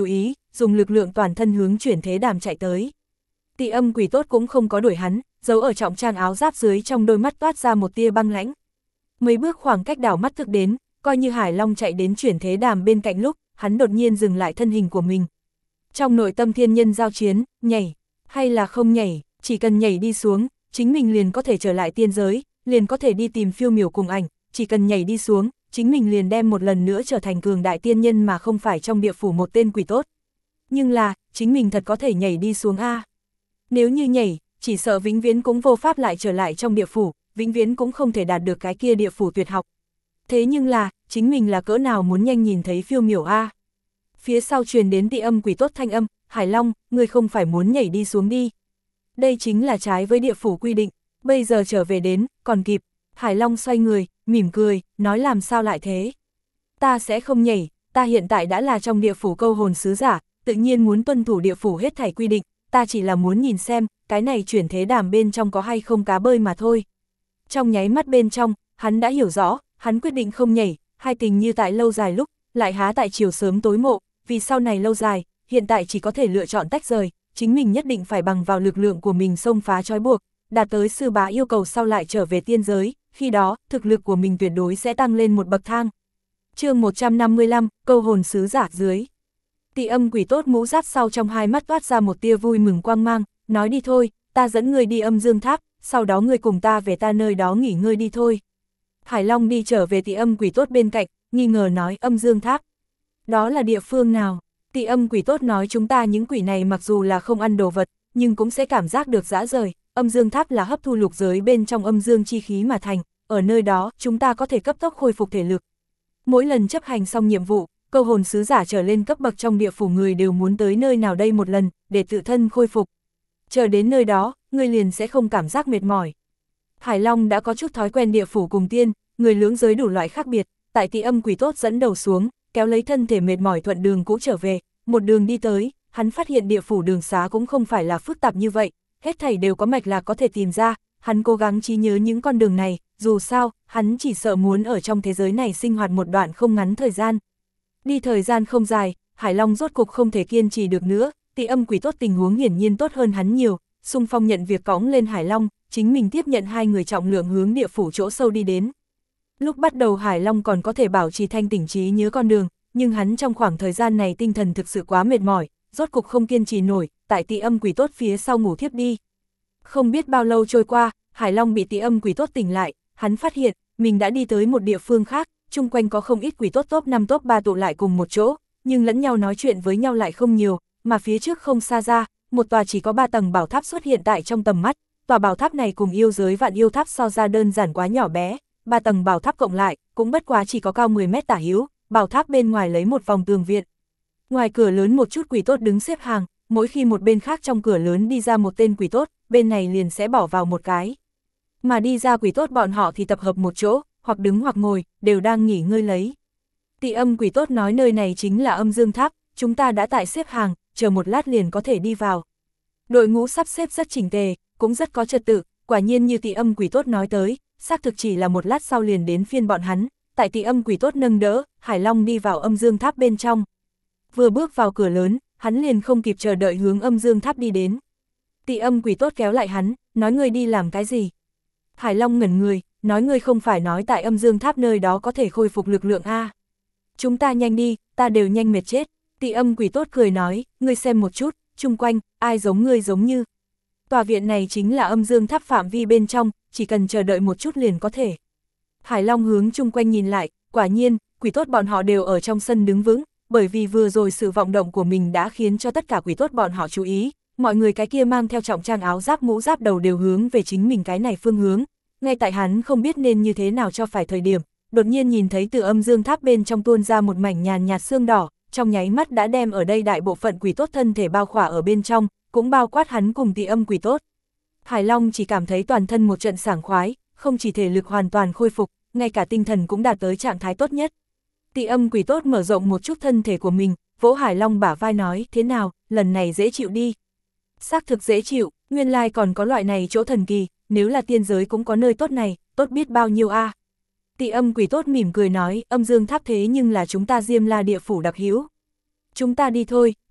dùng lực lượng toàn thân hướng chuyển thế đàm chạy tới. Tị âm quỷ tốt cũng không có đuổi hắn, giấu ở trọng trang áo giáp dưới trong đôi mắt toát ra một tia băng lãnh. Mấy bước khoảng cách đảo mắt thực đến, coi như Hải Long chạy đến chuyển thế đàm bên cạnh lúc, hắn đột nhiên dừng lại thân hình của mình. Trong nội tâm thiên nhân giao chiến, nhảy, hay là không nhảy, chỉ cần nhảy đi xuống, chính mình liền có thể trở lại tiên giới, liền có thể đi tìm phiêu miểu cùng ảnh, chỉ cần nhảy đi xuống, chính mình liền đem một lần nữa trở thành cường đại tiên nhân mà không phải trong địa phủ một tên quỷ tốt. Nhưng là, chính mình thật có thể nhảy đi xuống a. Nếu như nhảy, chỉ sợ vĩnh viễn cũng vô pháp lại trở lại trong địa phủ, vĩnh viễn cũng không thể đạt được cái kia địa phủ tuyệt học. Thế nhưng là, chính mình là cỡ nào muốn nhanh nhìn thấy phiêu miểu a. Phía sau truyền đến tị âm quỷ tốt thanh âm, Hải Long, ngươi không phải muốn nhảy đi xuống đi. Đây chính là trái với địa phủ quy định, bây giờ trở về đến, còn kịp. Hải Long xoay người, mỉm cười, nói làm sao lại thế. Ta sẽ không nhảy, ta hiện tại đã là trong địa phủ câu hồn sứ giả, tự nhiên muốn tuân thủ địa phủ hết thảy quy định, ta chỉ là muốn nhìn xem, cái này chuyển thế đàm bên trong có hay không cá bơi mà thôi. Trong nháy mắt bên trong, hắn đã hiểu rõ, hắn quyết định không nhảy, hai tình như tại lâu dài lúc, lại há tại chiều sớm tối mộ, vì sau này lâu dài, hiện tại chỉ có thể lựa chọn tách rời, chính mình nhất định phải bằng vào lực lượng của mình xông phá trói buộc, đạt tới sư bá yêu cầu sau lại trở về tiên giới, khi đó, thực lực của mình tuyệt đối sẽ tăng lên một bậc thang. Chương 155, câu hồn sứ giả dưới. Tị âm quỷ tốt mũ giáp sau trong hai mắt toát ra một tia vui mừng quang mang, nói đi thôi, ta dẫn người đi âm dương tháp, sau đó người cùng ta về ta nơi đó nghỉ ngơi đi thôi. Hải Long đi trở về tị âm quỷ tốt bên cạnh, nghi ngờ nói âm dương tháp. Đó là địa phương nào? Tị âm quỷ tốt nói chúng ta những quỷ này mặc dù là không ăn đồ vật, nhưng cũng sẽ cảm giác được dã rời, âm dương tháp là hấp thu lục giới bên trong âm dương chi khí mà thành, ở nơi đó chúng ta có thể cấp tốc khôi phục thể lực. Mỗi lần chấp hành xong nhiệm vụ, câu hồn sứ giả trở lên cấp bậc trong địa phủ người đều muốn tới nơi nào đây một lần, để tự thân khôi phục. Chờ đến nơi đó, người liền sẽ không cảm giác mệt mỏi. Hải Long đã có chút thói quen địa phủ cùng tiên, người lưỡng giới đủ loại khác biệt, tại tị âm quỷ tốt dẫn đầu xuống, kéo lấy thân thể mệt mỏi thuận đường cũ trở về, một đường đi tới, hắn phát hiện địa phủ đường xá cũng không phải là phức tạp như vậy, hết thảy đều có mạch lạc có thể tìm ra, hắn cố gắng trí nhớ những con đường này, dù sao, hắn chỉ sợ muốn ở trong thế giới này sinh hoạt một đoạn không ngắn thời gian. Đi thời gian không dài, Hải Long rốt cục không thể kiên trì được nữa, tị âm quỷ tốt tình huống hiển nhiên tốt hơn hắn nhiều, xung phong nhận việc cõng lên Hải Long, chính mình tiếp nhận hai người trọng lượng hướng địa phủ chỗ sâu đi đến. Lúc bắt đầu Hải Long còn có thể bảo trì thanh tỉnh trí nhớ con đường, nhưng hắn trong khoảng thời gian này tinh thần thực sự quá mệt mỏi, rốt cục không kiên trì nổi, tại tị âm quỷ tốt phía sau ngủ thiếp đi. Không biết bao lâu trôi qua, Hải Long bị tị âm quỷ tốt tỉnh lại, hắn phát hiện, mình đã đi tới một địa phương khác, chung quanh có không ít quỷ tốt top 5 top 3 tụ lại cùng một chỗ, nhưng lẫn nhau nói chuyện với nhau lại không nhiều, mà phía trước không xa ra, một tòa chỉ có 3 tầng bảo tháp xuất hiện tại trong tầm mắt, tòa bảo tháp này cùng yêu giới vạn yêu tháp so ra đơn giản quá nhỏ bé, 3 tầng bảo tháp cộng lại, cũng bất quá chỉ có cao 10 mét tả hữu, bảo tháp bên ngoài lấy một vòng tường viện. Ngoài cửa lớn một chút quỷ tốt đứng xếp hàng, mỗi khi một bên khác trong cửa lớn đi ra một tên quỷ tốt, bên này liền sẽ bỏ vào một cái. Mà đi ra quỷ tốt bọn họ thì tập hợp một chỗ, hoặc đứng hoặc ngồi, đều đang nghỉ ngơi lấy. Tị âm quỷ tốt nói nơi này chính là âm dương tháp, chúng ta đã tại xếp hàng, chờ một lát liền có thể đi vào. Đội ngũ sắp xếp rất chỉnh tề, cũng rất có trật tự, quả nhiên như tị âm quỷ tốt nói tới, xác thực chỉ là một lát sau liền đến phiên bọn hắn, tại tị âm quỷ tốt nâng đỡ, Hải Long đi vào âm dương tháp bên trong. Vừa bước vào cửa lớn, hắn liền không kịp chờ đợi hướng âm dương tháp đi đến. Tị âm quỷ tốt kéo lại hắn, nói ngươi đi làm cái gì? Hải Long ngẩn người, nói ngươi không phải nói tại âm dương tháp nơi đó có thể khôi phục lực lượng a? Chúng ta nhanh đi, ta đều nhanh mệt chết. Tị âm quỷ tốt cười nói, ngươi xem một chút, chung quanh, ai giống ngươi giống như. Tòa viện này chính là âm dương tháp phạm vi bên trong, chỉ cần chờ đợi một chút liền có thể. Hải Long hướng chung quanh nhìn lại, quả nhiên, quỷ tốt bọn họ đều ở trong sân đứng vững, bởi vì vừa rồi sự vọng động của mình đã khiến cho tất cả quỷ tốt bọn họ chú ý, mọi người cái kia mang theo trọng trang áo giáp mũ giáp đầu đều hướng về chính mình cái này phương hướng. Ngay tại hắn không biết nên như thế nào cho phải thời điểm, đột nhiên nhìn thấy từ âm dương tháp bên trong tuôn ra một mảnh nhàn nhạt sương đỏ, trong nháy mắt đã đem ở đây đại bộ phận quỷ tốt thân thể bao khỏa ở bên trong, cũng bao quát hắn cùng tị âm quỷ tốt. Hải Long chỉ cảm thấy toàn thân một trận sảng khoái, không chỉ thể lực hoàn toàn khôi phục, ngay cả tinh thần cũng đạt tới trạng thái tốt nhất. Tị âm quỷ tốt mở rộng một chút thân thể của mình, vỗ Hải Long bả vai nói, thế nào, lần này dễ chịu đi. Xác thực dễ chịu, nguyên lai còn có loại này chỗ thần kỳ, nếu là tiên giới cũng có nơi tốt này, tốt biết bao nhiêu a. Tị âm quỷ tốt mỉm cười nói, âm dương tháp thế nhưng là chúng ta Diêm La địa phủ đặc hữu. Chúng ta đi thôi,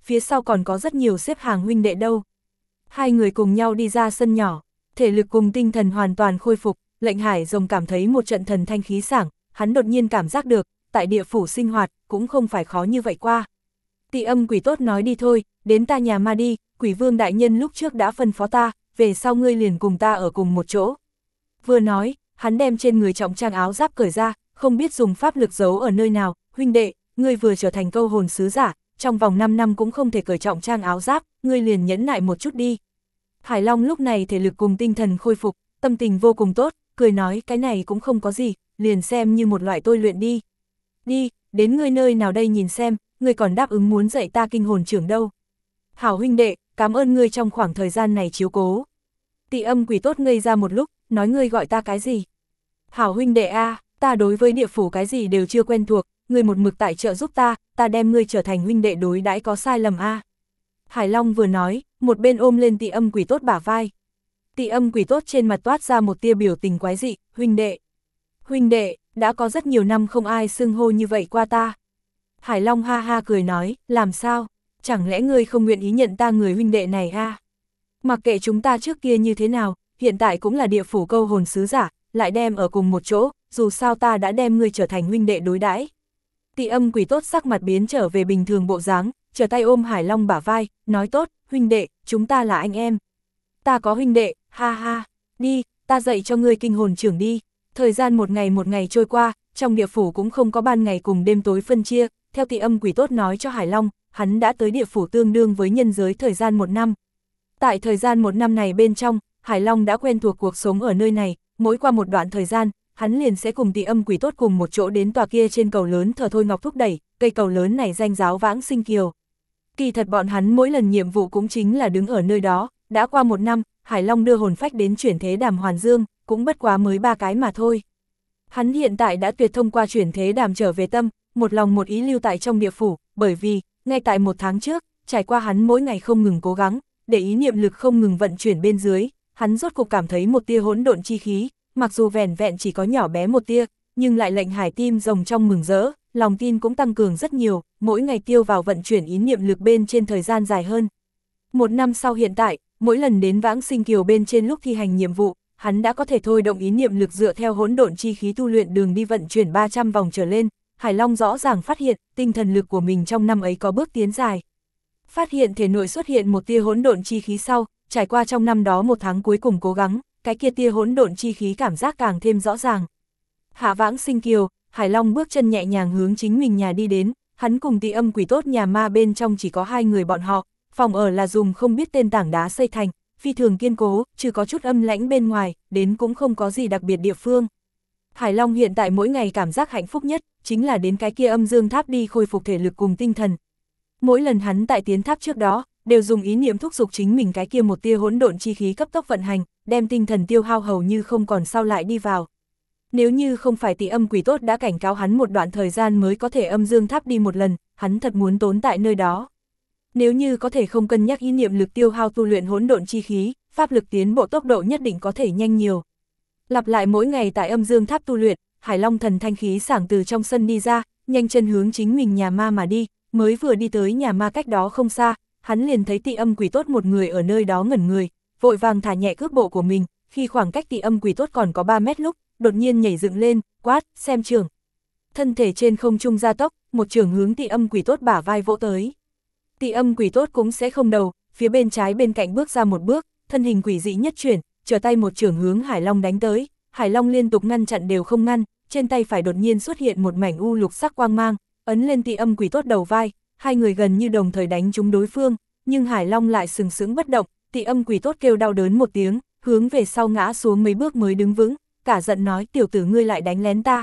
phía sau còn có rất nhiều xếp hàng huynh đệ đâu. Hai người cùng nhau đi ra sân nhỏ, thể lực cùng tinh thần hoàn toàn khôi phục, Lệnh Hải Rồng cảm thấy một trận thần thanh khí sảng, hắn đột nhiên cảm giác được, tại địa phủ sinh hoạt, cũng không phải khó như vậy qua. Tị Âm Quỷ Tốt nói đi thôi, đến ta nhà ma đi, Quỷ Vương đại nhân lúc trước đã phân phó ta, về sau ngươi liền cùng ta ở cùng một chỗ. Vừa nói, hắn đem trên người trọng trang áo giáp cởi ra, không biết dùng pháp lực giấu ở nơi nào, huynh đệ, ngươi vừa trở thành câu hồn sứ giả, trong vòng 5 năm cũng không thể cởi trọng trang áo giáp, ngươi liền nhẫn nại một chút đi. Hải Long lúc này thể lực cùng tinh thần khôi phục, tâm tình vô cùng tốt, cười nói cái này cũng không có gì, liền xem như một loại tôi luyện đi. Đi, đến ngươi nơi nào đây nhìn xem, ngươi còn đáp ứng muốn dạy ta kinh hồn trưởng đâu. Hảo huynh đệ, cảm ơn ngươi trong khoảng thời gian này chiếu cố. Tị Âm Quỷ Tốt ngây ra một lúc, nói ngươi gọi ta cái gì? Hảo huynh đệ a, ta đối với địa phủ cái gì đều chưa quen thuộc, ngươi một mực tại trợ giúp ta đem ngươi trở thành huynh đệ đối đãi có sai lầm a. Hải Long vừa nói, một bên ôm lên Tị Âm Quỷ Tốt bả vai. Tị Âm Quỷ Tốt trên mặt toát ra một tia biểu tình quái dị, huynh đệ. Huynh đệ, đã có rất nhiều năm không ai xưng hô như vậy qua ta. Hải Long ha ha cười nói, làm sao? Chẳng lẽ ngươi không nguyện ý nhận ta người huynh đệ này a? Mặc kệ chúng ta trước kia như thế nào, hiện tại cũng là địa phủ câu hồn sứ giả, lại đem ở cùng một chỗ, dù sao ta đã đem ngươi trở thành huynh đệ đối đãi. Tị Âm Quỷ Tốt sắc mặt biến trở về bình thường bộ dáng, trở tay ôm Hải Long bả vai, nói tốt, huynh đệ, chúng ta là anh em. Ta có huynh đệ, ha ha, đi, ta dạy cho ngươi kinh hồn trưởng đi. Thời gian một ngày trôi qua, trong địa phủ cũng không có ban ngày cùng đêm tối phân chia, theo Tị Âm Quỷ Tốt nói cho Hải Long, hắn đã tới địa phủ tương đương với nhân giới thời gian 1 năm. Tại thời gian 1 năm này bên trong, Hải Long đã quen thuộc cuộc sống ở nơi này, mỗi qua một đoạn thời gian, hắn liền sẽ cùng Tị Âm Quỷ Tốt cùng một chỗ đến tòa kia trên cầu lớn thờ Thôi Ngọc thúc đẩy, cây cầu lớn này danh giáo Vãng Sinh Kiều. Kỳ thật bọn hắn mỗi lần nhiệm vụ cũng chính là đứng ở nơi đó, đã qua 1 năm, Hải Long đưa hồn phách đến chuyển thế đàm Hoàn Dương, cũng bất quá mới 3 cái mà thôi. Hắn hiện tại đã tuyệt thông qua chuyển thế đàm trở về tâm, một lòng một ý lưu tại trong địa phủ, bởi vì, ngay tại 1 tháng trước, trải qua hắn mỗi ngày không ngừng cố gắng, để ý niệm lực không ngừng vận chuyển bên dưới, hắn rốt cuộc cảm thấy một tia hỗn độn chi khí, mặc dù vẻn vẹn chỉ có nhỏ bé một tia, nhưng lại lệnh Hải tim rồng trong mừng rỡ, lòng tin cũng tăng cường rất nhiều, mỗi ngày tiêu vào vận chuyển ý niệm lực bên trên thời gian dài hơn. 1 năm sau hiện tại, mỗi lần đến Vãng Sinh Kiều bên trên lúc thi hành nhiệm vụ, hắn đã có thể thôi động ý niệm lực dựa theo hỗn độn chi khí tu luyện đường đi vận chuyển 300 vòng trở lên. Hải Long rõ ràng phát hiện, tinh thần lực của mình trong năm ấy có bước tiến dài. Phát hiện thể nội xuất hiện một tia hỗn độn chi khí sau, trải qua trong năm đó 1 tháng cuối cùng cố gắng, cái kia tia hỗn độn chi khí cảm giác càng thêm rõ ràng. Hạ Vãng Sinh Kiều, Hải Long bước chân nhẹ nhàng hướng chính mình nhà đi đến, hắn cùng Tị Âm Quỷ Tốt nhà ma bên trong chỉ có 2 người bọn họ, phòng ở là dùng không biết tên tảng đá xây thành, phi thường kiên cố, trừ có chút âm lãnh bên ngoài, đến cũng không có gì đặc biệt địa phương. Hải Long hiện tại mỗi ngày cảm giác hạnh phúc nhất, chính là đến cái kia âm dương tháp đi khôi phục thể lực cùng tinh thần. Mỗi lần hắn tại tiến tháp trước đó, đều dùng ý niệm thúc giục chính mình cái kia một tia hỗn độn chi khí cấp tốc vận hành, đem tinh thần tiêu hao hầu như không còn sau lại đi vào. Nếu như không phải Tị Âm Quỷ Tốt đã cảnh cáo hắn một đoạn thời gian mới có thể âm dương tháp đi một lần, hắn thật muốn tốn tại nơi đó. Nếu như có thể không cân nhắc ý niệm lực tiêu hao tu luyện hỗn độn chi khí, pháp lực tiến bộ tốc độ nhất định có thể nhanh nhiều. Lặp lại mỗi ngày tại âm dương tháp tu luyện, Hải Long thần thanh khí sảng từ trong sân đi ra, nhanh chân hướng chính mình nhà ma mà đi, mới vừa đi tới nhà ma cách đó không xa, hắn liền thấy Tị Âm Quỷ Tốt một người ở nơi đó ngẩn người, vội vàng thả nhẹ cước bộ của mình, khi khoảng cách Tị Âm Quỷ Tốt còn có 3 mét lúc, đột nhiên nhảy dựng lên, quát, xem chưởng. Thân thể trên không trung gia tốc, một chưởng hướng Tị Âm Quỷ Tốt bả vai vỗ tới. Tị Âm Quỷ Tốt cũng sẽ không đầu, phía bên trái bên cạnh bước ra một bước, thân hình quỷ dị nhất chuyển, trở tay một chưởng hướng Hải Long đánh tới, Hải Long liên tục ngăn chặn đều không ngăn, trên tay phải đột nhiên xuất hiện một mảnh u lục sắc quang mang, ấn lên Tị Âm Quỷ Tốt đầu vai, 2 người gần như đồng thời đánh trúng đối phương, nhưng Hải Long lại sừng sững bất động, Tị Âm Quỷ Tốt kêu đau đớn một tiếng, hướng về sau ngã xuống mấy bước mới đứng vững, cả giận nói tiểu tử ngươi lại đánh lén ta.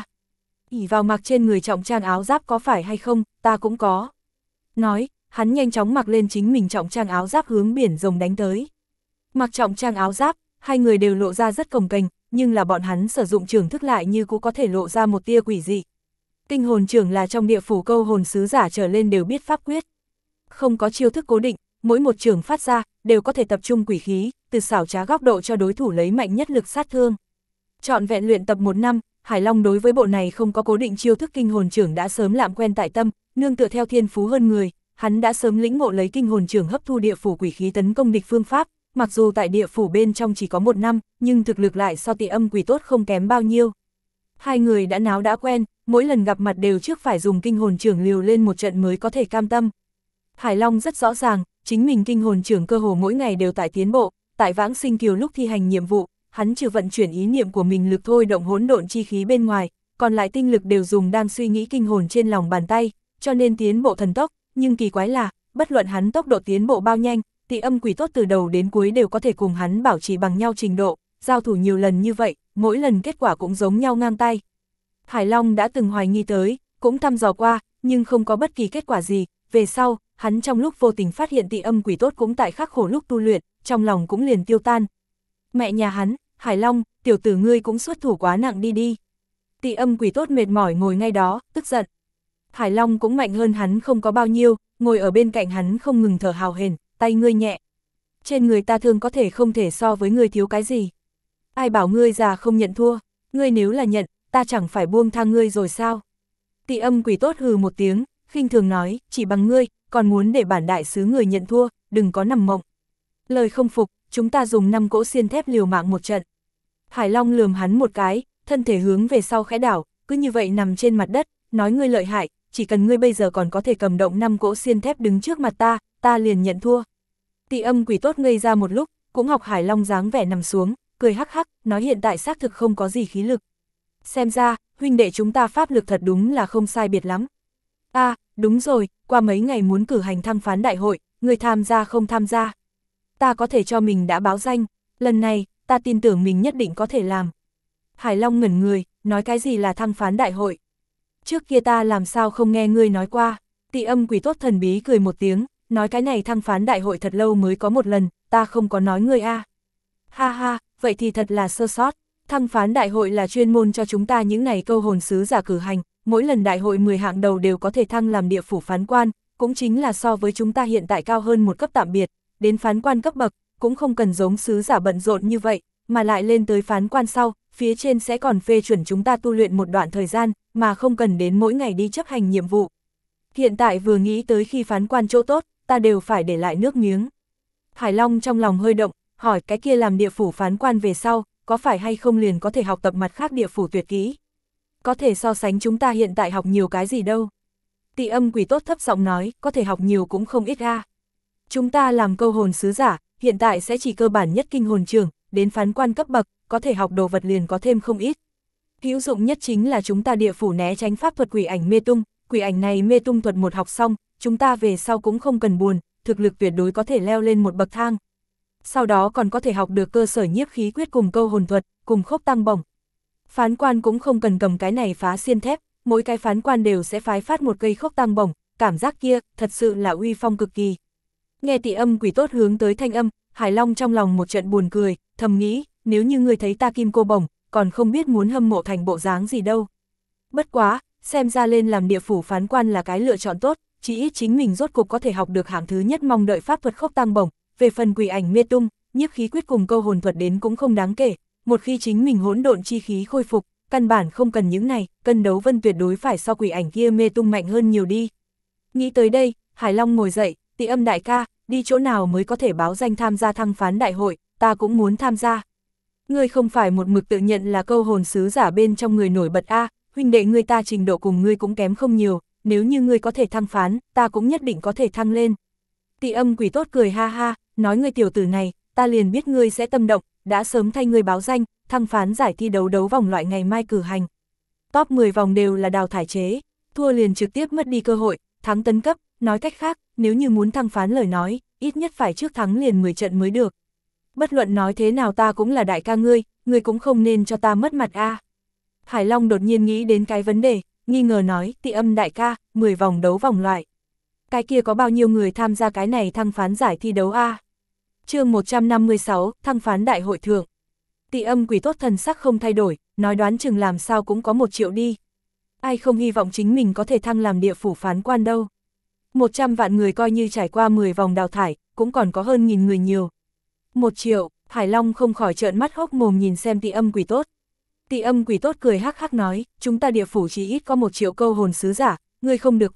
Ỉ vào mặc trên người trọng trang áo giáp có phải hay không, ta cũng có. Nói, hắn nhanh chóng mặc lên chính mình trọng trang áo giáp hướng biển rồng đánh tới. Mặc trọng trang áo giáp, 2 người đều lộ ra rất cồng kềnh, nhưng là bọn hắn sử dụng trưởng thức lại như cũng có thể lộ ra một tia quỷ dị. Kinh hồn trưởng là trong địa phủ câu hồn sứ giả trở lên đều biết pháp quyết. Không có chiêu thức cố định, mỗi một trưởng phát ra, đều có thể tập trung quỷ khí, từ xảo trá góc độ cho đối thủ lấy mạnh nhất lực sát thương. Trọn vẹn luyện tập 1 năm, Hải Long đối với bộ này không có cố định chiêu thức kinh hồn trưởng đã sớm làm quen tại tâm, nương tựa theo thiên phú hơn người, hắn đã sớm lĩnh ngộ lấy kinh hồn trưởng hấp thu địa phủ quỷ khí tấn công địch phương pháp, mặc dù tại địa phủ bên trong chỉ có 1 năm, nhưng thực lực lại so Tị Âm Quỷ Tốt không kém bao nhiêu. Hai người đã náo đã quen, mỗi lần gặp mặt đều trước phải dùng kinh hồn trưởng liều lên một trận mới có thể cam tâm. Hải Long rất rõ ràng, chính mình kinh hồn trưởng cơ hồ mỗi ngày đều tại tiến bộ, tại Vãng Sinh Kiều lúc thi hành nhiệm vụ, hắn trừ vận chuyển ý niệm của mình lực thôi động hỗn độn chi khí bên ngoài, còn lại tinh lực đều dùng đang suy nghĩ kinh hồn trên lòng bàn tay, cho nên tiến bộ thần tốc, nhưng kỳ quái là, bất luận hắn tốc độ tiến bộ bao nhanh, Tị Âm Quỷ Tốt từ đầu đến cuối đều có thể cùng hắn bảo trì bằng nhau trình độ, giao thủ nhiều lần như vậy, mỗi lần kết quả cũng giống nhau ngang tay. Hải Long đã từng hoài nghi tới, cũng thăm dò qua, nhưng không có bất kỳ kết quả gì, về sau, hắn trong lúc vô tình phát hiện Tị Âm Quỷ Tốt cũng tại khắc khổ lúc tu luyện, trong lòng cũng liền tiêu tan. Mẹ nhà hắn, Hải Long, tiểu tử ngươi cũng xuất thủ quá nặng đi. Tị Âm Quỷ Tốt mệt mỏi ngồi ngay đó, tức giận. Hải Long cũng mạnh hơn hắn không có bao nhiêu, ngồi ở bên cạnh hắn không ngừng thở hào hển, tay ngươi nhẹ. Trên người ta thương có thể không thể so với ngươi thiếu cái gì. Ai bảo ngươi già không nhận thua, ngươi nếu là nhận, ta chẳng phải buông tha ngươi rồi sao? Tị Âm Quỷ Tốt hừ một tiếng, khinh thường nói, chỉ bằng ngươi, còn muốn để bản đại sứ người nhận thua, đừng có nằm mộng. Lời không phục, chúng ta dùng 5 cỗ xiên thép liều mạng một trận. Hải Long lườm hắn một cái, thân thể hướng về sau khẽ đảo, cứ như vậy nằm trên mặt đất, nói ngươi lợi hại, chỉ cần ngươi bây giờ còn có thể cầm động 5 cỗ xiên thép đứng trước mặt ta liền nhận thua. Tị Âm Quỷ Tốt ngây ra một lúc, cũng học Hải Long dáng vẻ nằm xuống, cười hắc hắc, nói hiện tại xác thực không có gì khí lực. Xem ra, huynh đệ chúng ta pháp lực thật đúng là không sai biệt lắm. Đúng rồi, qua mấy ngày muốn cử hành thăng phán đại hội, người tham gia không tham gia? Ta có thể cho mình đã báo danh, lần này, ta tin tưởng mình nhất định có thể làm. Hải Long ngẩn người, nói cái gì là thăng phán đại hội? Trước kia ta làm sao không nghe ngươi nói qua? Tị Âm Quỷ Tốt thần bí cười một tiếng, nói cái này thăng phán đại hội thật lâu mới có một lần, ta không có nói ngươi a. Ha ha, vậy thì thật là sơ sót. Thăng phán đại hội là chuyên môn cho chúng ta những này câu hồn sứ giả cử hành, mỗi lần đại hội 10 hạng đầu đều có thể thăng làm địa phủ phán quan, cũng chính là so với chúng ta hiện tại cao hơn một cấp tạm biệt, đến phán quan cấp bậc, cũng không cần giống sứ giả bận rộn như vậy, mà lại lên tới phán quan sau, phía trên sẽ còn phê chuẩn chúng ta tu luyện một đoạn thời gian, mà không cần đến mỗi ngày đi chấp hành nhiệm vụ. Hiện tại vừa nghĩ tới khi phán quan chỗ tốt, ta đều phải để lại nước miếng. Hải Long trong lòng hơi động, hỏi cái kia làm địa phủ phán quan về sau, có phải hay không liền có thể học tập mặt khác địa phủ tuyệt kỹ? Có thể so sánh chúng ta hiện tại học nhiều cái gì đâu? Tị Âm Quỷ Tốt thấp giọng nói, có thể học nhiều cũng không ít ra. Chúng ta làm câu hồn sứ giả, hiện tại sẽ chỉ cơ bản nhất kinh hồn trường, đến phán quan cấp bậc, có thể học đồ vật liền có thêm không ít. Hữu dụng nhất chính là chúng ta địa phủ né tránh pháp thuật quỷ ảnh mê tung, quỷ ảnh này mê tung thuật một học xong, chúng ta về sau cũng không cần buồn, thực lực tuyệt đối có thể leo lên một bậc thang. Sau đó còn có thể học được cơ sở nhiếp khí quyết cùng câu hồn thuật, cùng khốc tăng bổng. Phán quan cũng không cần cầm cái này phá xiên thép, mỗi cái phán quan đều sẽ phái phát một cây khốc tăng bổng, cảm giác kia, thật sự là uy phong cực kỳ. Nghe Tị Âm Quỷ Tốt hướng tới thanh âm, Hải Long trong lòng một trận buồn cười, thầm nghĩ, nếu như ngươi thấy ta kim cô bổng, còn không biết muốn hâm mộ thành bộ dáng gì đâu. Bất quá, xem ra lên làm địa phủ phán quan là cái lựa chọn tốt, chỉ ít chính mình rốt cục có thể học được hạng thứ nhất mong đợi pháp thuật khốc tăng bổng, về phần quỷ ảnh mê tung, nhiếp khí quyết cùng câu hồn thuật đến cũng không đáng kể, một khi chính mình hỗn độn chi khí khôi phục, căn bản không cần những này, cân đấu vân tuyệt đối phải so quỷ ảnh kia mê tung mạnh hơn nhiều đi. Nghĩ tới đây, Hải Long ngồi dậy, Tị Âm đại ca, đi chỗ nào mới có thể báo danh tham gia thăng phán đại hội, ta cũng muốn tham gia. Ngươi không phải một mực tự nhận là câu hồn sứ giả bên trong người nổi bật a, huynh đệ ngươi ta trình độ cùng ngươi cũng kém không nhiều, nếu như ngươi có thể thăng phán, ta cũng nhất định có thể thăng lên. Tị Âm Quỷ Tốt cười ha ha, nói ngươi tiểu tử này, ta liền biết ngươi sẽ tâm động, đã sớm thay ngươi báo danh, thăng phán giải thi đấu vòng loại ngày mai cử hành. Top 10 vòng đều là đào thải chế, thua liền trực tiếp mất đi cơ hội, thắng tấn cấp, nói cách khác, nếu như muốn thăng phán lời nói, ít nhất phải trước thắng liền 10 trận mới được. Bất luận nói thế nào ta cũng là đại ca ngươi cũng không nên cho ta mất mặt a. Hải Long đột nhiên nghĩ đến cái vấn đề, nghi ngờ nói, Tị Âm đại ca, 10 vòng đấu vòng loại. Cái kia có bao nhiêu người tham gia cái này thăng phán giải thi đấu a? Chương 156, thăng phán đại hội thượng. Tị Âm Quỷ Tốt thần sắc không thay đổi, nói đoán chừng làm sao cũng có 1 triệu đi. Ai không hy vọng chính mình có thể thăng làm địa phủ phán quan đâu. 100 vạn người coi như trải qua 10 vòng đào thải, cũng còn có hơn 1000 người nhiều. 1 triệu, Hải Long không khỏi trợn mắt hốc mồm nhìn xem Tị Âm Quỷ Tốt. Tị Âm Quỷ Tốt cười hắc hắc nói, chúng ta địa phủ chỉ ít có 1 triệu câu hồn sứ giả, ngươi không được quên,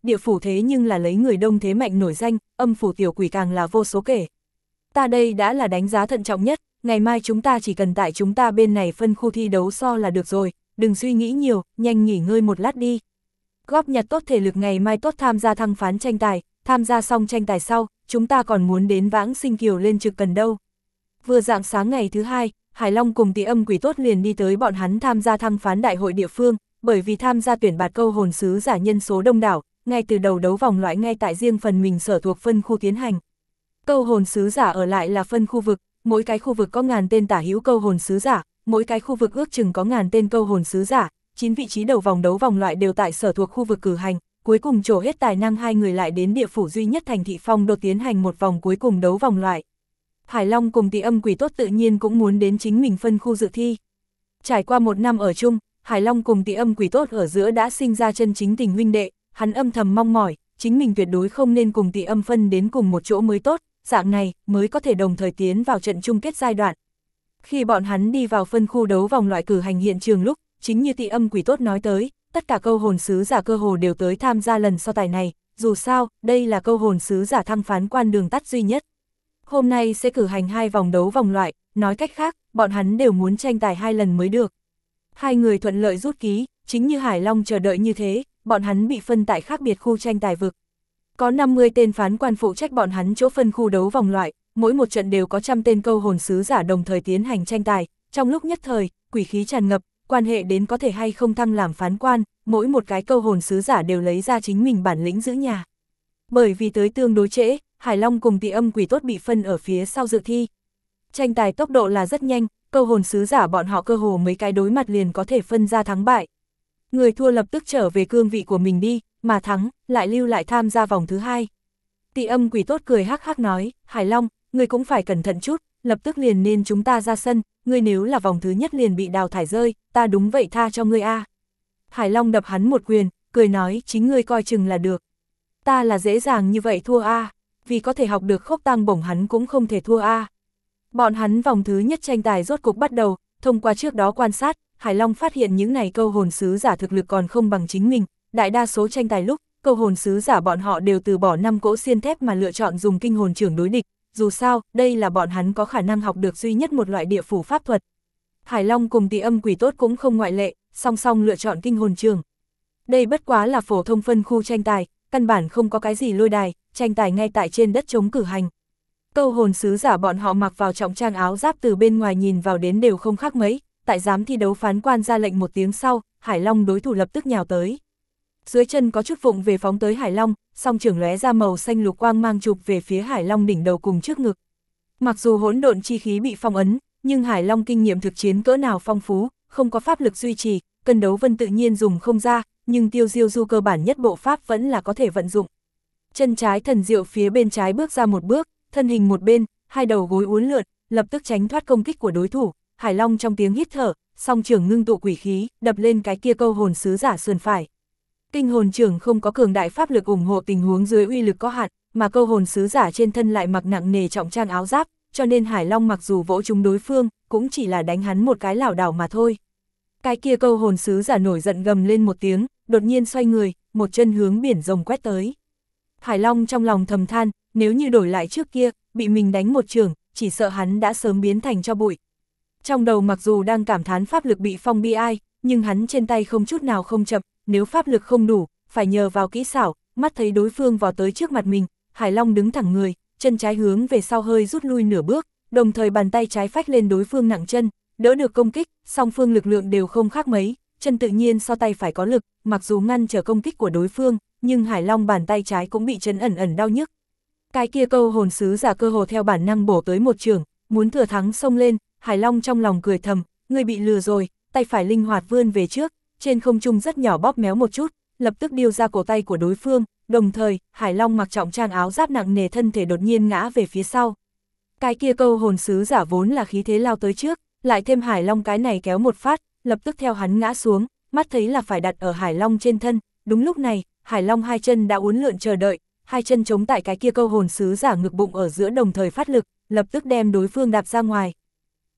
địa phủ thế nhưng là lấy người đông thế mạnh nổi danh, âm phủ tiểu quỷ càng là vô số kể. Ta đây đã là đánh giá thận trọng nhất, ngày mai chúng ta chỉ cần tại chúng ta bên này phân khu thi đấu so là được rồi, đừng suy nghĩ nhiều, nhanh nghỉ ngơi một lát đi. Góp nhặt tốt thể lực ngày mai tốt tham gia thăng phán tranh tài, tham gia xong tranh tài sau, chúng ta còn muốn đến Vãng Sinh Kiều lên trực cần đâu. Vừa rạng sáng ngày thứ hai, Hải Long cùng Tỳ Âm Quỷ Tốt liền đi tới bọn hắn tham gia thăng phán đại hội địa phương, bởi vì tham gia tuyển bạt câu hồn sứ giả nhân số đông đảo, ngay từ đầu đấu vòng loại ngay tại riêng phần mình sở thuộc phân khu tiến hành. Câu hồn sứ giả ở lại là phân khu vực, mỗi cái khu vực có ngàn tên tả hữu câu hồn sứ giả, mỗi cái khu vực ước chừng có ngàn tên câu hồn sứ giả, 9 vị trí đầu vòng đấu vòng loại đều tại sở thuộc khu vực cử hành, cuối cùng trổ hết tài năng hai người lại đến địa phủ duy nhất thành thị Phong Đô tiến hành một vòng cuối cùng đấu vòng loại. Hải Long cùng Tỳ Âm Quỷ Tốt tự nhiên cũng muốn đến chính mình phân khu dự thi. Trải qua một năm ở chung, Hải Long cùng Tỳ Âm Quỷ Tốt ở giữa đã sinh ra chân chính tình huynh đệ, hắn âm thầm mong mỏi, chính mình tuyệt đối không nên cùng Tỳ Âm phân đến cùng một chỗ mới tốt, dạng này mới có thể đồng thời tiến vào trận chung kết giai đoạn. Khi bọn hắn đi vào phân khu đấu vòng loại cử hành hiện trường lúc, chính như Tỳ Âm Quỷ Tốt nói tới, tất cả câu hồn sứ giả cơ hồ đều tới tham gia lần so tài này, dù sao, đây là câu hồn sứ giả thăng phán quan đường tắt duy nhất. Hôm nay sẽ cử hành 2 vòng đấu vòng loại, nói cách khác, bọn hắn đều muốn tranh tài 2 lần mới được. Hai người thuận lợi rút ký, chính như Hải Long chờ đợi như thế, bọn hắn bị phân tại khác biệt khu tranh tài vực. Có 50 tên phán quan phụ trách bọn hắn chỗ phân khu đấu vòng loại, mỗi một trận đều có 100 tên câu hồn sứ giả đồng thời tiến hành tranh tài, trong lúc nhất thời, quỷ khí tràn ngập, quan hệ đến có thể hay không thăng làm phán quan, mỗi một cái câu hồn sứ giả đều lấy ra chính mình bản lĩnh giữ nhà. Bởi vì tới tương đối trễ, Hải Long cùng Tỳ Âm Quỷ Tốt bị phân ở phía sau dự thi. Tranh tài tốc độ là rất nhanh, câu hồn sứ giả bọn họ cơ hồ mấy cái đối mặt liền có thể phân ra thắng bại. Người thua lập tức trở về cương vị của mình đi, mà thắng, lại lưu lại tham gia vòng thứ 2. Tỳ Âm Quỷ Tốt cười hắc hắc nói, Hải Long, ngươi cũng phải cẩn thận chút, lập tức liền nên chúng ta ra sân, ngươi nếu là vòng thứ nhất liền bị đào thải rơi, ta đúng vậy tha cho ngươi a. Hải Long đập hắn một quyền, cười nói, chính ngươi coi chừng là được. Ta là dễ dàng như vậy thua a, vì có thể học được khốc tăng bổng hắn cũng không thể thua a. Bọn hắn vòng thứ nhất tranh tài rốt cục bắt đầu, thông qua trước đó quan sát, Hải Long phát hiện những này câu hồn sứ giả thực lực còn không bằng chính mình, đại đa số tranh tài lúc, câu hồn sứ giả bọn họ đều từ bỏ 5 cỗ xiên thép mà lựa chọn dùng kinh hồn trưởng đối địch, dù sao, đây là bọn hắn có khả năng học được duy nhất một loại địa phủ pháp thuật. Hải Long cùng Tỳ Âm Quỷ Tốt cũng không ngoại lệ, song song lựa chọn kinh hồn trưởng. Đây bất quá là phổ thông phân khu tranh tài, căn bản không có cái gì lôi đài, tranh tài ngay tại trên đất trống cử hành. Câu hồn sứ giả bọn họ mặc vào trọng trang áo giáp từ bên ngoài nhìn vào đến đều không khác mấy, tại giám thi đấu phán quan ra lệnh một tiếng sau, Hải Long đối thủ lập tức nhào tới. Dưới chân có chút vụng về phóng tới Hải Long, song trưởng lóe ra màu xanh lục quang mang chụp về phía Hải Long đỉnh đầu cùng trước ngực. Mặc dù hỗn độn chi khí bị phong ấn, nhưng Hải Long kinh nghiệm thực chiến cỡ nào phong phú, không có pháp lực duy trì, cân đấu vân tự nhiên dùng không ra, nhưng tiêu diêu du cơ bản nhất bộ pháp vẫn là có thể vận dụng. Chân trái thần diệu phía bên trái bước ra một bước, thân hình một bên, hai đầu gối uốn lượn, lập tức tránh thoát công kích của đối thủ. Hải Long trong tiếng hít thở, song trưởng ngưng tụ quỷ khí, đập lên cái kia câu hồn sứ giả sườn phải. Kinh hồn trưởng không có cường đại pháp lực ủng hộ tình huống dưới uy lực có hạn, mà câu hồn sứ giả trên thân lại mặc nặng nề trọng trang áo giáp, cho nên Hải Long mặc dù vỗ trúng đối phương, cũng chỉ là đánh hắn một cái lảo đảo mà thôi. Cái kia câu hồn sứ giả nổi giận gầm lên một tiếng, đột nhiên xoay người, một chân hướng biển rồng quét tới. Hải Long trong lòng thầm than, nếu như đổi lại trước kia, bị mình đánh một chưởng, chỉ sợ hắn đã sớm biến thành tro bụi. Trong đầu mặc dù đang cảm thán pháp lực bị phong bi ai, nhưng hắn trên tay không chút nào không chậm, nếu pháp lực không đủ, phải nhờ vào kỹ xảo. Mắt thấy đối phương vò tới trước mặt mình, Hải Long đứng thẳng người, chân trái hướng về sau hơi rút lui nửa bước, đồng thời bàn tay trái phách lên đối phương nặng chân, đỡ được công kích, song phương lực lượng đều không khác mấy, chân tự nhiên so tay phải có lực, mặc dù ngăn trở công kích của đối phương, nhưng Hải Long bàn tay trái cũng bị chấn ẩn ẩn đau nhức. Cái kia câu hồn sứ giả cơ hồ theo bản năng bổ tới một chưởng, muốn thừa thắng xông lên, Hải Long trong lòng cười thầm, ngươi bị lừa rồi, tay phải linh hoạt vươn về trước, trên không trung rất nhỏ bóp méo một chút, lập tức điêu ra cổ tay của đối phương, đồng thời, Hải Long mặc trọng trang áo giáp nặng nề thân thể đột nhiên ngã về phía sau. Cái kia câu hồn sứ giả vốn là khí thế lao tới trước, lại thêm Hải Long cái này kéo một phát, lập tức theo hắn ngã xuống, mắt thấy là phải đặt ở Hải Long trên thân, đúng lúc này, Hải Long hai chân đã uốn lượn chờ đợi, hai chân chống tại cái kia câu hồn sứ giả ngực bụng ở giữa đồng thời phát lực, lập tức đem đối phương đạp ra ngoài.